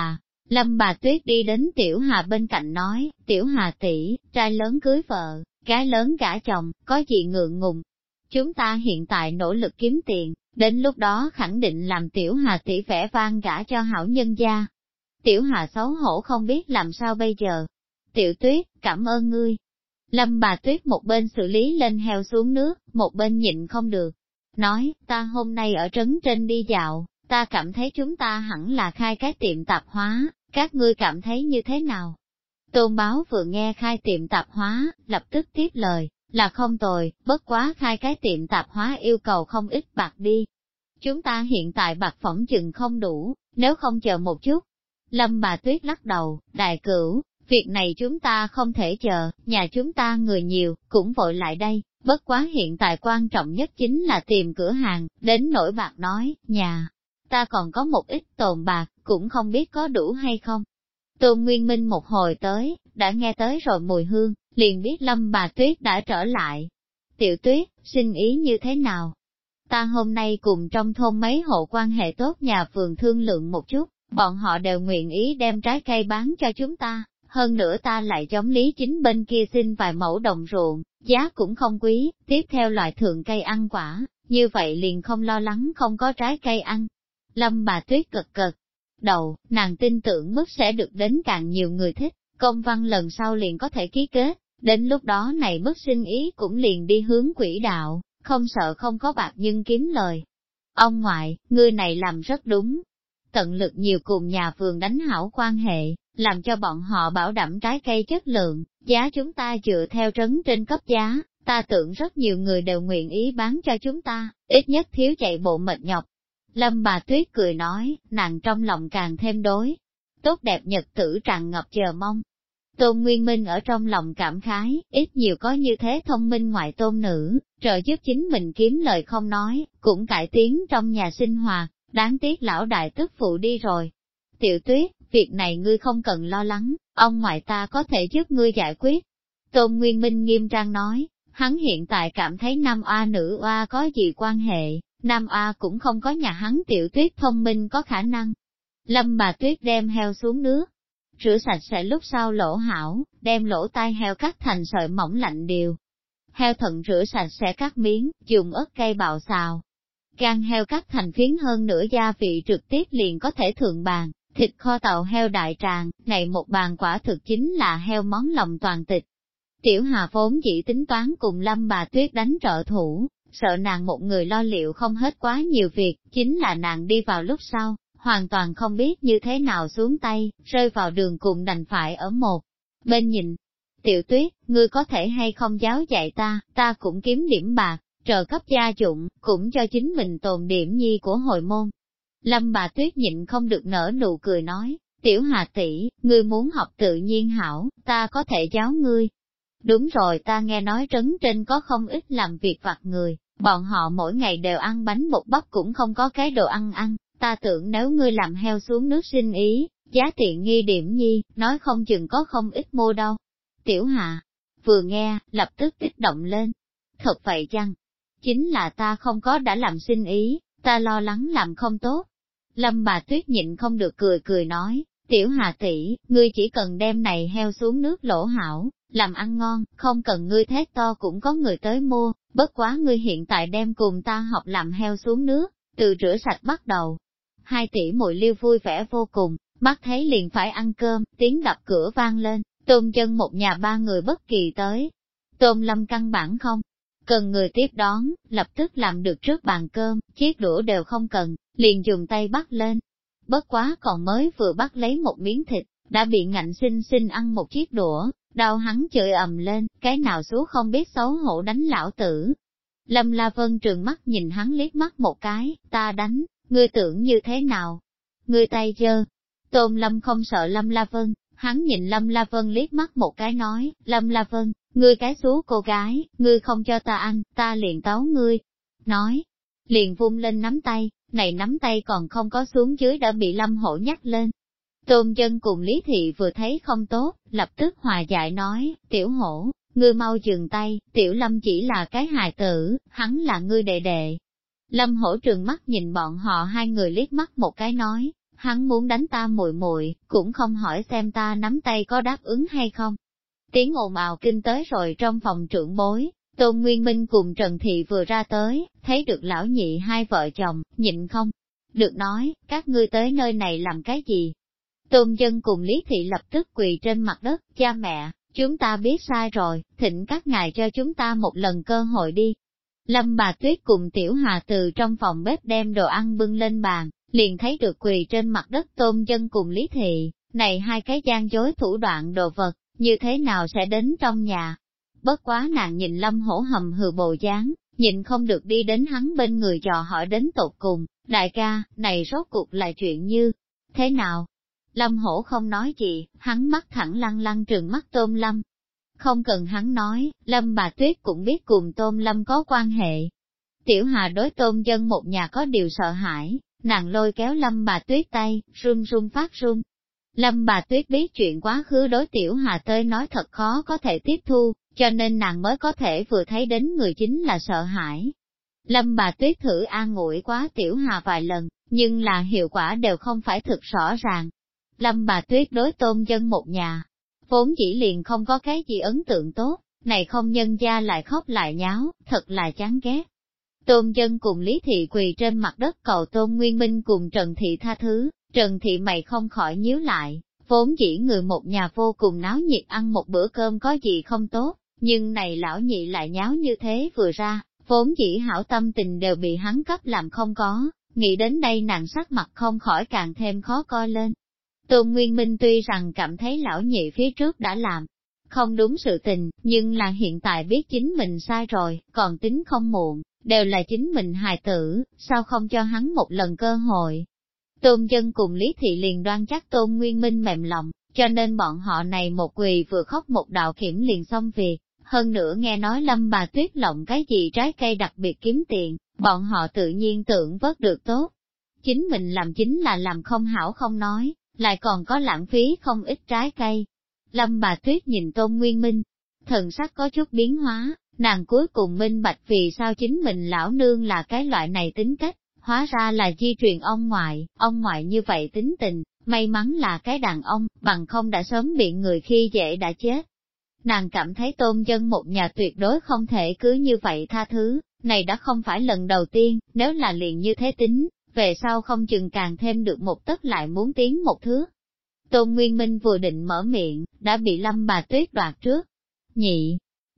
Lâm bà Tuyết đi đến Tiểu Hà bên cạnh nói, Tiểu Hà tỷ, trai lớn cưới vợ, gái lớn gả chồng, có gì ngượng ngùng. Chúng ta hiện tại nỗ lực kiếm tiền, đến lúc đó khẳng định làm Tiểu Hà tỷ vẻ vang gả cho hảo nhân gia. Tiểu Hà xấu hổ không biết làm sao bây giờ. Tiểu Tuyết, cảm ơn ngươi. Lâm bà Tuyết một bên xử lý lên heo xuống nước, một bên nhịn không được. Nói, ta hôm nay ở trấn trên đi dạo, ta cảm thấy chúng ta hẳn là khai cái tiệm tạp hóa, các ngươi cảm thấy như thế nào? Tôn Báo vừa nghe khai tiệm tạp hóa, lập tức tiếp lời, là không tồi, bất quá khai cái tiệm tạp hóa yêu cầu không ít bạc đi. Chúng ta hiện tại bạc phỏng chừng không đủ, nếu không chờ một chút. Lâm bà Tuyết lắc đầu, đại cửu, việc này chúng ta không thể chờ, nhà chúng ta người nhiều, cũng vội lại đây, bất quá hiện tại quan trọng nhất chính là tìm cửa hàng, đến nỗi bạc nói, nhà, ta còn có một ít tồn bạc, cũng không biết có đủ hay không. Tôn Nguyên Minh một hồi tới, đã nghe tới rồi mùi hương, liền biết Lâm bà Tuyết đã trở lại. Tiểu Tuyết, xin ý như thế nào? Ta hôm nay cùng trong thôn mấy hộ quan hệ tốt nhà vườn thương lượng một chút, bọn họ đều nguyện ý đem trái cây bán cho chúng ta, hơn nữa ta lại giống Lý Chính bên kia xin vài mẫu đồng ruộng, giá cũng không quý, tiếp theo loại thượng cây ăn quả, như vậy liền không lo lắng không có trái cây ăn. Lâm bà Tuyết cực cực đầu, nàng tin tưởng mức sẽ được đến càng nhiều người thích, công văn lần sau liền có thể ký kết, đến lúc đó này mức sinh ý cũng liền đi hướng quỹ đạo, không sợ không có bạc nhưng kiếm lời. Ông ngoại, ngươi này làm rất đúng. Tận lực nhiều cùng nhà vườn đánh hảo quan hệ, làm cho bọn họ bảo đảm trái cây chất lượng, giá chúng ta dựa theo trấn trên cấp giá, ta tưởng rất nhiều người đều nguyện ý bán cho chúng ta, ít nhất thiếu chạy bộ mệt nhọc. Lâm bà Tuyết cười nói, nàng trong lòng càng thêm đối. Tốt đẹp nhật tử tràn ngập chờ mong. Tôn Nguyên Minh ở trong lòng cảm khái, ít nhiều có như thế thông minh ngoại tôn nữ, trợ giúp chính mình kiếm lời không nói, cũng cải tiến trong nhà sinh hoạt, đáng tiếc lão đại tức phụ đi rồi. Tiểu Tuyết, việc này ngươi không cần lo lắng, ông ngoại ta có thể giúp ngươi giải quyết. Tôn Nguyên Minh nghiêm trang nói, hắn hiện tại cảm thấy nam oa nữ oa có gì quan hệ, nam oa cũng không có nhà hắn Tiểu Tuyết thông minh có khả năng. Lâm bà Tuyết đem heo xuống nước, rửa sạch sẽ lúc sau lỗ hảo, đem lỗ tai heo cắt thành sợi mỏng lạnh điều. Heo thận rửa sạch sẽ cắt miếng, dùng ớt cây bạo xào. Gan heo cắt thành phiến hơn nửa gia vị trực tiếp liền có thể thượng bàn, thịt kho tàu heo đại tràng, này một bàn quả thực chính là heo món lòng toàn tịch. Tiểu Hà vốn chỉ tính toán cùng Lâm bà Tuyết đánh trợ thủ, sợ nàng một người lo liệu không hết quá nhiều việc, chính là nàng đi vào lúc sau, hoàn toàn không biết như thế nào xuống tay, rơi vào đường cùng đành phải ở một bên nhìn. Tiểu Tuyết, ngươi có thể hay không giáo dạy ta cũng kiếm điểm bạc, trợ cấp gia dụng, cũng cho chính mình tồn điểm nhi của hồi môn. Lâm bà Tuyết nhịn không được nở nụ cười nói, Tiểu Hà tỷ, ngươi muốn học tự nhiên hảo, ta có thể giáo ngươi. Đúng rồi, ta nghe nói trấn trên có không ít làm việc vặt người, bọn họ mỗi ngày đều ăn bánh bột bắp cũng không có cái đồ ăn, ta tưởng nếu ngươi làm heo xuống nước sinh ý, giá tiện nghi điểm nhi, nói không chừng có không ít mua đâu. Tiểu Hà vừa nghe, lập tức kích động lên. Thật vậy chăng? Chính là ta không có đã làm sinh ý, ta lo lắng làm không tốt. Lâm bà Tuyết nhịn không được cười nói, Tiểu Hà tỷ, ngươi chỉ cần đem này heo xuống nước lỗ hảo, làm ăn ngon, không cần ngươi thét to cũng có người tới mua, bất quá ngươi hiện tại đem cùng ta học làm heo xuống nước, từ rửa sạch bắt đầu. Hai tỷ muội liêu vui vẻ vô cùng, mắt thấy liền phải ăn cơm, tiếng đập cửa vang lên, Tôn Chân một nhà ba người bất kỳ tới. Tôn Lâm căn bản không cần người tiếp đón, lập tức làm được trước bàn cơm, chiếc đũa đều không cần, liền dùng tay bắt lên. Bất quá còn mới vừa bắt lấy một miếng thịt, đã bị ngạnh xinh xinh ăn một chiếc đũa, đau hắn chửi ầm lên, cái nào số không biết xấu hổ đánh lão tử. Lâm La Vân trừng mắt nhìn hắn liếc mắt một cái, ta đánh, ngươi tưởng như thế nào? Ngươi tay giơ. Tôn Lâm không sợ Lâm La Vân, hắn nhìn Lâm La Vân liếc mắt một cái nói, Lâm La Vân, ngươi cái xú cô gái, ngươi không cho ta ăn, ta liền tấu ngươi. Nói, liền vung lên nắm tay, này nắm tay còn không có xuống dưới đã bị Lâm Hổ nhắc lên. Tôn Chân cùng Lý Thị vừa thấy không tốt, lập tức hòa giải nói, Tiểu Hổ, ngươi mau dừng tay, Tiểu Lâm chỉ là cái hài tử, hắn là ngươi đệ đệ. Lâm Hổ trừng mắt nhìn bọn họ hai người liếc mắt một cái nói, hắn muốn đánh ta muội muội, cũng không hỏi xem ta nắm tay có đáp ứng hay không. Tiếng ồn ào kinh tới rồi trong phòng trưởng bối, Tôn Nguyên Minh cùng Trần Thị vừa ra tới, thấy được lão nhị hai vợ chồng, nhịn không được nói, các ngươi tới nơi này làm cái gì? Tôn Dân cùng Lý Thị lập tức quỳ trên mặt đất, cha mẹ, chúng ta biết sai rồi, thỉnh các ngài cho chúng ta một lần cơ hội đi. Lâm bà Tuyết cùng Tiểu Hà từ trong phòng bếp đem đồ ăn bưng lên bàn, liền thấy được quỳ trên mặt đất Tôn Dân cùng Lý Thị, này hai cái gian dối thủ đoạn đồ vật, như thế nào sẽ đến trong nhà. Bất quá nàng nhìn Lâm Hổ hầm hừ bồ dáng, nhìn không được đi đến hắn bên người dò hỏi đến tột cùng, đại ca, này rốt cuộc là chuyện như thế nào? Lâm Hổ không nói gì, hắn mắt thẳng lăng lăng trừng mắt Tôn Lâm. Không cần hắn nói, Lâm bà Tuyết cũng biết cùng Tôn Lâm có quan hệ. Tiểu Hà đối Tôn Dân một nhà có điều sợ hãi, nàng lôi kéo Lâm bà Tuyết tay, run run phát run. Lâm bà Tuyết biết chuyện quá khứ đối Tiểu Hà tới nói thật khó có thể tiếp thu, cho nên nàng mới có thể vừa thấy đến người chính là sợ hãi. Lâm bà Tuyết thử an ủi quá Tiểu Hà vài lần, nhưng là hiệu quả đều không phải thực rõ ràng. Lâm bà Tuyết đối Tôn Dân một nhà, vốn chỉ liền không có cái gì ấn tượng tốt, này không nhân gia lại khóc lại nháo, thật là chán ghét. Tôn Dân cùng Lý Thị quỳ trên mặt đất cầu Tôn Nguyên Minh cùng Trần Thị tha thứ, Trần Thị mày không khỏi nhíu lại, vốn chỉ người một nhà vô cùng náo nhiệt ăn một bữa cơm có gì không tốt, nhưng này lão nhị lại nháo như thế vừa ra, vốn chỉ hảo tâm tình đều bị hắn cấp làm không có, nghĩ đến đây nàng sắc mặt không khỏi càng thêm khó coi lên. Tôn Nguyên Minh tuy rằng cảm thấy lão nhị phía trước đã làm không đúng sự tình, nhưng là hiện tại biết chính mình sai rồi, còn tính không muộn, đều là chính mình hài tử, sao không cho hắn một lần cơ hội. Tôn Dân cùng Lý Thị liền đoan chắc Tôn Nguyên Minh mềm lòng, cho nên bọn họ này một quỳ vừa khóc một đạo kiểm liền xong việc, hơn nữa nghe nói Lâm bà Tuyết lộng cái gì trái cây đặc biệt kiếm tiền, bọn họ tự nhiên tưởng vớt được tốt. Chính mình làm chính là làm không hảo không nói, lại còn có lãng phí không ít trái cây. Lâm bà Tuyết nhìn Tôn Nguyên Minh, thần sắc có chút biến hóa, nàng cuối cùng minh bạch vì sao chính mình lão nương là cái loại này tính cách, hóa ra là di truyền ông ngoại như vậy tính tình, may mắn là cái đàn ông, bằng không đã sớm bị người khi dễ đã chết. Nàng cảm thấy Tôn Dân một nhà tuyệt đối không thể cứ như vậy tha thứ, này đã không phải lần đầu tiên, nếu là liền như thế tính, về sau không chừng càng thêm được một tấc lại muốn tiến một thước. Tôn Nguyên Minh vừa định mở miệng, đã bị Lâm bà Tuyết đoạt trước. Nhị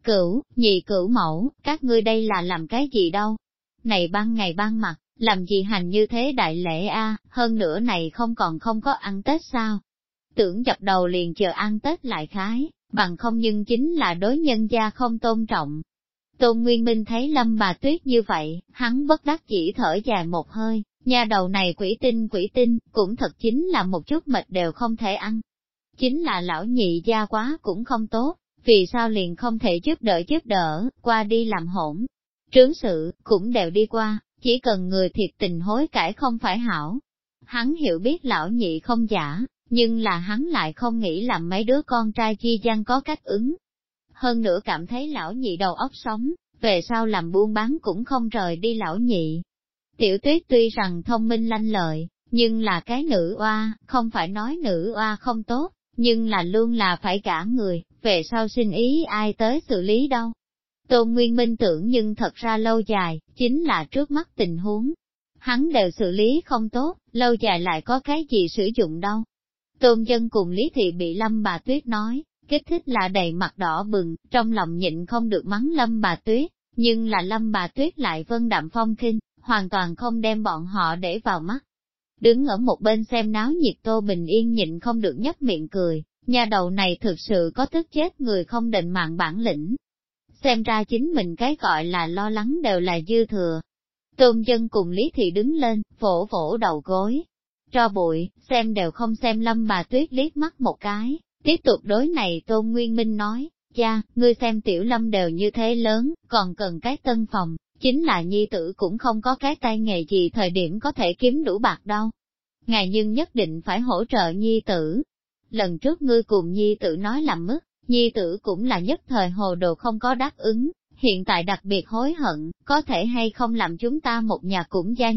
cửu mẫu, các ngươi đây là làm cái gì đâu? Này ban ngày ban mặt, làm gì hành như thế đại lễ a? Hơn nữa này không có ăn Tết sao? Tưởng dập đầu liền chờ ăn Tết lại khái, bằng không nhưng chính là đối nhân gia không tôn trọng. Tôn Nguyên Minh thấy Lâm bà Tuyết như vậy, hắn bất đắc chỉ thở dài một hơi, nhà đầu này quỷ tinh, cũng thật chính là một chút mệt đều không thể ăn. Chính là lão nhị gia quá cũng không tốt, vì sao liền không thể giúp đỡ, qua đi làm hỗn. Trướng sự, cũng đều đi qua, chỉ cần người thiệt tình hối cải không phải hảo. Hắn hiểu biết lão nhị không giả, nhưng là hắn lại không nghĩ làm mấy đứa con trai chi gian có cách ứng. Hơn nữa cảm thấy lão nhị đầu óc sống, về sau làm buôn bán cũng không rời đi lão nhị. Tiểu Tuyết tuy rằng thông minh lanh lợi, nhưng là cái nữ oa, không phải nói nữ oa không tốt, nhưng là luôn là phải cả người, về sau xin ý ai tới xử lý đâu. Tôn Nguyên Minh tưởng nhưng thật ra lâu dài, chính là trước mắt tình huống. Hắn đều xử lý không tốt, lâu dài lại có cái gì sử dụng đâu. Tôn Dân cùng Lý Thị bị Lâm bà Tuyết nói, kích thích là đầy mặt đỏ bừng, trong lòng nhịn không được mắng Lâm bà Tuyết, nhưng là Lâm bà Tuyết lại vân đạm phong khinh, hoàn toàn không đem bọn họ để vào mắt. Đứng ở một bên xem náo nhiệt Tô Bình Yên nhịn không được nhấp miệng cười, nhà đầu này thực sự có tức chết người không định mạng bản lĩnh. Xem ra chính mình cái gọi là lo lắng đều là dư thừa. Tôn Dân cùng Lý Thị đứng lên, vỗ vỗ đầu gối. Cho bụi, xem đều không xem Lâm bà Tuyết liếc mắt một cái, tiếp tục đối này Tôn Nguyên Minh nói, cha, ngươi xem Tiểu Lâm đều như thế lớn, còn cần cái tân phòng, chính là nhi tử cũng không có cái tay nghề gì thời điểm có thể kiếm đủ bạc đâu. Ngài nhưng nhất định phải hỗ trợ nhi tử. Lần trước ngươi cùng nhi tử nói làm mức, nhi tử cũng là nhất thời hồ đồ không có đáp ứng, hiện tại đặc biệt hối hận, có thể hay không làm chúng ta một nhà cũng gia nhập,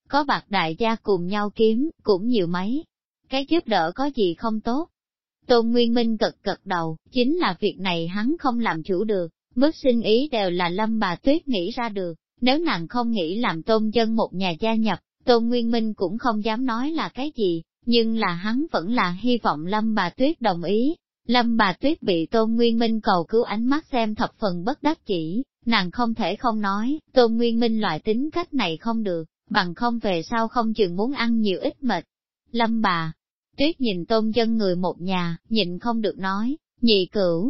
có bạc đại gia cùng nhau kiếm, cũng nhiều mấy. Cái giúp đỡ có gì không tốt. Tôn Nguyên Minh gật đầu, chính là việc này hắn không làm chủ được, mức sinh ý đều là Lâm bà Tuyết nghĩ ra được, nếu nàng không nghĩ làm Tôn Dân một nhà gia nhập, Tôn Nguyên Minh cũng không dám nói là cái gì, nhưng là hắn vẫn là hy vọng Lâm bà Tuyết đồng ý. Lâm bà Tuyết bị Tôn Nguyên Minh cầu cứu ánh mắt xem thập phần bất đắc chỉ, nàng không thể không nói, Tôn Nguyên Minh loại tính cách này không được, bằng không về sau không chừng muốn ăn nhiều ít mệt. Lâm bà Tuyết nhìn Tôn Dân người một nhà, nhịn không được nói, nhị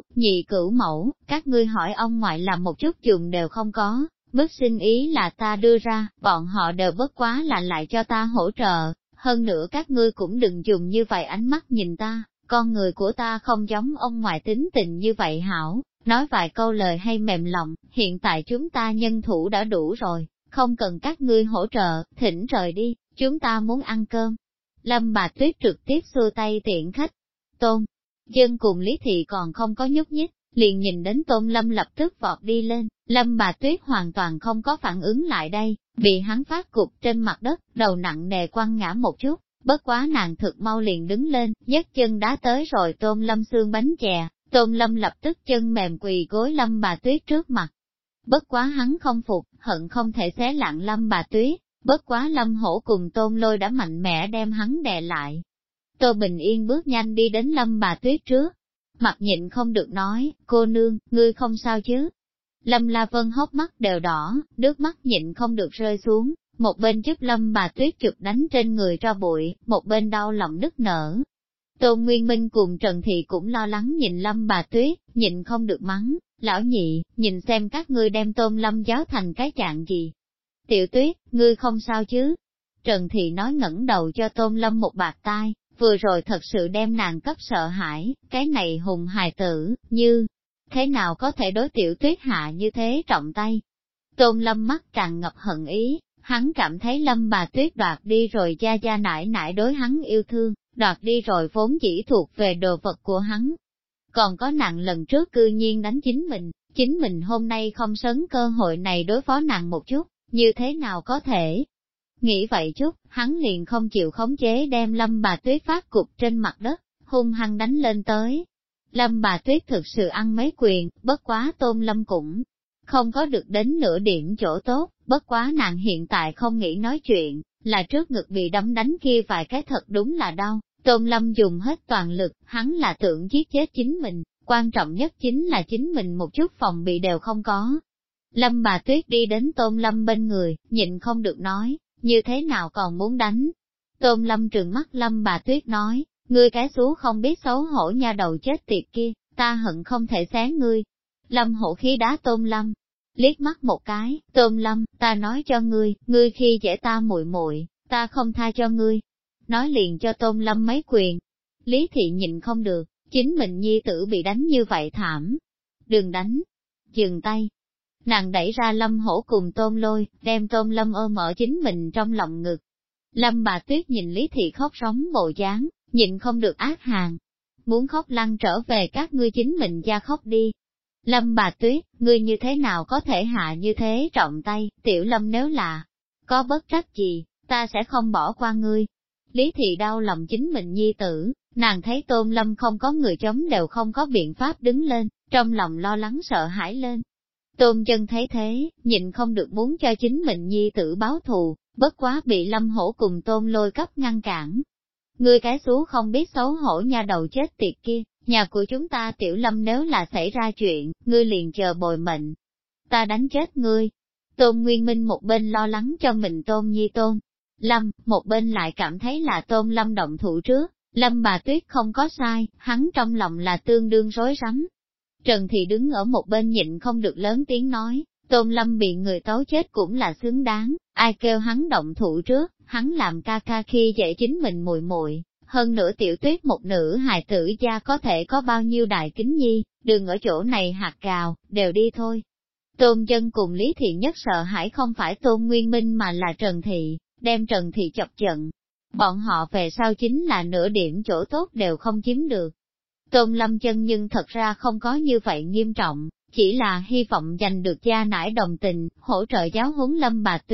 cửu mẫu, các ngươi hỏi ông ngoại làm một chút dùng đều không có, mức sinh ý là ta đưa ra, bọn họ đều bất quá là lại cho ta hỗ trợ, hơn nữa các ngươi cũng đừng dùng như vậy ánh mắt nhìn ta, con người của ta không giống ông ngoại tính tình như vậy hảo, nói vài câu lời hay mềm lòng, hiện tại chúng ta nhân thủ đã đủ rồi, không cần các ngươi hỗ trợ, thỉnh rời đi, chúng ta muốn ăn cơm. Lâm bà Tuyết trực tiếp xua tay tiện khách. Tôn Dân cùng Lý Thị còn không có nhúc nhích, liền nhìn đến Tôn Lâm lập tức vọt đi lên, Lâm bà Tuyết hoàn toàn không có phản ứng lại đây, bị hắn phát cục trên mặt đất, đầu nặng nề quăng ngã một chút, bất quá nàng thực mau liền đứng lên, nhấc chân đá tới rồi Tôn Lâm xương bánh chè, Tôn Lâm lập tức chân mềm quỳ gối Lâm bà Tuyết trước mặt. Bất quá hắn không phục, hận không thể xé lặng Lâm bà Tuyết, bất quá Lâm Hổ cùng Tôn Lôi đã mạnh mẽ đem hắn đè lại. Tô Bình Yên bước nhanh đi đến Lâm bà Tuyết trước, mặt nhịn không được nói, cô nương, ngươi không sao chứ? Lâm La Vân hốc mắt đều đỏ, nước mắt nhịn không được rơi xuống, một bên giúp Lâm bà Tuyết chụp đánh trên người tro bụi, một bên đau lòng nức nở. Tôn Nguyên Minh cùng Trần Thị cũng lo lắng nhìn Lâm bà Tuyết, nhịn không được mắng, lão nhị, nhìn xem các ngươi đem Tôn Lâm giáo thành cái dạng gì. Tiểu Tuyết, ngươi không sao chứ? Trần Thị nói ngẩng đầu cho Tôn Lâm một bạt tai, vừa rồi thật sự đem nàng cấp sợ hãi, cái này hùng hài tử, như thế nào có thể đối Tiểu Tuyết hạ như thế trọng tay. Tôn Lâm mắt tràn ngập hận ý, hắn cảm thấy Lâm bà Tuyết đoạt đi rồi gia gia nãi nãi đối hắn yêu thương, đoạt đi rồi vốn chỉ thuộc về đồ vật của hắn. Còn có nàng lần trước cư nhiên đánh chính mình hôm nay không sấn cơ hội này đối phó nàng một chút, như thế nào có thể. Nghĩ vậy chút, hắn liền không chịu khống chế đem Lâm bà Tuyết phát cục trên mặt đất, hung hăng đánh lên tới. Lâm bà Tuyết thực sự ăn mấy quyền, bất quá Tôn Lâm cũng không có được đến nửa điểm chỗ tốt, bất quá nàng hiện tại không nghĩ nói chuyện, là trước ngực bị đấm đánh kia vài cái thật đúng là đau. Tôn Lâm dùng hết toàn lực, hắn là tưởng giết chết chính mình, quan trọng nhất chính là chính mình một chút phòng bị đều không có. Lâm bà Tuyết đi đến Tôn Lâm bên người, nhịn không được nói, như thế nào còn muốn đánh. Tôn Lâm trừng mắt Lâm bà Tuyết nói, ngươi cái xú không biết xấu hổ nha đầu chết tiệt kia, ta hận không thể xé ngươi. Lâm hổ khí đá Tôn Lâm, liếc mắt một cái, Tôn Lâm, ta nói cho ngươi khi dễ ta muội muội, ta không tha cho ngươi. Nói liền cho Tôn Lâm mấy quyền. Lý Thị nhịn không được, chính mình nhi tử bị đánh như vậy thảm. Đừng đánh, dừng tay. Nàng đẩy ra Lâm Hổ cùng Tôn Lôi, đem Tôn Lâm ôm ở chính mình trong lòng ngực. Lâm bà Tuyết nhìn Lý Thị khóc sóng bộ dáng, nhịn không được ác hàng. Muốn khóc lăn trở về các ngươi chính mình ra khóc đi. Lâm bà Tuyết, ngươi như thế nào có thể hạ như thế trọng tay, Tiểu Lâm nếu là có bất trách gì, ta sẽ không bỏ qua ngươi. Lý Thị đau lòng chính mình nhi tử, nàng thấy Tôn Lâm không có người chống đều không có biện pháp đứng lên, trong lòng lo lắng sợ hãi lên. Tôn Dân thấy thế, nhịn không được muốn cho chính mình nhi tử báo thù, bất quá bị Lâm Hổ cùng Tôn Lôi cấp ngăn cản. Ngươi cái xú không biết xấu hổ nha đầu chết tiệt kia, nhà của chúng ta Tiểu Lâm nếu là xảy ra chuyện, ngươi liền chờ bồi mệnh. Ta đánh chết ngươi. Tôn Nguyên Minh một bên lo lắng cho mình Tôn Nhi Tôn Lâm, một bên lại cảm thấy là Tôn Lâm động thủ trước, Lâm bà Tuyết không có sai, hắn trong lòng là tương đương rối rắm. Trần Thị đứng ở một bên nhịn không được lớn tiếng nói, Tôn Lâm bị người tấu chết cũng là xứng đáng, ai kêu hắn động thủ trước, hắn làm ca ca khi dễ chính mình muội muội, hơn nữa Tiểu Tuyết một nữ hài tử gia có thể có bao nhiêu đại kính nhi, đừng ở chỗ này hạt cào, đều đi thôi. Tôn Dân cùng Lý Thị nhất sợ hãi không phải Tôn Nguyên Minh mà là Trần Thị, đem Trần Thị chọc giận. Bọn họ về sau chính là nửa điểm chỗ tốt đều không chiếm được. Tôn Lâm chân nhưng thật ra không có như vậy nghiêm trọng, chỉ là hy vọng giành được gia nải đồng tình, hỗ trợ giáo huấn Lâm bà Tuyết,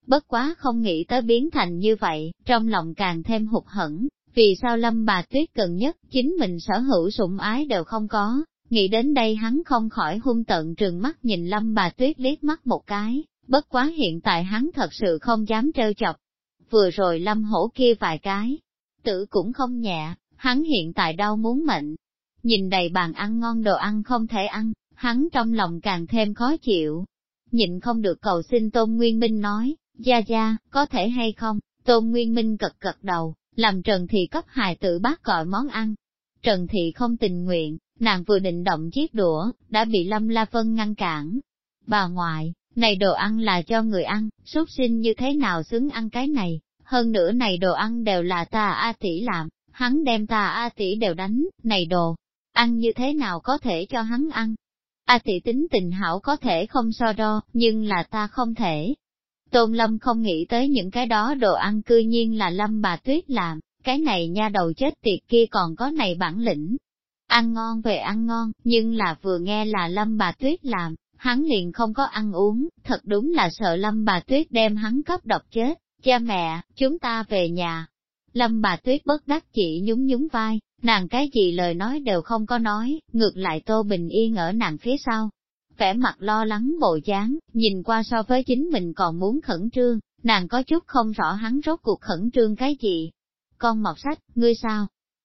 bất quá không nghĩ tới biến thành như vậy, trong lòng càng thêm hụt hẫng, vì sao Lâm Bà Tuyết gần nhất, chính mình sở hữu sủng ái đều không có. Nghĩ đến đây hắn không khỏi hung tợn trừng mắt nhìn Lâm Bà Tuyết liếc mắt một cái, bất quá hiện tại hắn thật sự không dám trêu chọc. Vừa rồi Lâm Hổ kia vài cái, tử cũng không nhẹ, hắn hiện tại đau muốn mệnh. Nhìn đầy bàn ăn ngon đồ ăn không thể ăn, hắn trong lòng càng thêm khó chịu. Nhịn không được cầu xin Tôn Nguyên Minh nói, gia gia, có thể hay không? Tôn Nguyên Minh gật gật đầu, làm Trần Thị cấp hài tử bác gọi món ăn. Trần Thị không tình nguyện, nàng vừa định động chiếc đũa, đã bị Lâm La Vân ngăn cản. Bà ngoại, này đồ ăn là cho người ăn, súc sinh như thế nào xứng ăn cái này, hơn nữa này đồ ăn đều là ta A tỷ làm, hắn đem ta A tỷ đều đánh, này đồ ăn như thế nào có thể cho hắn ăn. A tỷ tính tình hảo có thể không so đo, nhưng là ta không thể. Tôn Lâm không nghĩ tới những cái đó đồ ăn cư nhiên là Lâm Bà Tuyết làm, cái này nha đầu chết tiệt kia còn có này bản lĩnh. Ăn ngon về ăn ngon, nhưng là vừa nghe là Lâm Bà Tuyết làm, hắn liền không có ăn uống, thật đúng là sợ Lâm Bà Tuyết đem hắn cấp độc chết. Cha mẹ, chúng ta về nhà. Lâm Bà Tuyết bất đắc chỉ nhún nhún vai, nàng cái gì lời nói đều không có nói, ngược lại Tô Bình Yên ở nàng phía sau. Vẻ mặt lo lắng bộ dáng, nhìn qua so với chính mình còn muốn khẩn trương, nàng có chút không rõ hắn rốt cuộc khẩn trương cái gì. Con mọt sách, ngươi sao?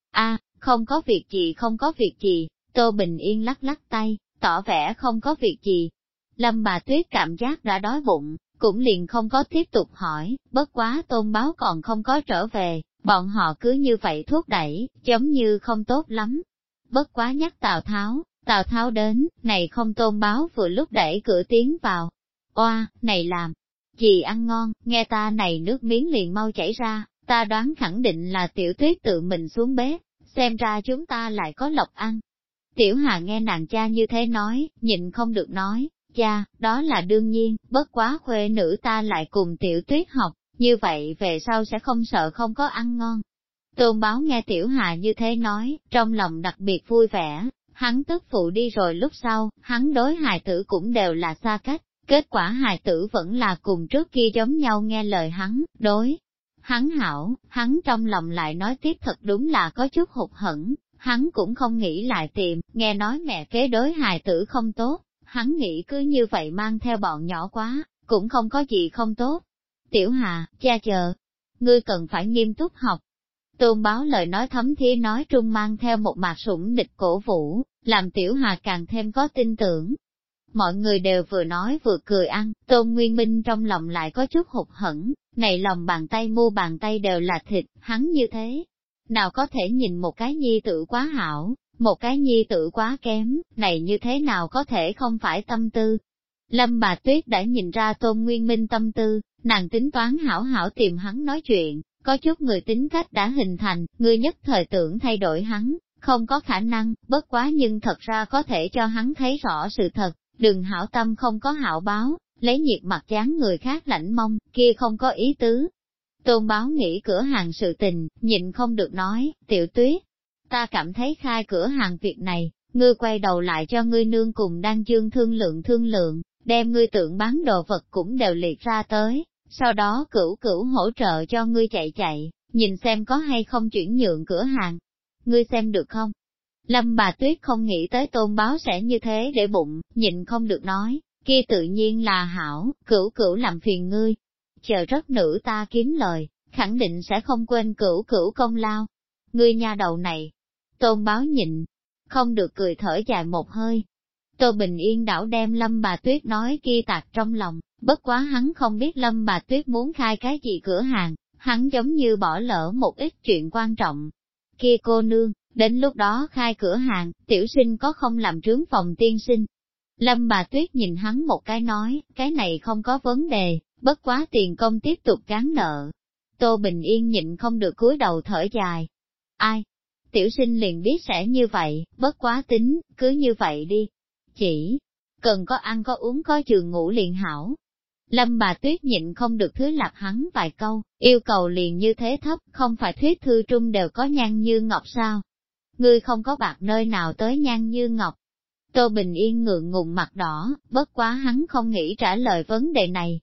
Không có việc gì không có việc gì, Tô Bình Yên lắc lắc tay, tỏ vẻ không có việc gì. Lâm Bà Tuyết cảm giác đã đói bụng, cũng liền không có tiếp tục hỏi, bất quá Tôn Báo còn không có trở về, bọn họ cứ như vậy thúc đẩy, giống như không tốt lắm. Bất quá nhắc Tào Tháo đến, này không Tôn Báo vừa lúc đẩy cửa tiến vào. Oa, này làm gì ăn ngon, nghe ta này nước miếng liền mau chảy ra, ta đoán khẳng định là Tiểu Tuyết tự mình xuống bếp, xem ra chúng ta lại có lộc ăn. Tiểu Hà nghe nàng cha như thế nói, nhịn không được nói, cha, đó là đương nhiên, bất quá khuê nữ ta lại cùng Tiểu Tuyết học, như vậy về sau sẽ không sợ không có ăn ngon. Tôn Báo nghe Tiểu Hà như thế nói, trong lòng đặc biệt vui vẻ, hắn tức phụ đi rồi lúc sau, hắn đối hài tử cũng đều là xa cách, kết quả hài tử vẫn là cùng trước kia giống nhau nghe lời hắn, đối. Hắn hảo, hắn trong lòng lại nói tiếp thật đúng là có chút hụt hẫng, hắn cũng không nghĩ lại tìm, nghe nói mẹ kế đối hài tử không tốt, hắn nghĩ cứ như vậy mang theo bọn nhỏ quá, cũng không có gì không tốt. Tiểu Hà, cha chờ, ngươi cần phải nghiêm túc học. Tôn Báo lời nói thấm thía nói trung mang theo một mạt sủng địch cổ vũ, làm Tiểu Hà càng thêm có tin tưởng. Mọi người đều vừa nói vừa cười ăn, Tôn Nguyên Minh trong lòng lại có chút hụt hẫng, này lòng bàn tay mu bàn tay đều là thịt, hắn như thế. Nào có thể nhìn một cái nhi tử quá hảo, một cái nhi tử quá kém, này như thế nào có thể không phải tâm tư. Lâm Bà Tuyết đã nhìn ra Tôn Nguyên Minh tâm tư, nàng tính toán hảo hảo tìm hắn nói chuyện, có chút người tính cách đã hình thành, người nhất thời tưởng thay đổi hắn, không có khả năng, bất quá nhưng thật ra có thể cho hắn thấy rõ sự thật, đừng hảo tâm không có hảo báo, lấy nhiệt mặt dán người khác lãnh mông, kia không có ý tứ. Tôn Báo nghĩ cửa hàng sự tình, nhịn không được nói, Tiểu Tuyết, ta cảm thấy khai cửa hàng việc này, ngươi quay đầu lại cho ngươi nương cùng Đan Dương thương lượng, đem ngươi tượng bán đồ vật cũng đều liệt ra tới, sau đó cửu hỗ trợ cho ngươi chạy, nhìn xem có hay không chuyển nhượng cửa hàng. Ngươi xem được không? Lâm Bà Tuyết không nghĩ tới Tôn Báo sẽ như thế để bụng, nhịn không được nói, kia tự nhiên là hảo, cửu làm phiền ngươi. Chờ rất nữ ta kiếm lời, khẳng định sẽ không quên cửu công lao. Ngươi nha đầu này. Tôn Báo nhịn, không được cười thở dài một hơi. Tô Bình Yên đảo đem Lâm Bà Tuyết nói kia tạc trong lòng, bất quá hắn không biết Lâm Bà Tuyết muốn khai cái gì cửa hàng, hắn giống như bỏ lỡ một ít chuyện quan trọng. Kia cô nương, đến lúc đó khai cửa hàng, tiểu sinh có không làm trướng phòng tiên sinh. Lâm Bà Tuyết nhìn hắn một cái nói, cái này không có vấn đề, bất quá tiền công tiếp tục gán nợ. Tô Bình Yên nhịn không được cúi đầu thở dài. Ai? Tiểu sinh liền biết sẽ như vậy, bất quá tính, cứ như vậy đi. Chỉ cần có ăn có uống có giường ngủ liền hảo. Lâm Bà Tuyết nhịn không được thứ lặp hắn vài câu, yêu cầu liền như thế thấp, không phải thuyết thư trung đều có nhan như ngọc sao? Ngươi không có bạc nơi nào tới nhan như ngọc. Tô Bình Yên ngượng ngùng mặt đỏ, bất quá hắn không nghĩ trả lời vấn đề này.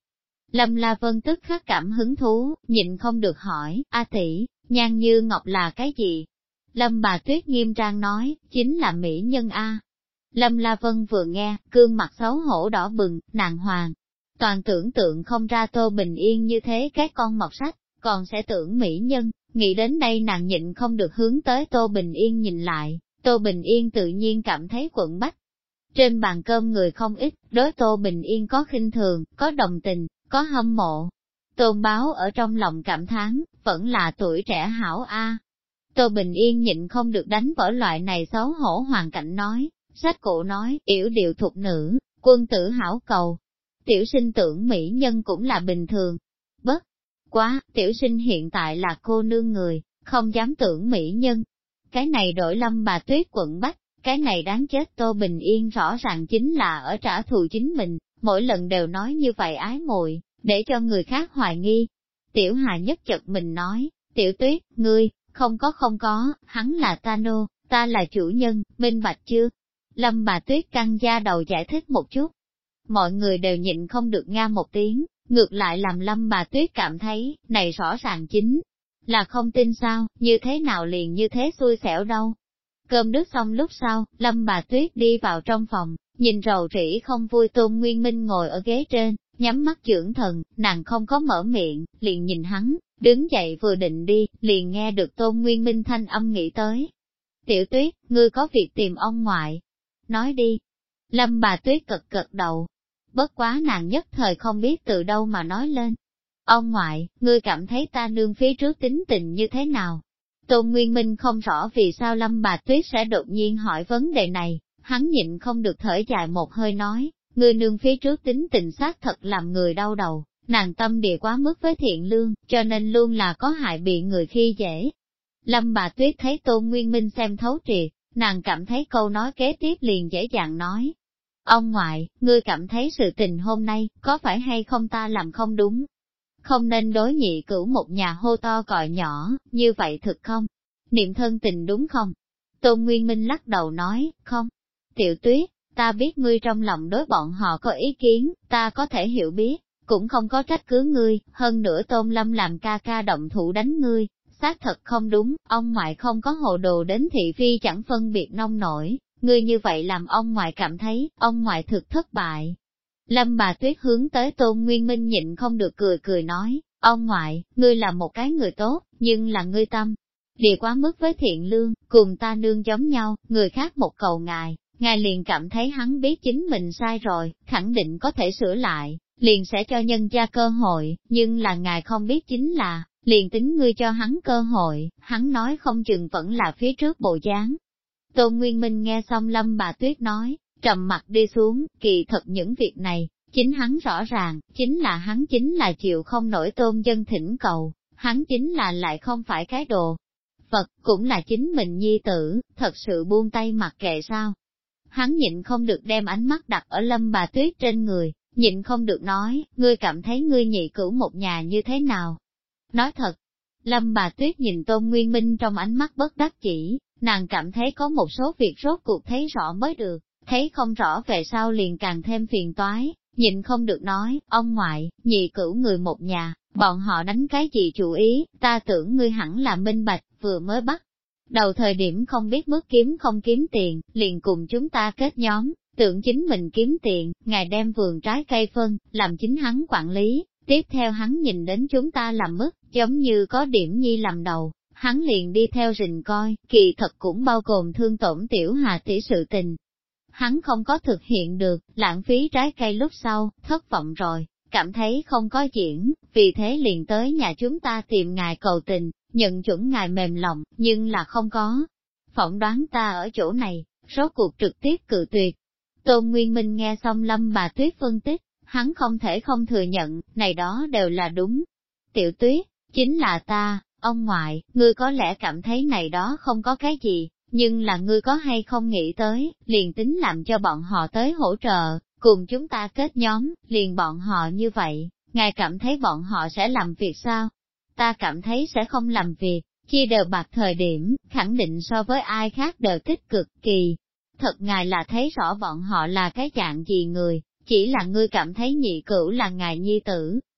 Lâm La Vân tức khắc cảm hứng thú, nhịn không được hỏi, A tỷ, Nhan Như Ngọc là cái gì? Lâm bà Tuyết nghiêm trang nói, chính là mỹ nhân A. Lâm La Vân vừa nghe, gương mặt xấu hổ đỏ bừng, nàng hoàng. Toàn tưởng tượng không ra Tô Bình Yên như thế cái con mọt sách, còn sẽ tưởng mỹ nhân, nghĩ đến đây nàng nhịn không được hướng tới Tô Bình Yên nhìn lại, Tô Bình Yên tự nhiên cảm thấy quẫn bách. Trên bàn cơm người không ít, đối Tô Bình Yên có khinh thường, có đồng tình, có hâm mộ. Tôn Báo ở trong lòng cảm thán, vẫn là tuổi trẻ hảo A. Tô Bình Yên nhịn không được đánh vỡ loại này xấu hổ hoàn cảnh nói, sách cổ nói, yểu điệu thục nữ, quân tử hảo cầu. Tiểu sinh tưởng mỹ nhân cũng là bình thường. Bất quá, tiểu sinh hiện tại là cô nương người, không dám tưởng mỹ nhân. Cái này đổi Lâm bà Tuyết quận bách, cái này đáng chết. Tô Bình Yên rõ ràng chính là ở trả thù chính mình, mỗi lần đều nói như vậy ái muội, để cho người khác hoài nghi. Tiểu Hà nhất chật mình nói, Tiểu Tuyết, ngươi, không có, hắn là ta nô, ta là chủ nhân, minh bạch chưa? Lâm bà Tuyết căng da đầu giải thích một chút. Mọi người đều nhịn không được nga một tiếng, ngược lại làm Lâm bà Tuyết cảm thấy, này rõ ràng chính là không tin sao, như thế nào liền như thế xui xẻo đâu. Cơm nước xong lúc sau, Lâm bà Tuyết đi vào trong phòng, nhìn rầu rĩ không vui Tôn Nguyên Minh ngồi ở ghế trên, nhắm mắt dưỡng thần, nàng không có mở miệng, liền nhìn hắn, đứng dậy vừa định đi, liền nghe được Tôn Nguyên Minh thanh âm nghĩ tới. Tiểu Tuyết, ngươi có việc tìm ông ngoại. Nói đi. Lâm bà Tuyết cật đầu. Bất quá nàng nhất thời không biết từ đâu mà nói lên. Ông ngoại, ngươi cảm thấy ta nương phía trước tính tình như thế nào? Tôn Nguyên Minh không rõ vì sao Lâm bà Tuyết sẽ đột nhiên hỏi vấn đề này, hắn nhịn không được thở dài một hơi nói, ngươi nương phía trước tính tình xác thật làm người đau đầu, nàng tâm địa quá mức với thiện lương, cho nên luôn là có hại bị người khi dễ. Lâm bà Tuyết thấy Tôn Nguyên Minh xem thấu triệt, nàng cảm thấy câu nói kế tiếp liền dễ dàng nói. Ông ngoại, ngươi cảm thấy sự tình hôm nay, có phải hay không ta làm không đúng? Không nên đối nhị cửu một nhà hô to gọi nhỏ, như vậy thực không? Niệm thân tình đúng không? Tôn Nguyên Minh lắc đầu nói, không. Tiểu Tuyết, ta biết ngươi trong lòng đối bọn họ có ý kiến, ta có thể hiểu biết, cũng không có trách cứ ngươi, hơn nữa Tôn Lâm làm ca ca động thủ đánh ngươi, xác thật không đúng, ông ngoại không có hồ đồ đến thị phi chẳng phân biệt nông nổi, ngươi như vậy làm ông ngoại cảm thấy, ông ngoại thực thất bại. Lâm bà Tuyết hướng tới Tôn Nguyên Minh nhịn không được cười nói, ông ngoại, ngươi là một cái người tốt, nhưng là ngươi tâm địa quá mức với thiện lương, cùng ta nương giống nhau, người khác một cầu ngài liền cảm thấy hắn biết chính mình sai rồi, khẳng định có thể sửa lại, liền sẽ cho nhân gia cơ hội, nhưng là ngài không biết chính là, liền tính ngươi cho hắn cơ hội, hắn nói không chừng vẫn là phía trước bộ dáng. Tôn Nguyên Minh nghe xong Lâm bà Tuyết nói, trầm mặt đi xuống, kỳ thật những việc này, chính hắn rõ ràng, chính là chịu không nổi Tôn dân thỉnh cầu, hắn chính là lại không phải cái đồ. Phật cũng là chính mình nhi tử, thật sự buông tay mặc kệ sao. Hắn nhịn không được đem ánh mắt đặt ở Lâm bà Tuyết trên người, nhịn không được nói, ngươi cảm thấy ngươi nhị cửu một nhà như thế nào? Nói thật, Lâm bà Tuyết nhìn Tôn Nguyên Minh trong ánh mắt bất đắc chỉ, nàng cảm thấy có một số việc rốt cuộc thấy rõ mới được, thấy không rõ về sau liền càng thêm phiền toái, nhịn không được nói, ông ngoại, nhị cửu người một nhà, bọn họ đánh cái gì chủ ý, ta tưởng ngươi hẳn là minh bạch, vừa mới bắt. Đầu thời điểm không biết mức kiếm không kiếm tiền, liền cùng chúng ta kết nhóm, tưởng chính mình kiếm tiền, ngài đem vườn trái cây phân, làm chính hắn quản lý, tiếp theo hắn nhìn đến chúng ta làm mức, giống như có điểm nhi làm đầu, hắn liền đi theo rình coi, kỳ thật cũng bao gồm thương tổn Tiểu Hà tỷ sự tình. Hắn không có thực hiện được, lãng phí trái cây lúc sau, thất vọng rồi, cảm thấy không có diễn, vì thế liền tới nhà chúng ta tìm ngài cầu tình, nhận chuẩn ngài mềm lòng, nhưng là không có. Phỏng đoán ta ở chỗ này, rốt cuộc trực tiếp cự tuyệt. Tôn Nguyên Minh nghe xong Lâm bà Tuyết phân tích, hắn không thể không thừa nhận, này đó đều là đúng. Tiểu Tuyết, chính là ta, ông ngoại, ngươi có lẽ cảm thấy này đó không có cái gì, nhưng là ngươi có hay không nghĩ tới, liền tính làm cho bọn họ tới hỗ trợ, cùng chúng ta kết nhóm, liền bọn họ như vậy, ngài cảm thấy bọn họ sẽ làm việc sao? Ta cảm thấy sẽ không làm việc, chia đều bạc thời điểm, khẳng định so với ai khác đều tích cực kỳ. Thật ngài là thấy rõ bọn họ là cái dạng gì người, chỉ là ngươi cảm thấy nhị cửu là ngài nhi tử,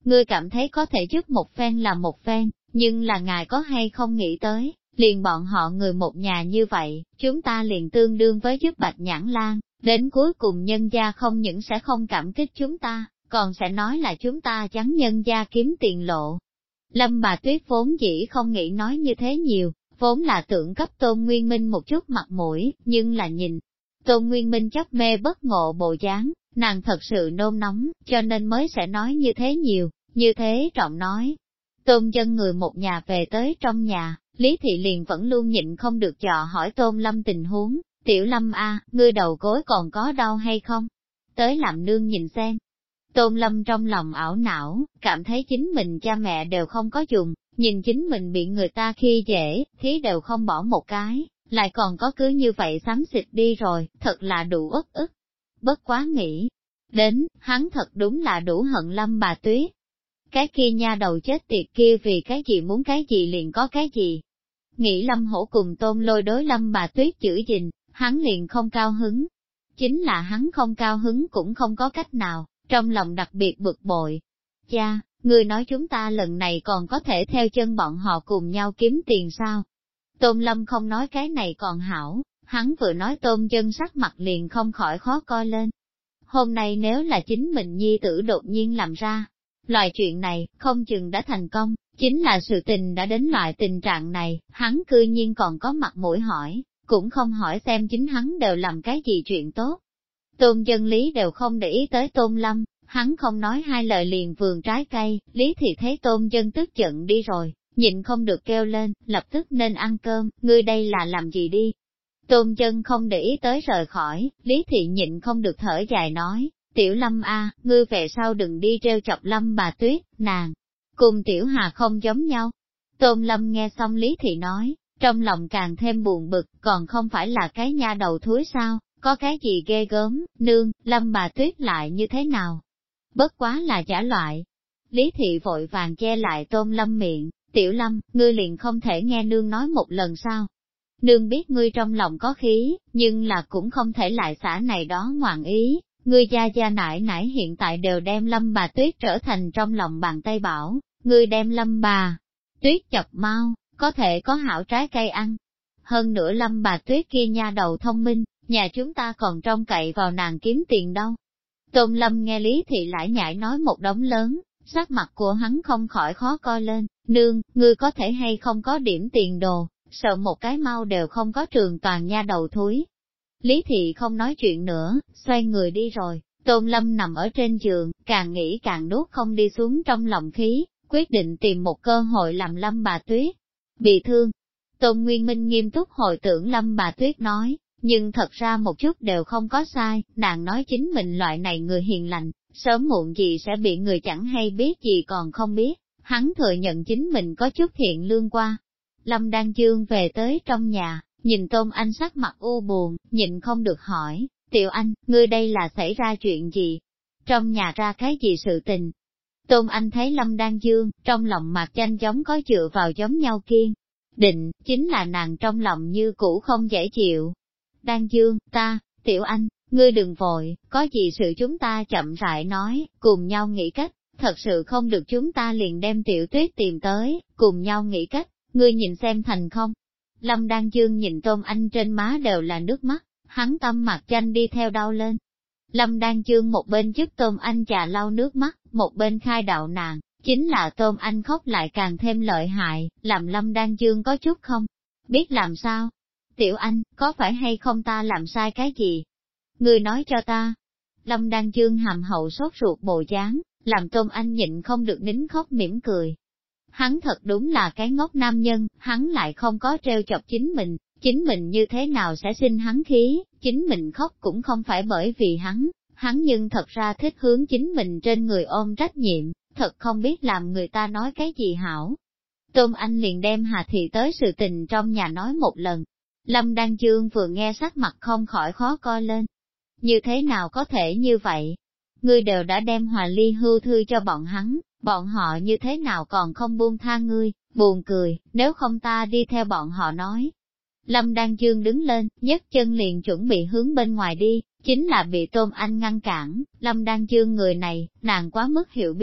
ngươi cảm thấy có thể giúp một phen là một phen, nhưng là ngài có hay không nghĩ tới, liền bọn họ người một nhà như vậy, chúng ta liền tương đương với giúp Bạch Nhãn Lan, đến cuối cùng nhân gia không những sẽ không cảm kích chúng ta, còn sẽ nói là chúng ta chắn nhân gia kiếm tiền lộ. Lâm bà Tuyết vốn dĩ không nghĩ nói như thế nhiều, vốn là tưởng cấp Tôn Nguyên Minh một chút mặt mũi, nhưng là nhìn, Tôn Nguyên Minh chấp mê bất ngộ bộ dáng, nàng thật sự nôn nóng, cho nên mới sẽ nói như thế nhiều, như thế trọng nói. Tôn Dân người một nhà về tới trong nhà, Lý Thị liền vẫn luôn nhịn không được dò hỏi Tôn Lâm tình huống, Tiểu Lâm a, ngươi đầu gối còn có đau hay không? Tới làm nương nhìn xem. Tôn Lâm trong lòng ảo não, cảm thấy chính mình cha mẹ đều không có dùng, nhìn chính mình bị người ta khi dễ, thí đều không bỏ một cái, lại còn có cứ như vậy xám xịt đi rồi, thật là đủ uất ức. Bất quá nghĩ, đến, hắn thật đúng là đủ hận Lâm bà Tuyết. Cái kia nha đầu chết tiệt kia vì cái gì muốn cái gì liền có cái gì. Nghĩ Lâm Hổ cùng Tôn Lôi đối Lâm bà Tuyết giữ gìn, hắn liền không cao hứng. Chính là hắn không cao hứng cũng không có cách nào, trong lòng đặc biệt bực bội. Cha, người nói chúng ta lần này còn có thể theo chân bọn họ cùng nhau kiếm tiền sao? Tôn Lâm không nói cái này còn hảo, hắn vừa nói Tôn Dân sắc mặt liền không khỏi khó coi lên. Hôm nay nếu là chính mình nhi tử đột nhiên làm ra, loại chuyện này, không chừng đã thành công, chính là sự tình đã đến loại tình trạng này, hắn cư nhiên còn có mặt mũi hỏi, cũng không hỏi xem chính hắn đều làm cái gì chuyện tốt. Tôn Dân Lý đều không để ý tới Tôn Lâm, hắn không nói hai lời liền vườn trái cây, Lý thì thấy Tôn Dân tức giận đi rồi, nhịn không được kêu lên, lập tức nên ăn cơm, ngươi đây là làm gì đi. Tôn Dân không để ý tới rời khỏi, Lý Thị nhịn không được thở dài nói, Tiểu Lâm a, ngươi về sau đừng đi treo chọc Lâm bà Tuyết, nàng, cùng Tiểu Hà không giống nhau. Tôn Lâm nghe xong Lý Thị nói, trong lòng càng thêm buồn bực, còn không phải là cái nha đầu thúi sao, có cái gì ghê gớm, nương, Lâm bà Tuyết lại như thế nào? Bất quá là giả loại. Lý Thị vội vàng che lại Tôn Lâm miệng, Tiểu Lâm, ngươi liền không thể nghe nương nói một lần sao? Nương biết ngươi trong lòng có khí, nhưng là cũng không thể lại xả này đó ngoạn ý, ngươi gia gia nải nải hiện tại đều đem Lâm bà Tuyết trở thành trong lòng bàn tay bảo, ngươi đem Lâm bà Tuyết chọc mau, có thể có hảo trái cây ăn. Hơn nữa Lâm bà Tuyết kia nha đầu thông minh, nhà chúng ta còn trông cậy vào nàng kiếm tiền đâu. Tôn Lâm nghe Lý Thị lại nhảy nói một đống lớn, sắc mặt của hắn không khỏi khó coi lên, nương, ngươi có thể hay không có điểm tiền đồ, sợ một cái mau đều không có trường toàn nha đầu thúi. Lý Thị không nói chuyện nữa, xoay người đi rồi, Tôn Lâm nằm ở trên giường, càng nghĩ càng nuốt không đi xuống trong lòng khí, quyết định tìm một cơ hội làm Lâm bà Tuyết bị thương. Tôn Nguyên Minh nghiêm túc hồi tưởng Lâm bà Tuyết nói, nhưng thật ra một chút đều không có sai, nàng nói chính mình loại này người hiền lành, sớm muộn gì sẽ bị người chẳng hay biết gì còn không biết, hắn thừa nhận chính mình có chút thiện lương qua. Lâm Đan Dương về tới trong nhà, nhìn Tôn Anh sắc mặt u buồn, nhịn không được hỏi, Tiểu Anh, ngươi đây là xảy ra chuyện gì? Trong nhà ra cái gì sự tình? Tôn Anh thấy Lâm Đan Dương, trong lòng mặt chanh giống có dựa vào giống nhau kiên định, chính là nàng trong lòng như cũ không dễ chịu. Đan Dương, Tiểu Anh, ngươi đừng vội, có gì sự chúng ta chậm rãi nói, cùng nhau nghĩ cách, thật sự không được chúng ta liền đem Tiểu Tuyết tìm tới, cùng nhau nghĩ cách, ngươi nhìn xem thành không? Lâm Đan Dương nhìn Tôn Anh trên má đều là nước mắt, hắn tâm mặt chanh đi theo đau lên. Lâm Đan Dương một bên giúp Tôn Anh chà lau nước mắt, một bên khai đạo nàng, chính là Tôn Anh khóc lại càng thêm lợi hại, làm Lâm Đan Dương có chút không biết làm sao. Tiểu Anh, có phải hay không ta làm sai cái gì? Ngươi nói cho ta. Lâm Đan Dương hàm hậu sốt ruột bộ dáng, làm Tôn Anh nhịn không được nín khóc mỉm cười. Hắn thật đúng là cái ngốc nam nhân, hắn lại không có treo chọc chính mình như thế nào sẽ sinh hắn khí, chính mình khóc cũng không phải bởi vì hắn nhưng thật ra thích hướng chính mình trên người ôm trách nhiệm, thật không biết làm người ta nói cái gì hảo. Tôn Anh liền đem Hà Thị tới sự tình trong nhà nói một lần. Lâm Đan Dương vừa nghe sắc mặt không khỏi khó coi lên. Như thế nào có thể như vậy? Ngươi đều đã đem hòa ly hưu thư cho bọn họ như thế nào còn không buông tha ngươi, buồn cười, nếu không ta đi theo bọn họ nói. Lâm Đan Dương đứng lên, nhấc chân liền chuẩn bị hướng bên ngoài đi, chính là bị Tôn Anh ngăn cản. Lâm Đan Dương người này, nàng quá mức hiểu biết,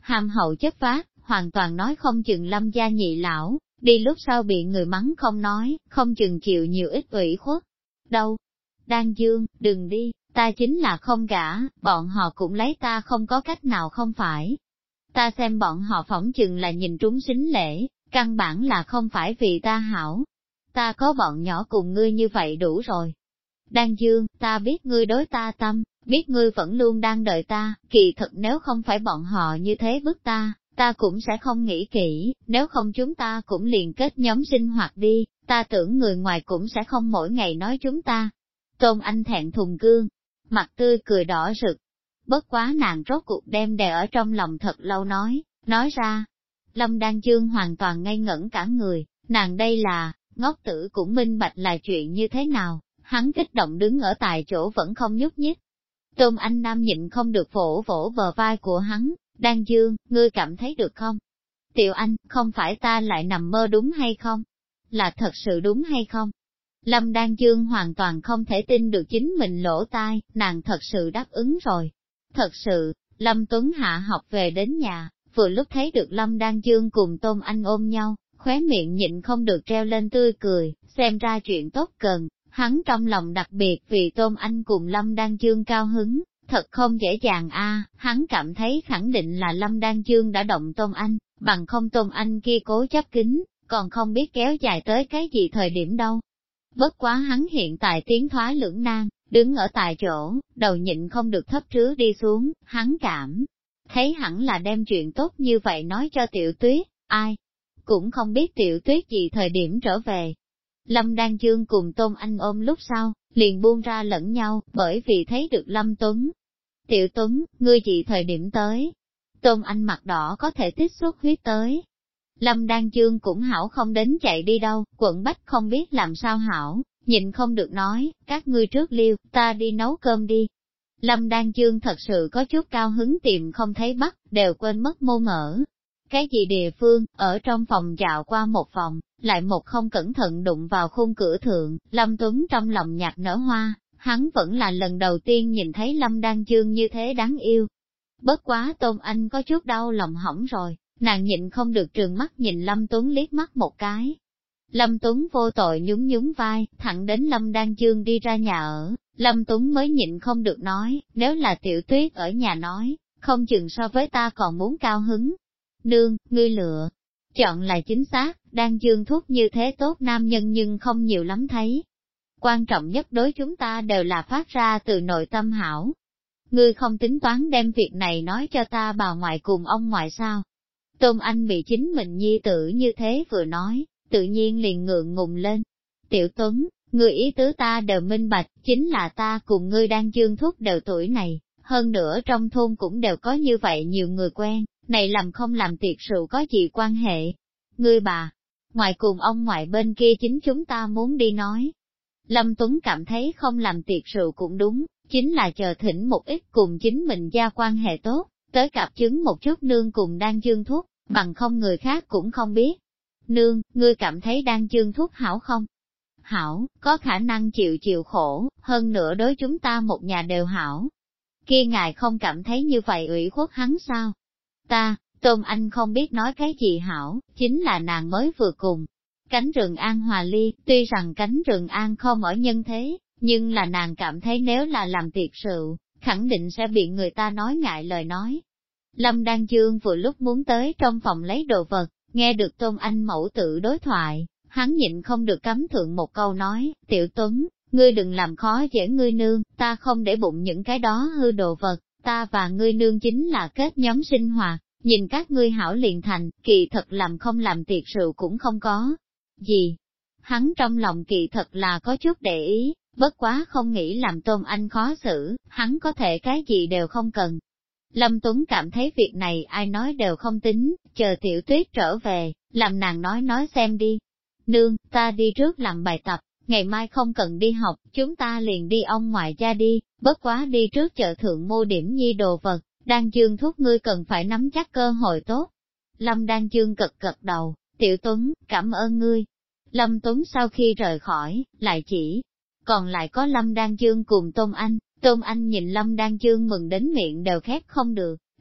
hàm hậu chất phác, hoàn toàn nói không chừng Lâm gia nhị lão, đi lúc sau bị người mắng không nói, không chừng chịu nhiều ít ủy khuất. Đâu? Đan Dương, đừng đi, ta chính là không gả, bọn họ cũng lấy ta không có cách nào không phải. Ta xem bọn họ phỏng chừng là nhìn trúng xính lễ, căn bản là không phải vì ta hảo. Ta có bọn nhỏ cùng ngươi như vậy đủ rồi. Đan Dương, ta biết ngươi đối ta tâm, biết ngươi vẫn luôn đang đợi ta, kỳ thật nếu không phải bọn họ như thế bức ta cũng sẽ không nghĩ kỹ, nếu không chúng ta cũng liền kết nhóm sinh hoạt đi, ta tưởng người ngoài cũng sẽ không mỗi ngày nói chúng ta. Tôn Anh thẹn thùng gương, mặt tươi cười đỏ rực. Bất quá nàng rốt cuộc đem đè ở trong lòng thật lâu nói ra. Lâm Đan Dương hoàn toàn ngây ngẩn cả người, nàng đây là, ngốc tử cũng minh bạch là chuyện như thế nào, hắn kích động đứng ở tại chỗ vẫn không nhúc nhích. Tôn Anh Nam nhịn không được vỗ vỗ bờ vai của hắn, Đan Dương, ngươi cảm thấy được không? Tiểu Anh, không phải ta lại nằm mơ đúng hay không? Là thật sự đúng hay không? Lâm Đan Dương hoàn toàn không thể tin được chính mình lỗ tai, nàng thật sự đáp ứng rồi. Thật sự, Lâm Tuấn hạ học về đến nhà, vừa lúc thấy được Lâm Đan Dương cùng Tôn Anh ôm nhau, khóe miệng nhịn không được treo lên tươi cười, xem ra chuyện tốt cần, hắn trong lòng đặc biệt vì Tôn Anh cùng Lâm Đan Dương cao hứng, thật không dễ dàng hắn cảm thấy khẳng định là Lâm Đan Dương đã động Tôn Anh, bằng không Tôn Anh kia cố chấp kính, còn không biết kéo dài tới cái gì thời điểm đâu. Bất quá hắn hiện tại tiến thoái lưỡng nan, đứng ở tại chỗ, đầu nhịn không được thấp trứa đi xuống, hắn cảm thấy hẳn là đem chuyện tốt như vậy nói cho Tiểu Tuyết, ai cũng không biết Tiểu Tuyết gì thời điểm trở về. Lâm Đan Dương cùng Tôn Anh ôm lúc sau, liền buông ra lẫn nhau, bởi vì thấy được Lâm Tuấn. Tiểu Tuấn, ngươi gì thời điểm tới? Tôn Anh mặt đỏ có thể tích xuất huyết tới. Lâm Đan Dương cũng hảo không đến chạy đi đâu, quận bách không biết làm sao hảo, nhịn không được nói, các ngươi trước liêu, ta đi nấu cơm đi. Lâm Đan Dương thật sự có chút cao hứng tìm không thấy bắt, đều quên mất mô mở. Cái gì địa phương, ở trong phòng dạo qua một vòng, lại một không cẩn thận đụng vào khung cửa thượng, Lâm Tuấn trong lòng nhạc nở hoa, hắn vẫn là lần đầu tiên nhìn thấy Lâm Đan Dương như thế đáng yêu. Bất quá Tôn Anh có chút đau lòng hỏng rồi, nàng nhịn không được trừng mắt nhìn Lâm Tuấn liếc mắt một cái. Lâm Tuấn vô tội nhún nhún vai, thẳng đến Lâm Đan Dương đi ra nhà ở, Lâm Tuấn mới nhịn không được nói, nếu là Tiểu Tuyết ở nhà nói, không chừng so với ta còn muốn cao hứng. Nương, ngươi lựa, chọn là chính xác, Đan Dương thuốc như thế tốt nam nhân nhưng không nhiều lắm thấy. Quan trọng nhất đối chúng ta đều là phát ra từ nội tâm hảo. Ngươi không tính toán đem việc này nói cho ta bà ngoại cùng ông ngoại sao? Tôn Anh bị chính mình nhi tử như thế vừa nói, tự nhiên liền ngượng ngùng lên. Tiểu Tuấn, ngươi ý tứ ta đều minh bạch, chính là ta cùng ngươi Đan Dương thuốc đều tuổi này, hơn nữa trong thôn cũng đều có như vậy nhiều người quen, này làm không làm tiệc rượu có gì quan hệ. Ngươi bà, ngoại cùng ông ngoại bên kia chính chúng ta muốn đi nói. Lâm Tuấn cảm thấy không làm tiệc rượu cũng đúng, chính là chờ thỉnh một ít cùng chính mình gia quan hệ tốt, tới cặp chứng một chút nương cùng Đan Dương thuốc, bằng không người khác cũng không biết. Nương, ngươi cảm thấy Đan Dương thuốc hảo không? Hảo, có khả năng chịu chịu khổ, hơn nữa đối chúng ta một nhà đều hảo. Kia ngài không cảm thấy như vậy ủy khuất hắn sao? Tôn Anh không biết nói cái gì hảo, chính là nàng mới vừa cùng. Cánh rừng An hòa ly, tuy rằng cánh rừng An không ở nhân thế, nhưng là nàng cảm thấy nếu là làm tiệc rượu, khẳng định sẽ bị người ta nói ngại lời nói. Lâm Đan Dương vừa lúc muốn tới trong phòng lấy đồ vật, nghe được Tôn Anh mẫu tử đối thoại, hắn nhịn không được cắm thượng một câu nói, Tiểu Tuấn, ngươi đừng làm khó dễ ngươi nương, ta không để bụng những cái đó hư đồ vật, ta và ngươi nương chính là kết nhóm sinh hoạt, nhìn các ngươi hảo liền thành, kỳ thật làm không làm tiệc rượu cũng không có gì. Hắn trong lòng kỳ thật là có chút để ý, bất quá không nghĩ làm Tôn Anh khó xử, hắn có thể cái gì đều không cần. Lâm Tuấn cảm thấy việc này ai nói đều không tính, chờ Tiểu Tuyết trở về, làm nàng nói xem đi. Nương, ta đi trước làm bài tập, ngày mai không cần đi học, chúng ta liền đi ông ngoại gia đi, bất quá đi trước chợ thượng mua điểm nhi đồ vật, Đan Dương thuốc ngươi cần phải nắm chắc cơ hội tốt. Lâm Đan Dương gật đầu, Tiểu Tuấn, cảm ơn ngươi. Lâm Tuấn sau khi rời khỏi, lại chỉ còn lại có Lâm Đan Dương cùng Tôn Anh nhìn Lâm Đan Dương mừng đến miệng đều khép không được,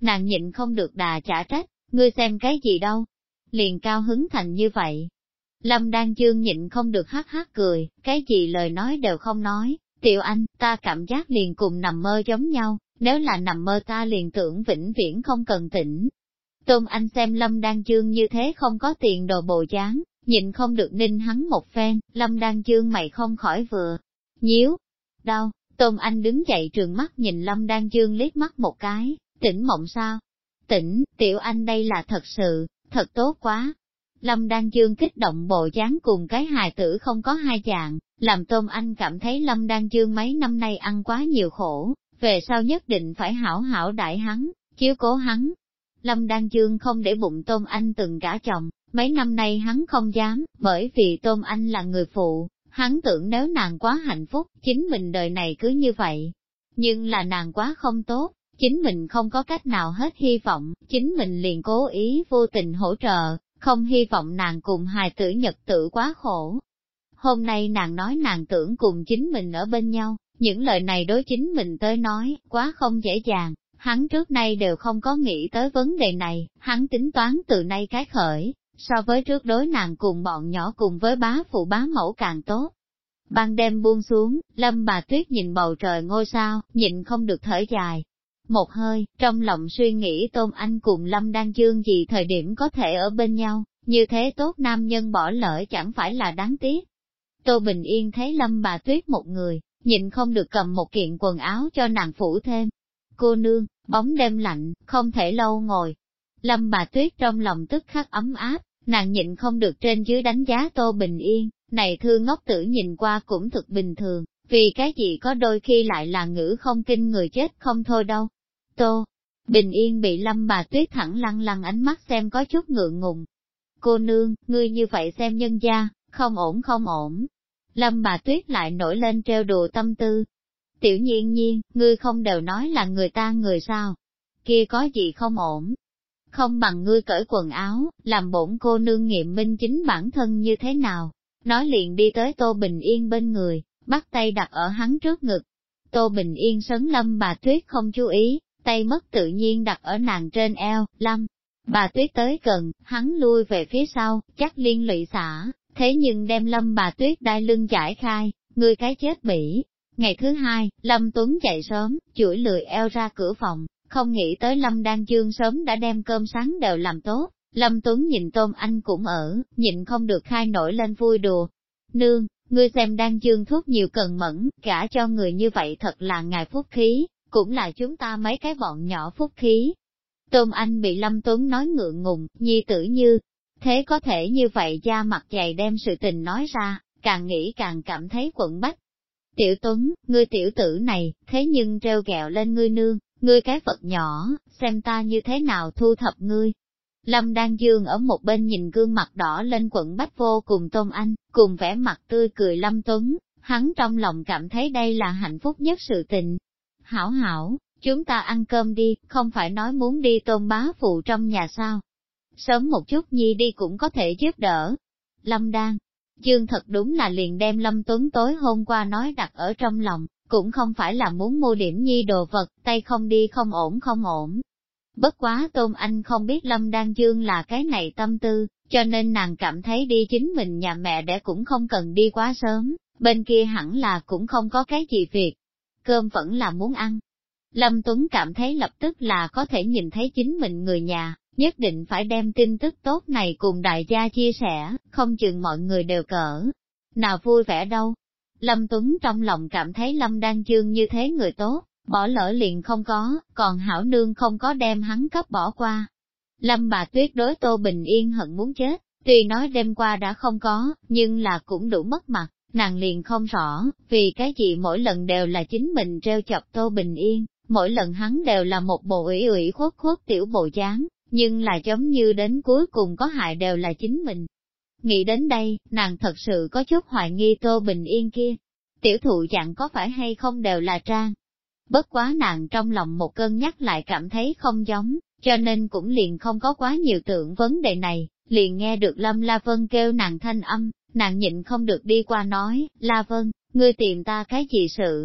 nàng nhịn không được đà trả trách, ngươi xem cái gì đâu, liền cao hứng thành như vậy. Lâm Đan Dương nhịn không được hắc hắc cười, cái gì lời nói đều không nói, tiểu anh, ta cảm giác liền cùng nằm mơ giống nhau, nếu là nằm mơ ta liền tưởng vĩnh viễn không cần tỉnh. Tôn Anh xem Lâm Đan Dương như thế không có tiền đồ bộ dáng, nhịn không được ninh hắn một phen, Lâm Đan Dương mày không khỏi vừa nhíu. Đau, Tôn Anh đứng dậy trừng mắt nhìn Lâm Đan Dương liếc mắt một cái, tỉnh mộng sao? Tỉnh, tiểu anh đây là thật sự, thật tốt quá. Lâm Đan Dương kích động bộ dáng cùng cái hài tử không có hai dạng, làm Tôn Anh cảm thấy Lâm Đan Dương mấy năm nay ăn quá nhiều khổ, về sau nhất định phải hảo hảo đại hắn, chiếu cố hắn. Lâm Đan Dương không để bụng Tôn Anh từng gả chồng, mấy năm nay hắn không dám, bởi vì Tôn Anh là người phụ, hắn tưởng nếu nàng quá hạnh phúc, chính mình đời này cứ như vậy. Nhưng là nàng quá không tốt, chính mình không có cách nào hết hy vọng, chính mình liền cố ý vô tình hỗ trợ, không hy vọng nàng cùng hài tử nhật tử quá khổ. Hôm nay nàng nói nàng tưởng cùng chính mình ở bên nhau, những lời này đối chính mình tới nói, quá không dễ dàng, hắn trước nay đều không có nghĩ tới vấn đề này, hắn tính toán từ nay cái khởi, so với trước đối nàng cùng bọn nhỏ cùng với bá phụ bá mẫu càng tốt. Ban đêm buông xuống, Lâm Bà Tuyết nhìn bầu trời ngôi sao, nhịn không được thở dài. Một hơi, trong lòng suy nghĩ Tôn Anh cùng Lâm Đan Dương gì thời điểm có thể ở bên nhau, như thế tốt nam nhân bỏ lỡ chẳng phải là đáng tiếc. Tô Bình Yên thấy Lâm Bà Tuyết một người, nhịn không được cầm một kiện quần áo cho nàng phủ thêm. Cô nương, bóng đêm lạnh, không thể lâu ngồi. Lâm Bà Tuyết trong lòng tức khắc ấm áp, nàng nhịn không được trên dưới đánh giá Tô Bình Yên, này thương ngốc tử nhìn qua cũng thực bình thường, vì cái gì có đôi khi lại là ngữ không kinh người chết không thôi đâu. Tô Bình Yên bị Lâm Bà Tuyết thẳng lăng lăng ánh mắt xem có chút ngượng ngùng. Cô nương, ngươi như vậy xem nhân gia, không ổn không ổn. Lâm Bà Tuyết lại nổi lên trêu đùa tâm tư. Tiểu Nhiên Nhiên, ngươi không đều nói là người ta người sao? Kia có gì không ổn? Không bằng ngươi cởi quần áo, làm bổn cô nương nghiệm minh chính bản thân như thế nào? Nói liền đi tới Tô Bình Yên bên người, bắt tay đặt ở hắn trước ngực. Tô Bình Yên sấn Lâm Bà Tuyết không chú ý, tay mất tự nhiên đặt ở nàng trên eo. Lâm Bà Tuyết tới gần, hắn lui về phía sau, chắc liên lụy xả, thế nhưng đem Lâm Bà Tuyết đai lưng giải khai, ngươi cái chết bỉ. Ngày thứ hai, Lâm Tuấn dậy sớm, chuỗi lười eo ra cửa phòng, không nghĩ tới Lâm Đan Dương sớm đã đem cơm sáng đều làm tốt. Lâm Tuấn nhìn Tôn Anh cũng ở, nhịn không được khai nổi lên vui đùa. Nương, ngươi xem Đan Dương thuốc nhiều cần mẫn, cả cho người như vậy thật là ngài phúc khí, cũng là chúng ta mấy cái bọn nhỏ phúc khí. Tôn Anh bị Lâm Tuấn nói ngượng ngùng, nhi tử như, thế có thể như vậy da mặt dày đem sự tình nói ra, càng nghĩ càng cảm thấy quẫn bách. Tiểu Tuấn, ngươi tiểu tử này, thế nhưng treo gẹo lên ngươi nương, ngươi cái vật nhỏ, xem ta như thế nào thu thập ngươi. Lâm Đan Dương ở một bên nhìn gương mặt đỏ lên quẫn bách vô cùng Tôn Anh, cùng vẻ mặt tươi cười Lâm Tuấn, hắn trong lòng cảm thấy đây là hạnh phúc nhất sự tình. Hảo hảo, chúng ta ăn cơm đi, không phải nói muốn đi Tôn bá phụ trong nhà sao? Sớm một chút nhi đi cũng có thể giúp đỡ. Lâm Đan Dương thật đúng là liền đem Lâm Tuấn tối hôm qua nói đặt ở trong lòng, cũng không phải là muốn mua điểm nhi đồ vật, tay không đi không ổn không ổn. Bất quá Tôn Anh không biết Lâm Đan Dương là cái này tâm tư, cho nên nàng cảm thấy đi chính mình nhà mẹ đẻ cũng không cần đi quá sớm, bên kia hẳn là cũng không có cái gì việc. Cơm vẫn là muốn ăn. Lâm Tuấn cảm thấy lập tức là có thể nhìn thấy chính mình người nhà, nhất định phải đem tin tức tốt này cùng đại gia chia sẻ, không chừng mọi người đều cỡ. Nào vui vẻ đâu. Lâm Tuấn trong lòng cảm thấy Lâm Đan Dương như thế người tốt, bỏ lỡ liền không có, còn hảo nương không có đem hắn cấp bỏ qua. Lâm Bà Tuyết đối Tô Bình Yên hận muốn chết, tuy nói đêm qua đã không có, nhưng là cũng đủ mất mặt, nàng liền không rõ, vì cái gì mỗi lần đều là chính mình treo chọc Tô Bình Yên, mỗi lần hắn đều là một bộ ủy ủy khuất khuất tiểu bộ dáng, nhưng là giống như đến cuối cùng có hại đều là chính mình. Nghĩ đến đây, nàng thật sự có chút hoài nghi Tô Bình Yên kia. Tiểu thụ dạng có phải hay không đều là trang. Bất quá nàng trong lòng một cân nhắc lại cảm thấy không giống, cho nên cũng liền không có quá nhiều tưởng vấn đề này, liền nghe được Lâm La Vân kêu nàng thanh âm, nàng nhịn không được đi qua nói, La Vân, ngươi tìm ta cái gì sự?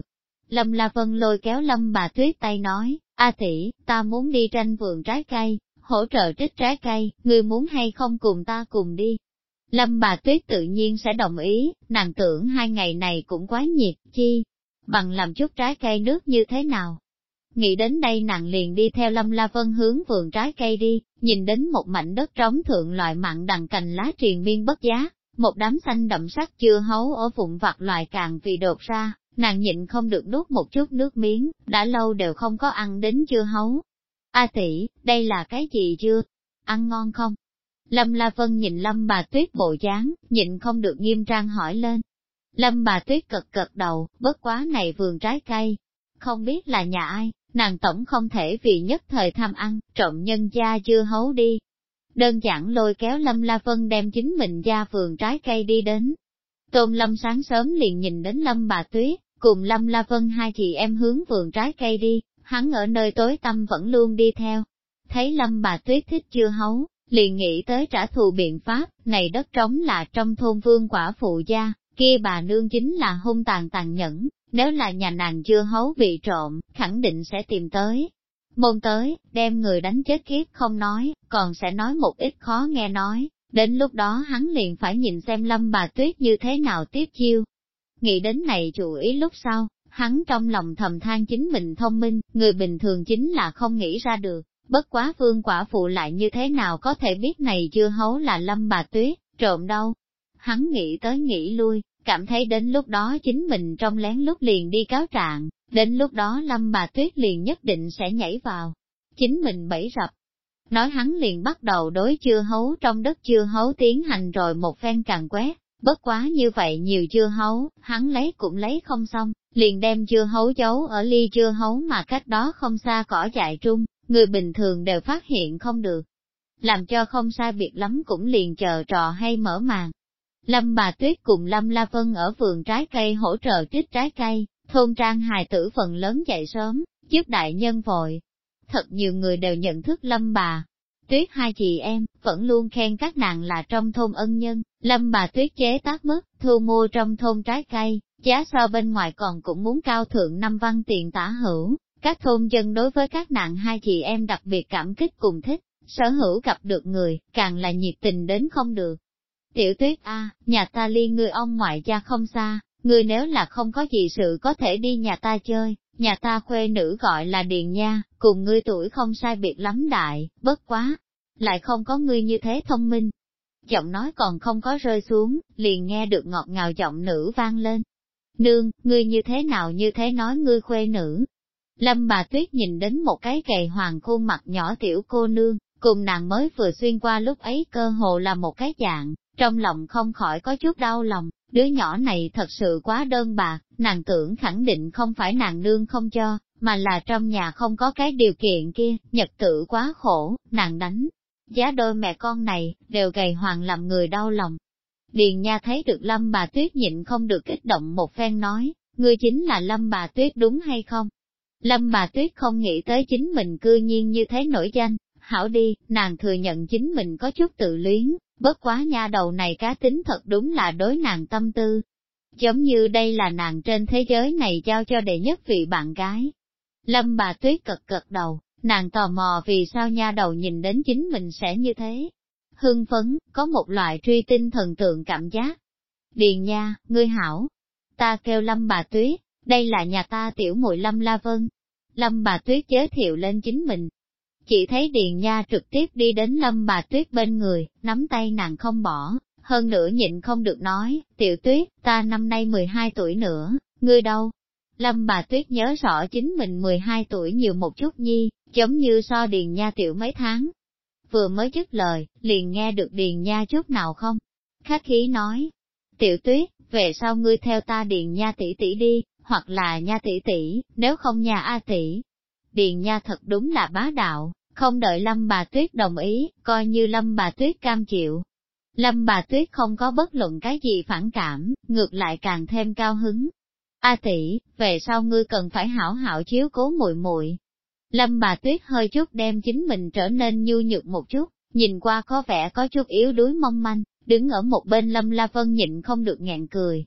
Lâm La Vân lôi kéo Lâm Bà Tuyết tay nói, A tỷ, ta muốn đi tranh vườn trái cây, hỗ trợ trích trái cây, ngươi muốn hay không cùng ta cùng đi. Lâm Bà Tuyết tự nhiên sẽ đồng ý, nàng tưởng 2 ngày này cũng quá nhiệt, chi, bằng làm chút trái cây nước như thế nào. Nghĩ đến đây nàng liền đi theo Lâm La Vân hướng vườn trái cây đi, nhìn đến một mảnh đất trống thượng loại mặn đằng cành lá triền miên bất giá, một đám xanh đậm sắc chưa hấu ở vụn vặt loại càng vì đột ra, nàng nhịn không được nuốt một chút nước miếng, đã lâu đều không có ăn đến chưa hấu. A tỷ, đây là cái gì chưa? Ăn ngon không? Lâm La Vân nhìn Lâm Bà Tuyết bộ dáng, nhịn không được nghiêm trang hỏi lên. Lâm Bà Tuyết cật đầu, bất quá này vườn trái cây, không biết là nhà ai, nàng tổng không thể vì nhất thời tham ăn, trộm nhân gia dưa hấu đi. Đơn giản lôi kéo Lâm La Vân đem chính mình ra vườn trái cây đi đến. Tôn Lâm sáng sớm liền nhìn đến Lâm Bà Tuyết, cùng Lâm La Vân hai chị em hướng vườn trái cây đi, hắn ở nơi tối tăm vẫn luôn đi theo. Thấy Lâm Bà Tuyết thích dưa hấu, liền nghĩ tới trả thù biện pháp, này đất trống là trong thôn vương quả phụ gia, kia bà nương chính là hung tàn tàn nhẫn, nếu là nhà nàng dưa hấu bị trộm, khẳng định sẽ tìm tới. Môn tới, đem người đánh chết kiếp không nói, còn sẽ nói một ít khó nghe nói, đến lúc đó hắn liền phải nhìn xem Lâm Bà Tuyết như thế nào tiếp chiêu. Nghĩ đến này chủ ý lúc sau, hắn trong lòng thầm than chính mình thông minh, người bình thường chính là không nghĩ ra được, bất quá vương quả phụ lại như thế nào có thể biết này dưa hấu là Lâm Bà Tuyết, trộm đâu. Hắn nghĩ tới nghĩ lui, cảm thấy đến lúc đó chính mình trong lén lút liền đi cáo trạng, đến lúc đó Lâm Bà Tuyết liền nhất định sẽ nhảy vào chính mình bẫy rập. Nói hắn liền bắt đầu đối dưa hấu trong đất dưa hấu tiến hành rồi một phen càn quét, bất quá như vậy nhiều dưa hấu, hắn lấy cũng lấy không xong, liền đem dưa hấu giấu ở ly dưa hấu mà cách đó không xa cỏ dại trung, người bình thường đều phát hiện không được. Làm cho không sai biệt lắm cũng liền chờ trò hay mở màn. Lâm Bà Tuyết cùng Lâm La Vân ở vườn trái cây hỗ trợ trích trái cây, thôn trang hài tử phần lớn dậy sớm, giúp đại nhân vội. Thật nhiều người đều nhận thức Lâm Bà Tuyết hai chị em, vẫn luôn khen các nàng là trong thôn ân nhân. Lâm Bà Tuyết chế tác mức, thu mua trong thôn trái cây, giá so bên ngoài còn cũng muốn cao thượng 5 văn tiền tả hữu. Các thôn dân đối với các nàng hai chị em đặc biệt cảm kích cùng thích, sở hữu gặp được người, càng là nhiệt tình đến không được. Tiểu Tuyết a, nhà ta ly người ông ngoại gia không xa, người nếu là không có gì sự có thể đi nhà ta chơi, nhà ta khuê nữ gọi là Điền Nha, cùng ngươi tuổi không sai biệt lắm đại, bất quá, lại không có ngươi như thế thông minh. Giọng nói còn không có rơi xuống, liền nghe được ngọt ngào giọng nữ vang lên. Nương, ngươi như thế nào như thế nói ngươi khuê nữ? Lâm Bà Tuyết nhìn đến một cái gầy hoàng khuôn mặt nhỏ tiểu cô nương, cùng nàng mới vừa xuyên qua lúc ấy cơ hồ là một cái dạng, trong lòng không khỏi có chút đau lòng, đứa nhỏ này thật sự quá đơn bạc, nàng tưởng khẳng định không phải nàng nương không cho, mà là trong nhà không có cái điều kiện kia, nhật tự quá khổ, nàng đánh. Giá đôi mẹ con này, đều gầy hoàng làm người đau lòng. Điền Nha thấy được Lâm Bà Tuyết nhịn không được kích động một phen nói, ngươi chính là Lâm Bà Tuyết đúng hay không? Lâm Bà Tuyết không nghĩ tới chính mình cư nhiên như thế nổi danh, hảo đi, nàng thừa nhận chính mình có chút tự luyến, bất quá nha đầu này cá tính thật đúng là đối nàng tâm tư. Giống như đây là nàng trên thế giới này giao cho đệ nhất vị bạn gái. Lâm Bà Tuyết cật đầu, nàng tò mò vì sao nha đầu nhìn đến chính mình sẽ như thế. Hưng phấn, có một loại truy tinh thần tượng cảm giác. Điền Nha, ngươi hảo. Ta kêu Lâm Bà Tuyết, đây là nhà ta tiểu muội Lâm La Vân. Lâm Bà Tuyết giới thiệu lên chính mình. Chỉ thấy Điền Nha trực tiếp đi đến Lâm Bà Tuyết bên người, nắm tay nàng không bỏ, hơn nữa nhịn không được nói, Tiểu Tuyết, ta năm nay 12 tuổi nữa, ngươi đâu? Lâm Bà Tuyết nhớ rõ chính mình 12 tuổi nhiều một chút nhi, giống như so Điền Nha tiểu mấy tháng. Vừa mới dứt lời, liền nghe được Điền Nha chút nào không? Khách khí nói, Tiểu Tuyết, về sau ngươi theo ta Điền Nha tỷ tỷ đi, hoặc là Nha tỷ tỷ, nếu không nhà A tỷ. Điền Nha thật đúng là bá đạo, không đợi Lâm Bà Tuyết đồng ý, coi như Lâm Bà Tuyết cam chịu. Lâm Bà Tuyết không có bất luận cái gì phản cảm, ngược lại càng thêm cao hứng. A tỷ, về sau ngươi cần phải hảo hảo chiếu cố muội muội. Lâm Bà Tuyết hơi chút đem chính mình trở nên nhu nhược một chút, nhìn qua có vẻ có chút yếu đuối mong manh, đứng ở một bên Lâm La Vân nhịn không được nghẹn cười.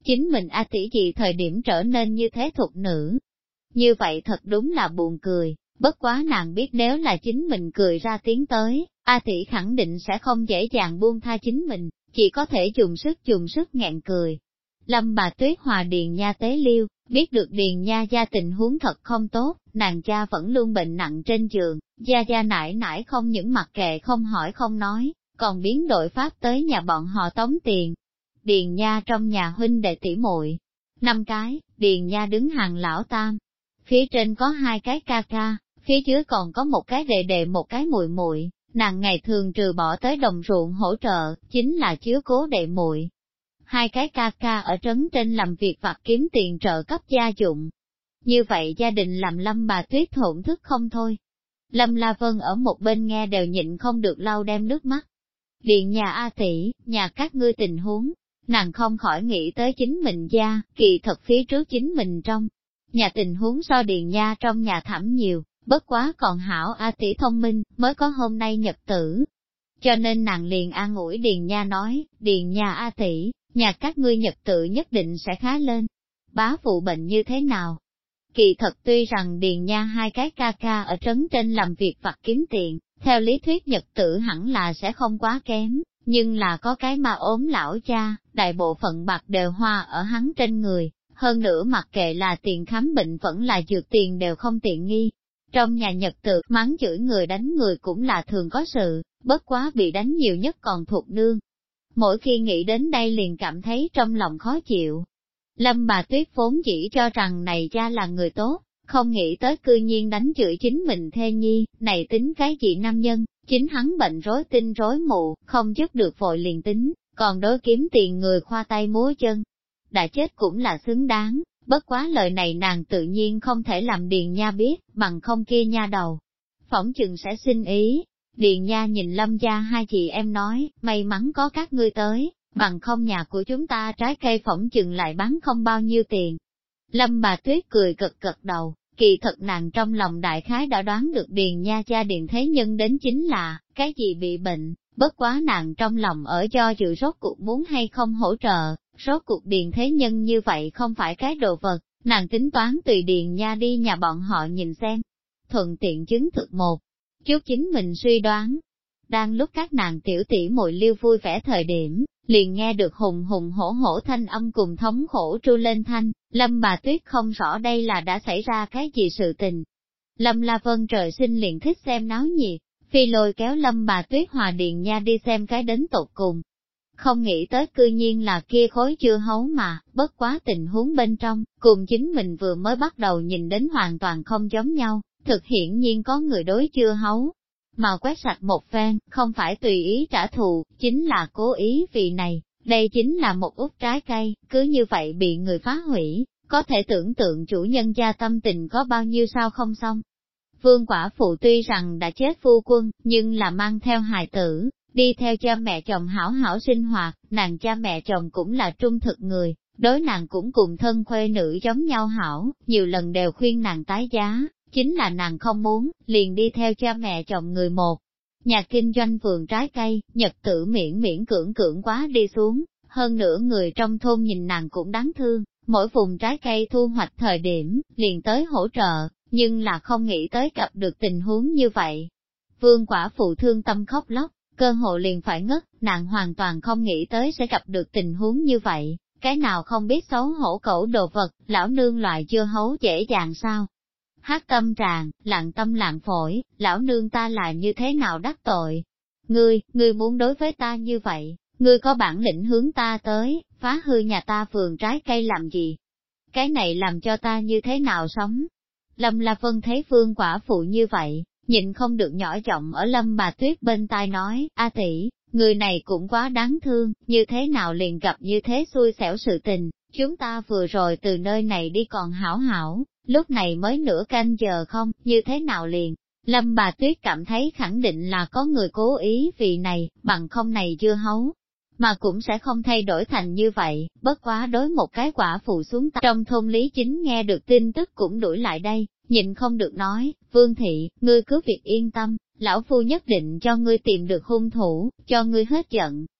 chính mình A tỷ gì thời điểm trở nên như thế thục nữ. Như vậy thật đúng là buồn cười, bất quá nàng biết nếu là chính mình cười ra tiếng tới, A tỷ khẳng định sẽ không dễ dàng buông tha chính mình, chỉ có thể dùng sức nghẹn cười. Lâm bà Tuyết hòa Điền Nha tế liêu, biết được Điền Nha gia tình huống thật không tốt, nàng cha vẫn luôn bệnh nặng trên giường, gia nải nải không những mặc kệ không hỏi không nói, còn biến đổi pháp tới nhà bọn họ tống tiền. Điền Nha trong nhà huynh đệ tỷ muội 5 cái, Điền Nha đứng hàng lão tam, phía trên có 2 cái ca ca, phía dưới còn có một cái đệ đệ một cái muội muội. Nàng ngày thường trừ bỏ tới đồng ruộng hỗ trợ, chính là chiếu cố đệ muội. 2 cái ca ca ở trấn trên làm việc vặt kiếm tiền trợ cấp gia dụng. Như vậy gia đình làm Lâm bà Tuyết thổn thức không thôi. Lâm La Vân ở một bên nghe đều nhịn không được lau đem nước mắt. Điện nhà A tỷ, nhà các ngươi tình huống, nàng không khỏi nghĩ tới chính mình gia, kỳ thật phía trước chính mình trong. Nhà tình huống so Điền Nha trong nhà thảm nhiều, bất quá còn hảo A tỷ thông minh, mới có hôm nay nhật tử. Cho nên nàng liền an ủi Điền Nha nói, Điền Nha A tỷ, nhà các ngươi nhật tự nhất định sẽ khá lên. Bá phụ bệnh như thế nào? Kỳ thật tuy rằng Điền Nha 2 cái ca ca ở trấn trên làm việc vặt kiếm tiền, theo lý thuyết nhật tử hẳn là sẽ không quá kém, nhưng là có cái mà ốm lão cha, đại bộ phận bạc đều hoa ở hắn trên người, hơn nữa mặc kệ là tiền khám bệnh vẫn là dược tiền đều không tiện nghi. Trong nhà nhật tự mắng chửi người đánh người cũng là thường có sự, bất quá bị đánh nhiều nhất còn thuộc nương. Mỗi khi nghĩ đến đây liền cảm thấy trong lòng khó chịu. Lâm bà Tuyết vốn chỉ cho rằng này cha là người tốt, không nghĩ tới cư nhiên đánh chửi chính mình thê nhi, này tính cái gì nam nhân, chính hắn bệnh rối tinh rối mù, không giúp được vội liền tính, còn đối kiếm tiền người khoa tay múa chân. Đã chết cũng là xứng đáng, bất quá lời này nàng tự nhiên không thể làm Điền Nha biết, bằng không kia nha đầu. Phỏng chừng sẽ xin ý. Điền Nha nhìn Lâm gia 2 chị em nói, may mắn có các ngươi tới, bằng không nhà của chúng ta trái cây phỏng chừng lại bán không bao nhiêu tiền. Lâm bà Tuyết cười cực cực đầu, kỳ thật nàng trong lòng đại khái đã đoán được Điền Nha gia Điền thế nhân đến chính là, cái gì bị bệnh, bất quá nàng trong lòng ở do dự rốt cuộc muốn hay không hỗ trợ, rốt cuộc Điền thế nhân như vậy không phải cái đồ vật, nàng tính toán tùy Điền Nha đi nhà bọn họ nhìn xem, thuận tiện chứng thực một chút chính mình suy đoán. Đang lúc các nàng tiểu tỷ muội liêu vui vẻ thời điểm, liền nghe được hùng hùng hổ hổ thanh âm cùng thống khổ tru lên thanh, Lâm bà Tuyết không rõ đây là đã xảy ra cái gì sự tình. Lâm La Vân trời sinh liền thích xem náo nhiệt, phi lôi kéo Lâm bà Tuyết hòa Điền Nha đi xem cái đến tột cùng. Không nghĩ tới cư nhiên là kia khối chưa hấu mà, bất quá tình huống bên trong, cùng chính mình vừa mới bắt đầu nhìn đến hoàn toàn không giống nhau, thực hiển nhiên có người đối chưa hấu. Mà quét sạch một phen, không phải tùy ý trả thù, chính là cố ý vì này, đây chính là một út trái cây, cứ như vậy bị người phá hủy, có thể tưởng tượng chủ nhân gia tâm tình có bao nhiêu sao không xong. Vương quả phụ tuy rằng đã chết phu quân, nhưng là mang theo hài tử, đi theo cha mẹ chồng hảo hảo sinh hoạt, nàng cha mẹ chồng cũng là trung thực người, đối nàng cũng cùng thân khuê nữ giống nhau hảo, nhiều lần đều khuyên nàng tái giá. Chính là nàng không muốn, liền đi theo cha mẹ chồng người một. Nhà kinh doanh vườn trái cây, nhật tử miễn miễn cưỡng quá đi xuống, hơn nữa người trong thôn nhìn nàng cũng đáng thương, mỗi vùng trái cây thu hoạch thời điểm, liền tới hỗ trợ, nhưng là không nghĩ tới gặp được tình huống như vậy. Vương quả phụ thương tâm khóc lóc, cơ hội liền phải ngất, nàng hoàn toàn không nghĩ tới sẽ gặp được tình huống như vậy, cái nào không biết xấu hổ cẩu đồ vật, lão nương loại chưa hấu dễ dàng sao. Hát tâm tràn, lặng tâm lặng phổi, lão nương ta là như thế nào đắc tội. Ngươi muốn đối với ta như vậy, ngươi có bản lĩnh hướng ta tới, phá hư nhà ta vườn trái cây làm gì? Cái này làm cho ta như thế nào sống? Lâm La Vân thấy Vương quả phụ như vậy, nhịn không được nhỏ giọng ở Lâm bà Tuyết bên tai nói, A tỷ, người này cũng quá đáng thương, như thế nào liền gặp như thế xui xẻo sự tình, chúng ta vừa rồi từ nơi này đi còn hảo hảo. Lúc này mới nửa canh giờ không, như thế nào liền? Lâm bà Tuyết cảm thấy khẳng định là có người cố ý vì này, bằng không này chưa hấu. Mà cũng sẽ không thay đổi thành như vậy, bất quá đối một cái quả phụ xuống tay. Trong thôn Lý Chính nghe được tin tức cũng đuổi lại đây, nhịn không được nói, Vương thị, ngươi cứ việc yên tâm, lão phu nhất định cho ngươi tìm được hung thủ, cho ngươi hết giận,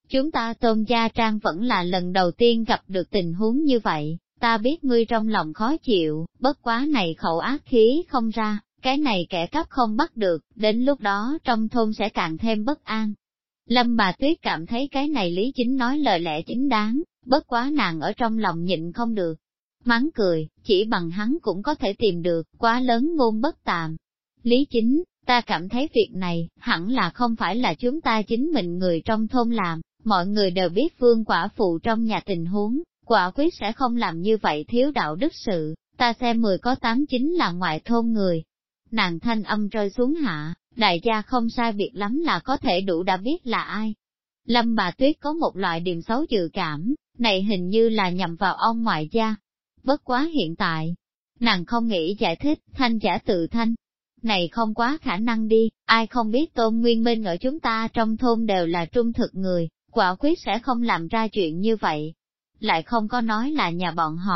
chúng ta Tôn Gia Trang vẫn là lần đầu tiên gặp được tình huống như vậy, ta biết ngươi trong lòng khó chịu, bất quá này khẩu ác khí không ra, cái này kẻ cắp không bắt được, đến lúc đó trong thôn sẽ càng thêm bất an. Lâm bà Tuyết cảm thấy cái này Lý Chính nói lời lẽ chính đáng, bất quá nàng ở trong lòng nhịn không được. Mắng cười, chỉ bằng hắn cũng có thể tìm được, quá lớn ngôn bất tàm. Lý Chính, ta cảm thấy việc này, hẳn là không phải là chúng ta chính mình người trong thôn làm, mọi người đều biết Vương quả phụ trong nhà tình huống, quả quyết sẽ không làm như vậy thiếu đạo đức sự, ta xem 10 có 8 chính là ngoại thôn người. Nàng thanh âm rơi xuống hạ, đại gia không sai biệt lắm là có thể đủ đã biết là ai. Lâm bà Tuyết có một loại điềm xấu dự cảm, này hình như là nhằm vào ông ngoại gia. Bất quá hiện tại, nàng không nghĩ giải thích, thanh giả tự thanh. Này không quá khả năng đi, ai không biết Tôn Nguyên Minh ở chúng ta trong thôn đều là trung thực người, quả quyết sẽ không làm ra chuyện như vậy. Lại không có nói là nhà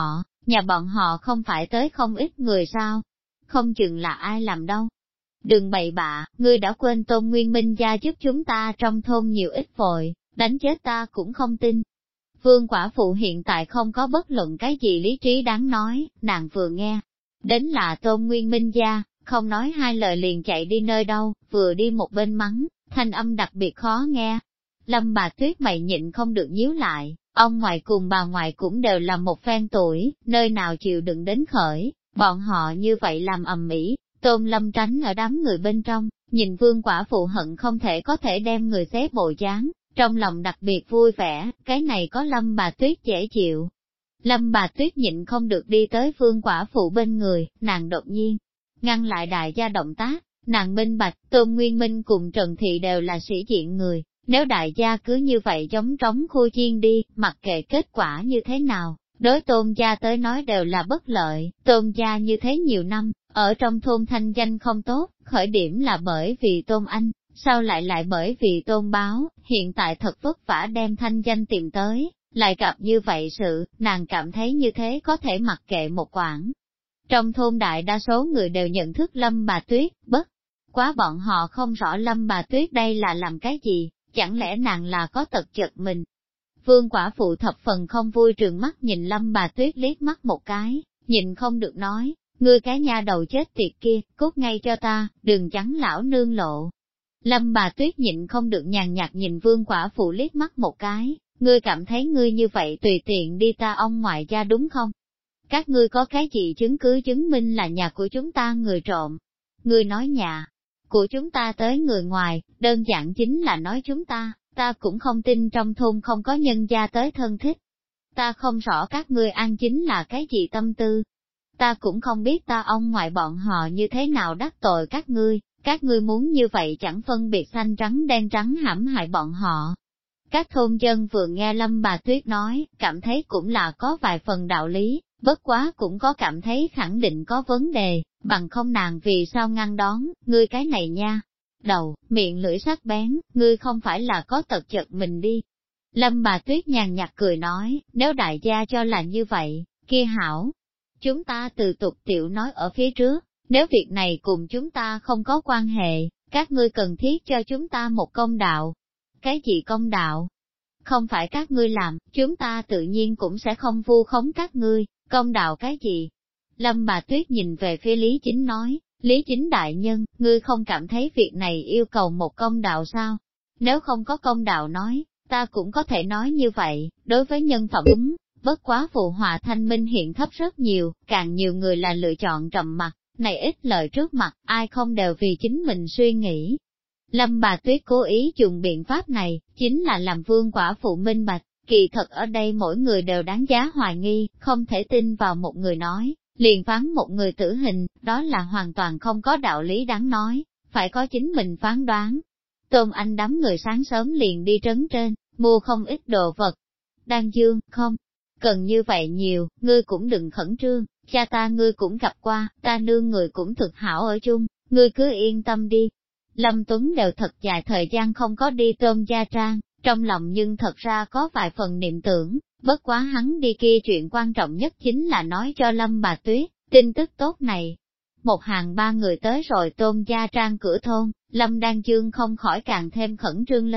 bọn họ không phải tới không ít người sao? Không chừng là ai làm đâu. Đừng bậy bạ, ngươi đã quên Tôn Nguyên Minh gia giúp chúng ta trong thôn nhiều ít vội, đánh chết ta cũng không tin. Vương quả phụ hiện tại không có bất luận cái gì lý trí đáng nói, nàng vừa nghe. Đến là Tôn Nguyên Minh gia, không nói hai lời liền chạy đi nơi đâu, vừa đi một bên mắng, thanh âm đặc biệt khó nghe. Lâm bà Tuyết mày nhịn không được nhíu lại, ông ngoại cùng bà ngoại cũng đều là một phen tuổi, nơi nào chịu đựng đến khởi, bọn họ như vậy làm ầm ĩ. Tôn Lâm tránh ở đám người bên trong, nhìn Vương quả phụ hận không thể có thể đem người xé bộ dáng, trong lòng đặc biệt vui vẻ, cái này có Lâm bà Tuyết dễ chịu. Lâm bà Tuyết nhịn không được đi tới Vương quả phụ bên người, nàng đột nhiên ngăn lại đại gia động tác, nàng minh bạch, Tôn Nguyên Minh cùng Trần Thị đều là sĩ diện người, nếu đại gia cứ như vậy giống trống khu chiên đi, mặc kệ kết quả như thế nào, đối Tôn gia tới nói đều là bất lợi, Tôn gia như thế nhiều năm, ở trong thôn thanh danh không tốt, khởi điểm là bởi vì Tôn Anh, sau lại bởi vì Tôn Báo, hiện tại thật vất vả đem thanh danh tìm tới, lại gặp như vậy sự, nàng cảm thấy như thế có thể mặc kệ một quãng. Trong thôn đại đa số người đều nhận thức Lâm bà Tuyết, bất quá bọn họ không rõ Lâm bà Tuyết đây là làm cái gì, chẳng lẽ nàng là có tật giật mình. Vương quả phụ thập phần không vui trừng mắt nhìn Lâm bà Tuyết liếc mắt một cái, nhìn không được nói, ngươi cái nha đầu chết tiệt kia, cút ngay cho ta, đừng chắn lão nương lộ. Lâm bà Tuyết nhịn không được nhàn nhạt nhìn Vương quả phụ liếc mắt một cái, ngươi cảm thấy ngươi như vậy tùy tiện đi ta ông ngoại gia đúng không? Các ngươi có cái gì chứng cứ chứng minh là nhà của chúng ta người trộm? Ngươi nói nhà của chúng ta tới người ngoài, đơn giản chính là nói chúng ta cũng không tin trong thôn không có nhân gia tới thân thích. Ta không rõ các ngươi ăn chính là cái gì tâm tư. Ta cũng không biết ta ông ngoại bọn họ như thế nào đắc tội các ngươi muốn như vậy chẳng phân biệt xanh trắng đen trắng hãm hại bọn họ. Các thôn dân vừa nghe Lâm bà Tuyết nói, cảm thấy cũng là có vài phần đạo lý, bất quá cũng có cảm thấy khẳng định có vấn đề, bằng không nàng vì sao ngăn đón, ngươi cái này nha. Đầu, miệng lưỡi sắc bén, ngươi không phải là có tật chật mình đi. Lâm bà Tuyết nhàn nhạt cười nói, nếu đại gia cho là như vậy, kia hảo. Chúng ta từ tục tiểu nói ở phía trước, nếu việc này cùng chúng ta không có quan hệ, các ngươi cần thiết cho chúng ta một công đạo. Cái gì công đạo? Không phải các ngươi làm, chúng ta tự nhiên cũng sẽ không vu khống các ngươi, công đạo cái gì? Lâm bà Tuyết nhìn về phía Lý Chính nói, Lý Chính đại nhân, ngươi không cảm thấy việc này yêu cầu một công đạo sao? Nếu không có công đạo nói, ta cũng có thể nói như vậy, đối với nhân phẩm đúng, bất quá phụ họa thanh minh hiện thấp rất nhiều, càng nhiều người là lựa chọn trầm mặc, này ít lời trước mặt, ai không đều vì chính mình suy nghĩ. Lâm bà Tuyết cố ý dùng biện pháp này, chính là làm Vương quả phụ minh bạch, kỳ thật ở đây mỗi người đều đáng giá hoài nghi, không thể tin vào một người nói, liền phán một người tử hình, đó là hoàn toàn không có đạo lý đáng nói, phải có chính mình phán đoán. Tôn Anh đám người sáng sớm liền đi trấn trên, mua không ít đồ vật. Đan Dương, không, cần như vậy nhiều, ngươi cũng đừng khẩn trương, cha ta ngươi cũng gặp qua, ta nương người cũng thực hảo ở chung, ngươi cứ yên tâm đi. Lâm Tuấn đều thật dài thời gian không có đi Tôn Gia Trang, trong lòng nhưng thật ra có vài phần niệm tưởng, bất quá hắn đi kia chuyện quan trọng nhất chính là nói cho Lâm bà Tuyết, tin tức tốt này. Một hàng ba người tới rồi Tôn Gia Trang cửa thôn, Lâm Đan Dương không khỏi càng thêm khẩn trương lên,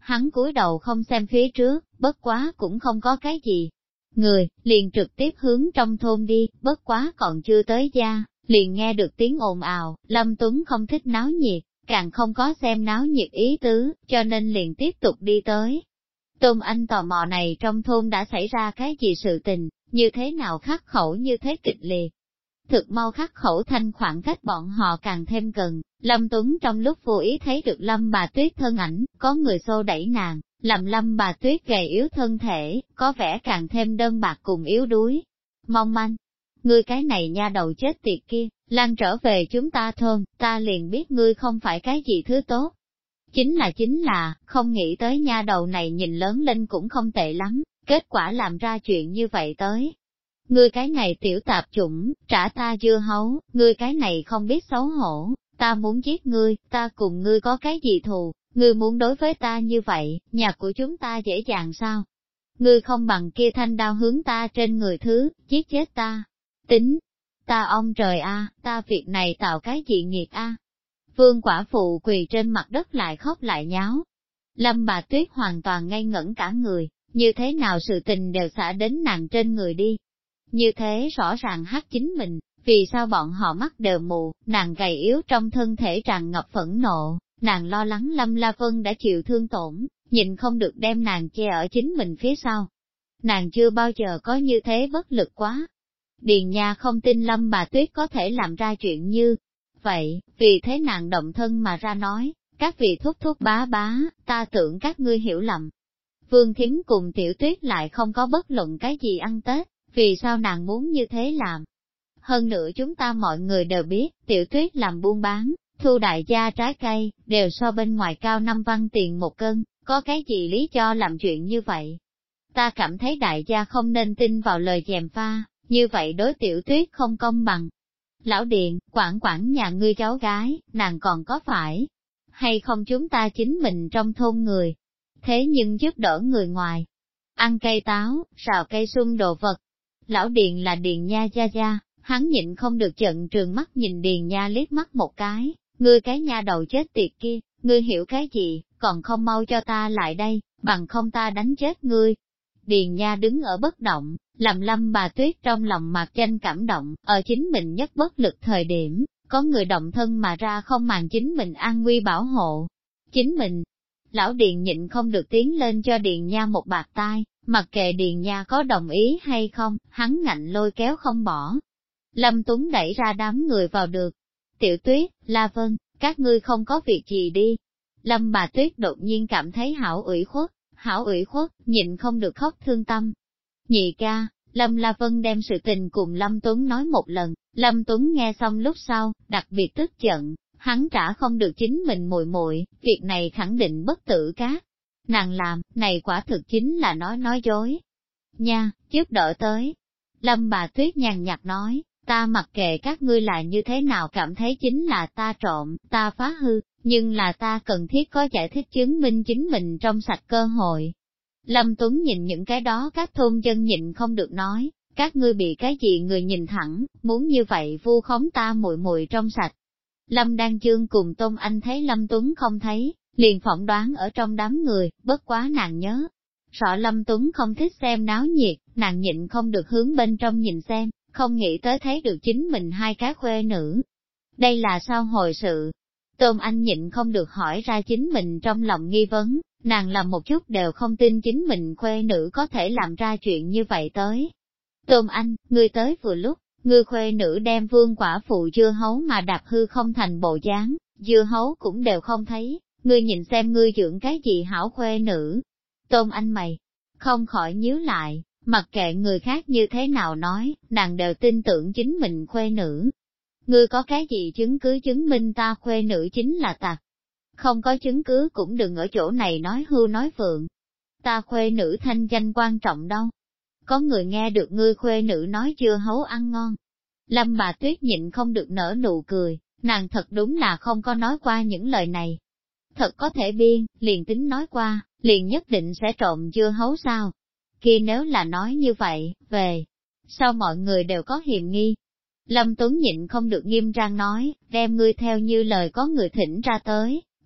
Hắn cúi đầu không xem phía trước, bất quá cũng không có cái gì. Người, liền trực tiếp hướng trong thôn đi, bất quá còn chưa tới gia, liền nghe được tiếng ồn ào, Lâm Tuấn không thích náo nhiệt, càng không có xem náo nhiệt ý tứ, cho nên liền tiếp tục đi tới. Tôn Anh tò mò này trong thôn đã xảy ra cái gì sự tình, như thế nào khắc khẩu như thế kịch liệt. Thực mau khắc khẩu thanh khoảng cách bọn họ càng thêm gần, Lâm Tuấn trong lúc vô ý thấy được Lâm Bà Tuyết thân ảnh, có người xô đẩy nàng, làm Lâm Bà Tuyết gầy yếu thân thể, có vẻ càng thêm đơn bạc cùng yếu đuối. Mong manh, ngươi cái này nha đầu chết tiệt kia, lan trở về chúng ta thôn, ta liền biết ngươi không phải cái gì thứ tốt. Chính là, không nghĩ tới nha đầu này nhìn lớn lên cũng không tệ lắm, kết quả làm ra chuyện như vậy tới. Ngươi cái này tiểu tạp chủng, trả ta dưa hấu, ngươi cái này không biết xấu hổ, ta muốn giết ngươi, ta cùng ngươi có cái gì thù, ngươi muốn đối với ta như vậy, nhà của chúng ta dễ dàng sao? Ngươi không bằng kia thanh đao hướng ta trên người thứ, giết chết ta. Tính, ta ông trời a, ta việc này tạo cái gì nghiệt a? Vương quả phụ quỳ trên mặt đất lại khóc lại nháo. Lâm Bà Tuyết hoàn toàn ngây ngẩn cả người, như thế nào sự tình đều xả đến nàng trên người đi. Như thế rõ ràng hắc chính mình, vì sao bọn họ mắt đều mù, nàng gầy yếu trong thân thể tràn ngập phẫn nộ, nàng lo lắng Lâm La Vân đã chịu thương tổn, nhìn không được đem nàng che ở chính mình phía sau. Nàng chưa bao giờ có như thế bất lực quá. Điền Nha không tin Lâm Bà Tuyết có thể làm ra chuyện như vậy, vì thế nàng động thân mà ra nói, các vị thúc thúc bá bá, ta tưởng các ngươi hiểu lầm. Vương Thiếm cùng Tiểu Tuyết lại không có bất luận cái gì ăn Tết, vì sao nàng muốn như thế làm? Hơn nữa chúng ta mọi người đều biết, Tiểu Tuyết làm buôn bán, thu đại gia trái cây, đều so bên ngoài cao 5 văn tiền một cân, có cái gì lý do làm chuyện như vậy? Ta cảm thấy đại gia không nên tin vào lời gièm pha, như vậy đối Tiểu Tuyết không công bằng. Lão Điện, quản nhà ngươi cháu gái, nàng còn có phải hay không chúng ta chính mình trong thôn người, thế nhưng giúp đỡ người ngoài, ăn cây táo, rào cây sung đồ vật. Lão Điền là Điền Nha gia gia, hắn nhịn không được giận trừng mắt nhìn Điền Nha liếc mắt một cái, ngươi cái nha đầu chết tiệt kia, ngươi hiểu cái gì, còn không mau cho ta lại đây, bằng không ta đánh chết ngươi. Điền Nha đứng ở bất động, làm Lâm Bà Tuyết trong lòng mạc danh cảm động, ở chính mình nhất bất lực thời điểm, có người động thân mà ra không màng chính mình an nguy bảo hộ. Chính mình, lão Điền nhịn không được tiến lên cho Điền Nha một bạt tai, mặc kệ Điền Nha có đồng ý hay không, hắn ngạnh lôi kéo không bỏ. Lâm Tuấn đẩy ra đám người vào được. Tiểu Tuyết, La Vân, các ngươi không có việc gì đi. Lâm Bà Tuyết đột nhiên cảm thấy hảo ủy khuất, nhịn không được khóc thương tâm. Nhị ca, Lâm La Vân đem sự tình cùng Lâm Tuấn nói một lần, Lâm Tuấn nghe xong lúc sau, đặc biệt tức giận, hắn trả không được chính mình muội muội, việc này khẳng định bất tử cát. Nàng làm, này quả thực chính là nói dối. Nha, giúp đỡ tới. Lâm Bà Tuyết nhàn nhạt nói, ta mặc kệ các ngươi là như thế nào cảm thấy chính là ta trộm, ta phá hư, nhưng là ta cần thiết có giải thích chứng minh chính mình trong sạch cơ hội. Lâm Tuấn nhìn những cái đó các thôn dân nhịn không được nói, các ngươi bị cái gì người nhìn thẳng, muốn như vậy vu khống ta muội muội trong sạch. Lâm Đan Chương cùng Tôn Anh thấy Lâm Tuấn không thấy, liền phỏng đoán ở trong đám người, bất quá nàng nhớ. Rõ Lâm Tuấn không thích xem náo nhiệt, nàng nhịn không được hướng bên trong nhìn xem, không nghĩ tới thấy được chính mình hai cái khuê nữ. Đây là sao hồi sự? Tôn Anh nhịn không được hỏi ra chính mình trong lòng nghi vấn, nàng làm một chút đều không tin chính mình khuê nữ có thể làm ra chuyện như vậy tới. Tôn Anh, ngươi tới vừa lúc, ngươi khuê nữ đem vương quả phụ dưa hấu mà đạp hư không thành bộ dáng, dưa hấu cũng đều không thấy, ngươi nhìn xem ngươi dưỡng cái gì hảo khuê nữ. Tôn Anh mày, không khỏi nhíu lại, mặc kệ người khác như thế nào nói, nàng đều tin tưởng chính mình khuê nữ. Ngươi có cái gì chứng cứ chứng minh ta khuê nữ chính là tặc? Không có chứng cứ cũng đừng ở chỗ này nói hưu nói vượng. Ta khuê nữ thanh danh quan trọng đâu. Có người nghe được ngươi khuê nữ nói dưa hấu ăn ngon. Lâm Bà Tuyết nhịn không được nở nụ cười, nàng thật đúng là không có nói qua những lời này. Thật có thể biên, liền tính nói qua, liền nhất định sẽ trộm dưa hấu sao? Kia nếu là nói như vậy, về, sao mọi người đều có hiềm nghi? Lâm Tuấn nhịn không được nghiêm trang nói, đem ngươi theo như lời có người thỉnh ra tới,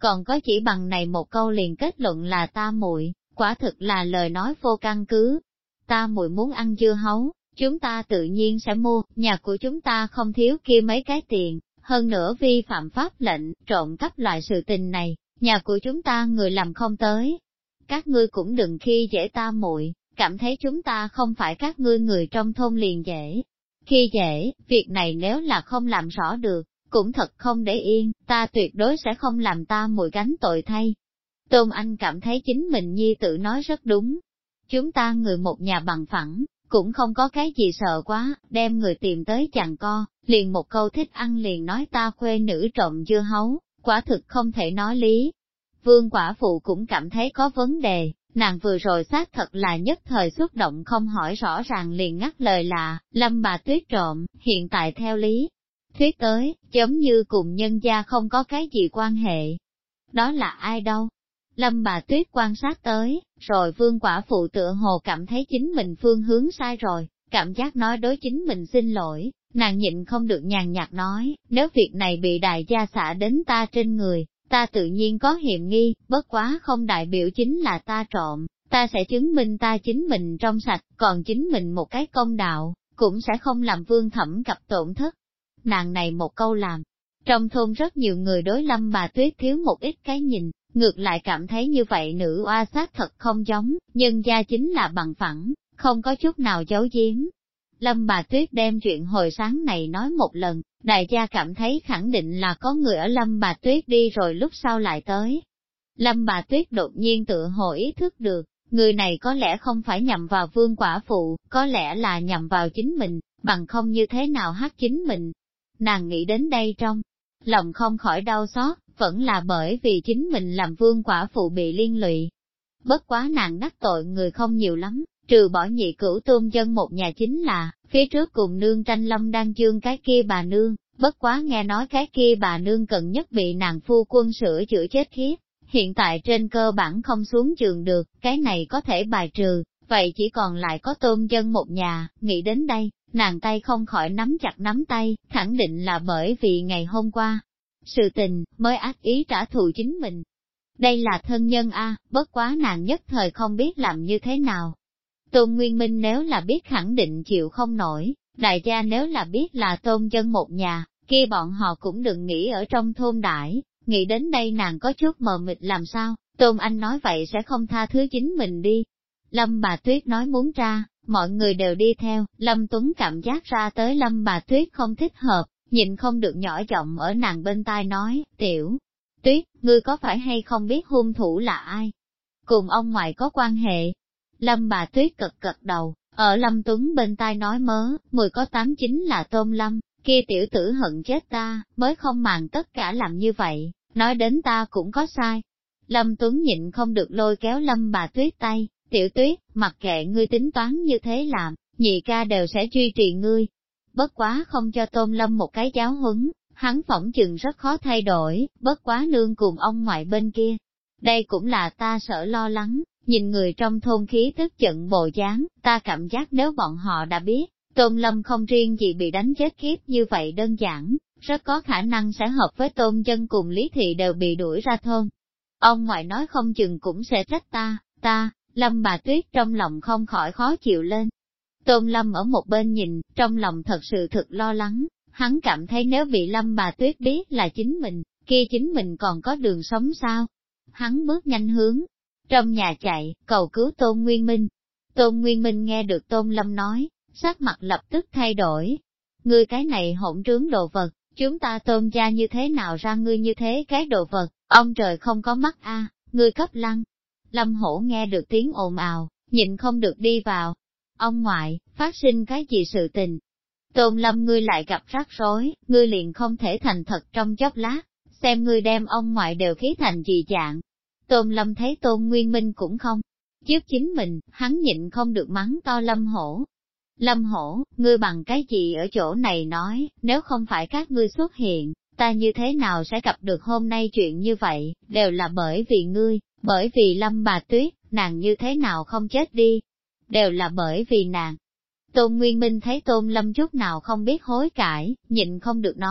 còn có chỉ bằng này một câu liền kết luận là ta muội, quả thực là lời nói vô căn cứ. Ta muội muốn ăn dưa hấu, chúng ta tự nhiên sẽ mua, nhà của chúng ta không thiếu kia mấy cái tiền, hơn nữa vi phạm pháp lệnh, trộm cắp loại sự tình này, nhà của chúng ta người làm không tới. Các ngươi cũng đừng khi dễ ta muội, cảm thấy chúng ta không phải các ngươi người trong thôn liền dễ. Khi dễ, việc này nếu là không làm rõ được, cũng thật không để yên, ta tuyệt đối sẽ không làm ta muội gánh tội thay. Tôn Anh cảm thấy chính mình nhi tự nói rất đúng. Chúng ta người một nhà bằng phẳng, cũng không có cái gì sợ quá, đem người tìm tới chằng co, liền một câu thích ăn liền nói ta khuê nữ trộm dưa hấu, quả thực không thể nói lý. Vương quả phụ cũng cảm thấy có vấn đề, nàng vừa rồi xác thật là nhất thời xúc động không hỏi rõ ràng liền ngắt lời là, Lâm bà Tuyết trộm, hiện tại theo lý. Thuyết tới, giống như cùng nhân gia không có cái gì quan hệ. Đó là ai đâu? Lâm bà Tuyết quan sát tới, rồi vương quả phụ tựa hồ cảm thấy chính mình phương hướng sai rồi, cảm giác nói đối chính mình xin lỗi, nàng nhịn không được nhàn nhạt nói, nếu việc này bị đại gia xả đến ta trên người, ta tự nhiên có hiểm nghi, bất quá không đại biểu chính là ta trộm, ta sẽ chứng minh ta chính mình trong sạch, còn chính mình một cái công đạo, cũng sẽ không làm vương thẩm gặp tổn thất. Nàng này một câu làm, trong thôn rất nhiều người đối Lâm bà Tuyết thiếu một ít cái nhìn, ngược lại cảm thấy như vậy nữ oa sát thật không giống, nhân gia chính là bằng phẳng, không có chút nào giấu giếm. Lâm bà Tuyết đem chuyện hồi sáng này nói một lần, đại gia cảm thấy khẳng định là có người ở Lâm bà Tuyết đi rồi lúc sau lại tới. Lâm bà Tuyết đột nhiên tự hồ ý thức được, người này có lẽ không phải nhằm vào vương quả phụ, có lẽ là nhằm vào chính mình, bằng không như thế nào hát chính mình. Nàng nghĩ đến đây trong lòng không khỏi đau xót, vẫn là bởi vì chính mình làm vương quả phụ bị liên lụy. Bất quá nàng đắc tội người không nhiều lắm, trừ bỏ nhị cửu tôn dân một nhà chính là, phía trước cùng nương tranh Lâm đang chương cái kia bà nương, bất quá nghe nói cái kia bà nương cần nhất bị nàng phu quân sửa chữa chết khiếp, hiện tại trên cơ bản không xuống trường được, cái này có thể bài trừ, vậy chỉ còn lại có tôn dân một nhà, nghĩ đến đây, nàng tay không khỏi nắm chặt nắm tay, khẳng định là bởi vì ngày hôm qua, sự tình, mới ác ý trả thù chính mình. Đây là thân nhân a, bất quá nàng nhất thời không biết làm như thế nào. Tôn Nguyên Minh nếu là biết khẳng định chịu không nổi, đại gia nếu là biết là tôn dân một nhà, kia bọn họ cũng đừng nghĩ ở trong thôn đãi, nghĩ đến đây nàng có chút mờ mịt làm sao, Tôn Anh nói vậy sẽ không tha thứ chính mình đi. Lâm bà Tuyết nói muốn ra, mọi người đều đi theo, Lâm Tuấn cảm giác ra tới Lâm bà Tuyết không thích hợp, nhịn không được nhỏ giọng ở nàng bên tai nói, Tiểu Tuyết, ngươi có phải hay không biết hung thủ là ai? Cùng ông ngoại có quan hệ? Lâm bà Tuyết cật đầu, ở Lâm Tuấn bên tai nói mớ, 10 có 8 chính là Tôn Lâm, kia tiểu tử hận chết ta, mới không màng tất cả làm như vậy, nói đến ta cũng có sai. Lâm Tuấn nhịn không được lôi kéo Lâm bà Tuyết tay, Tiểu Tuyết, mặc kệ ngươi tính toán như thế làm, nhị ca đều sẽ duy trì ngươi. Bất quá không cho Tôn Lâm một cái giáo huấn, hắn phỏng chừng rất khó thay đổi, bất quá nương cùng ông ngoại bên kia. Đây cũng là ta sợ lo lắng, nhìn người trong thôn khí tức giận bộ dáng, ta cảm giác nếu bọn họ đã biết, Tôn Lâm không riêng gì bị đánh chết khiếp như vậy đơn giản, rất có khả năng sẽ hợp với Tôn Dân cùng Lý Thị đều bị đuổi ra thôn. Ông ngoại nói không chừng cũng sẽ trách ta, Lâm bà Tuyết trong lòng không khỏi khó chịu lên. Tôn Lâm ở một bên nhìn, trong lòng thật sự thực lo lắng, hắn cảm thấy nếu bị Lâm bà Tuyết biết là chính mình, kia chính mình còn có đường sống sao? Hắn bước nhanh hướng trong nhà chạy, cầu cứu Tôn Nguyên Minh. Tôn Nguyên Minh nghe được Tôn Lâm nói, sắc mặt lập tức thay đổi. Ngươi cái này hỗn trướng đồ vật, chúng ta Tôn gia như thế nào ra ngươi như thế cái đồ vật, ông trời không có mắt a, ngươi cấp lăng. Lâm Hổ nghe được tiếng ồn ào, nhịn không được đi vào. Ông ngoại, phát sinh cái gì sự tình? Tôn Lâm ngươi lại gặp rắc rối, ngươi liền không thể thành thật trong chốc lát, xem ngươi đem ông ngoại đều khí thành gì dạng. Tôn Lâm thấy Tôn Nguyên Minh cũng không giúp chính mình, hắn nhịn không được mắng to Lâm Hổ. Lâm Hổ, ngươi bằng cái gì ở chỗ này nói, nếu không phải các ngươi xuất hiện, ta như thế nào sẽ gặp được hôm nay chuyện như vậy, đều là bởi vì ngươi, bởi vì Lâm bà Tuyết, nàng như thế nào không chết đi, đều là bởi vì nàng. Tôn Nguyên Minh thấy Tôn Lâm chút nào không biết hối cải, nhịn không được nói,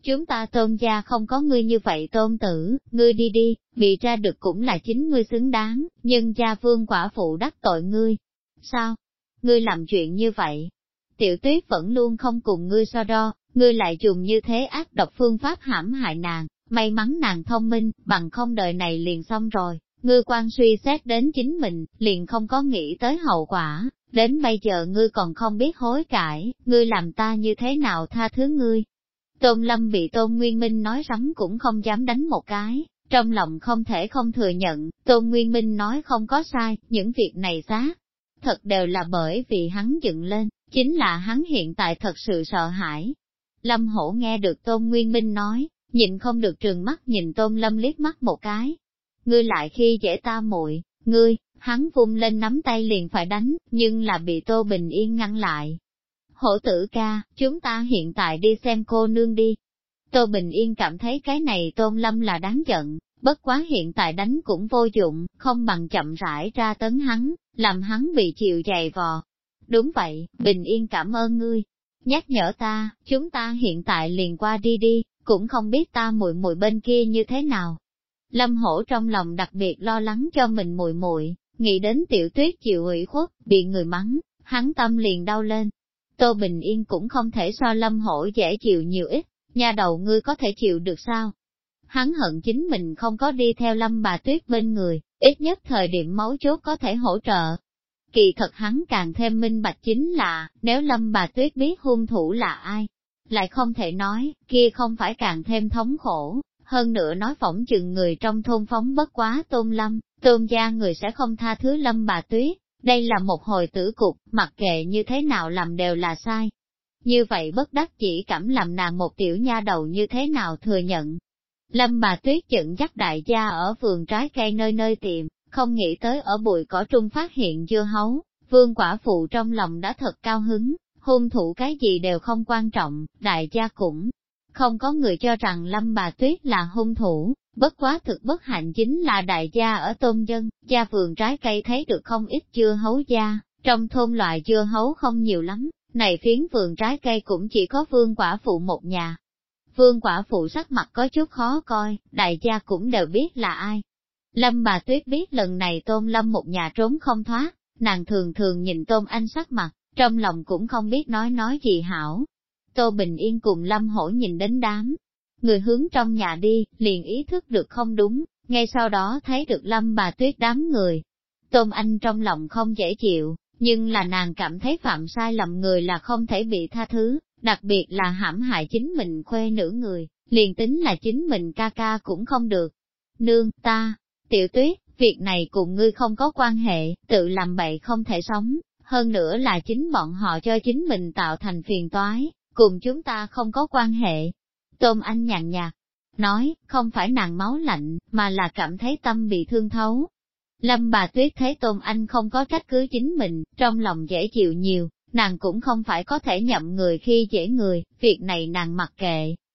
chúng ta Tôn gia không có ngươi như vậy tôn tử, ngươi đi đi, bị ra được cũng là chính ngươi xứng đáng, nhưng gia vương quả phụ đắc tội ngươi. Sao? Ngươi làm chuyện như vậy? Tiểu Tuyết vẫn luôn không cùng ngươi so đo, ngươi lại dùng như thế ác độc phương pháp hãm hại nàng, may mắn nàng thông minh, bằng không đời này liền xong rồi. Ngươi quan suy xét đến chính mình, liền không có nghĩ tới hậu quả, đến bây giờ ngươi còn không biết hối cải, ngươi làm ta như thế nào tha thứ ngươi. Tôn Lâm bị Tôn Nguyên Minh nói rắm cũng không dám đánh một cái, trong lòng không thể không thừa nhận, Tôn Nguyên Minh nói không có sai, những việc này xác thật đều là bởi vì hắn dựng lên, chính là hắn hiện tại thật sự sợ hãi. Lâm Hổ nghe được Tôn Nguyên Minh nói, nhịn không được trừng mắt nhìn Tôn Lâm liếc mắt một cái. Ngươi lại khi dễ ta muội, ngươi, hắn vung lên nắm tay liền phải đánh, nhưng là bị Tô Bình Yên ngăn lại. Hổ tử ca, chúng ta hiện tại đi xem cô nương đi. Tô Bình Yên cảm thấy cái này Tôn Lâm là đáng giận, bất quá hiện tại đánh cũng vô dụng, không bằng chậm rãi ra tấn hắn, làm hắn bị chịu dày vò. Đúng vậy, Bình Yên cảm ơn ngươi. Nhắc nhở ta, chúng ta hiện tại liền qua đi đi, cũng không biết ta muội muội bên kia như thế nào. Lâm Hổ trong lòng đặc biệt lo lắng cho mình muội muội, nghĩ đến Tiểu Tuyết chịu ủy khuất, bị người mắng, hắn tâm liền đau lên. Tô Bình Yên cũng không thể so Lâm Hổ dễ chịu nhiều ít, nha đầu ngươi có thể chịu được sao? Hắn hận chính mình không có đi theo Lâm bà Tuyết bên người, ít nhất thời điểm máu chốt có thể hỗ trợ. Kỳ thật hắn càng thêm minh bạch chính là, nếu Lâm bà Tuyết biết hung thủ là ai, lại không thể nói, kia không phải càng thêm thống khổ. Hơn nữa nói phỏng chừng người trong thôn phóng bất quá Tôn Lâm, Tôn gia người sẽ không tha thứ Lâm bà Tuyết, đây là một hồi tử cục, mặc kệ như thế nào làm đều là sai. Như vậy bất đắc chỉ cảm làm nàng một tiểu nha đầu như thế nào thừa nhận. Lâm bà Tuyết dẫn dắt đại gia ở vườn trái cây nơi nơi tìm, không nghĩ tới ở bụi cỏ trung phát hiện dưa hấu, Vương quả phụ trong lòng đã thật cao hứng, hung thủ cái gì đều không quan trọng, đại gia cũng không có người cho rằng Lâm bà Tuyết là hung thủ, bất quá thực bất hạnh chính là đại gia ở Tôn dân, gia vườn trái cây thấy được không ít dưa hấu gia, trong thôn loại dưa hấu không nhiều lắm, này phiến vườn trái cây cũng chỉ có Vương quả phụ một nhà. Vương quả phụ sắc mặt có chút khó coi, đại gia cũng đều biết là ai. Lâm bà Tuyết biết lần này Tôn Lâm một nhà trốn không thoát, nàng thường thường nhìn Tôn Anh sắc mặt, trong lòng cũng không biết nói gì hảo. Tô Bình Yên cùng Lâm Hổ nhìn đến đám người hướng trong nhà đi, liền ý thức được không đúng, ngay sau đó thấy được Lâm bà Tuyết đám người. Tôn Anh trong lòng không dễ chịu, nhưng là nàng cảm thấy phạm sai lầm người là không thể bị tha thứ, đặc biệt là hãm hại chính mình khuê nữ người, liền tính là chính mình ca ca cũng không được. Nương, ta, Tiểu Tuyết, việc này cùng ngươi không có quan hệ, tự làm bậy không thể sống, hơn nữa là chính bọn họ cho chính mình tạo thành phiền toái, cùng chúng ta không có quan hệ. Tôn Anh nhàn nhạt, nói, không phải nàng máu lạnh, mà là cảm thấy tâm bị thương thấu. Lâm bà Tuyết thấy Tôn Anh không có trách cứ chính mình, trong lòng dễ chịu nhiều, nàng cũng không phải có thể nhậm người khi dễ người, việc này nàng mặc kệ.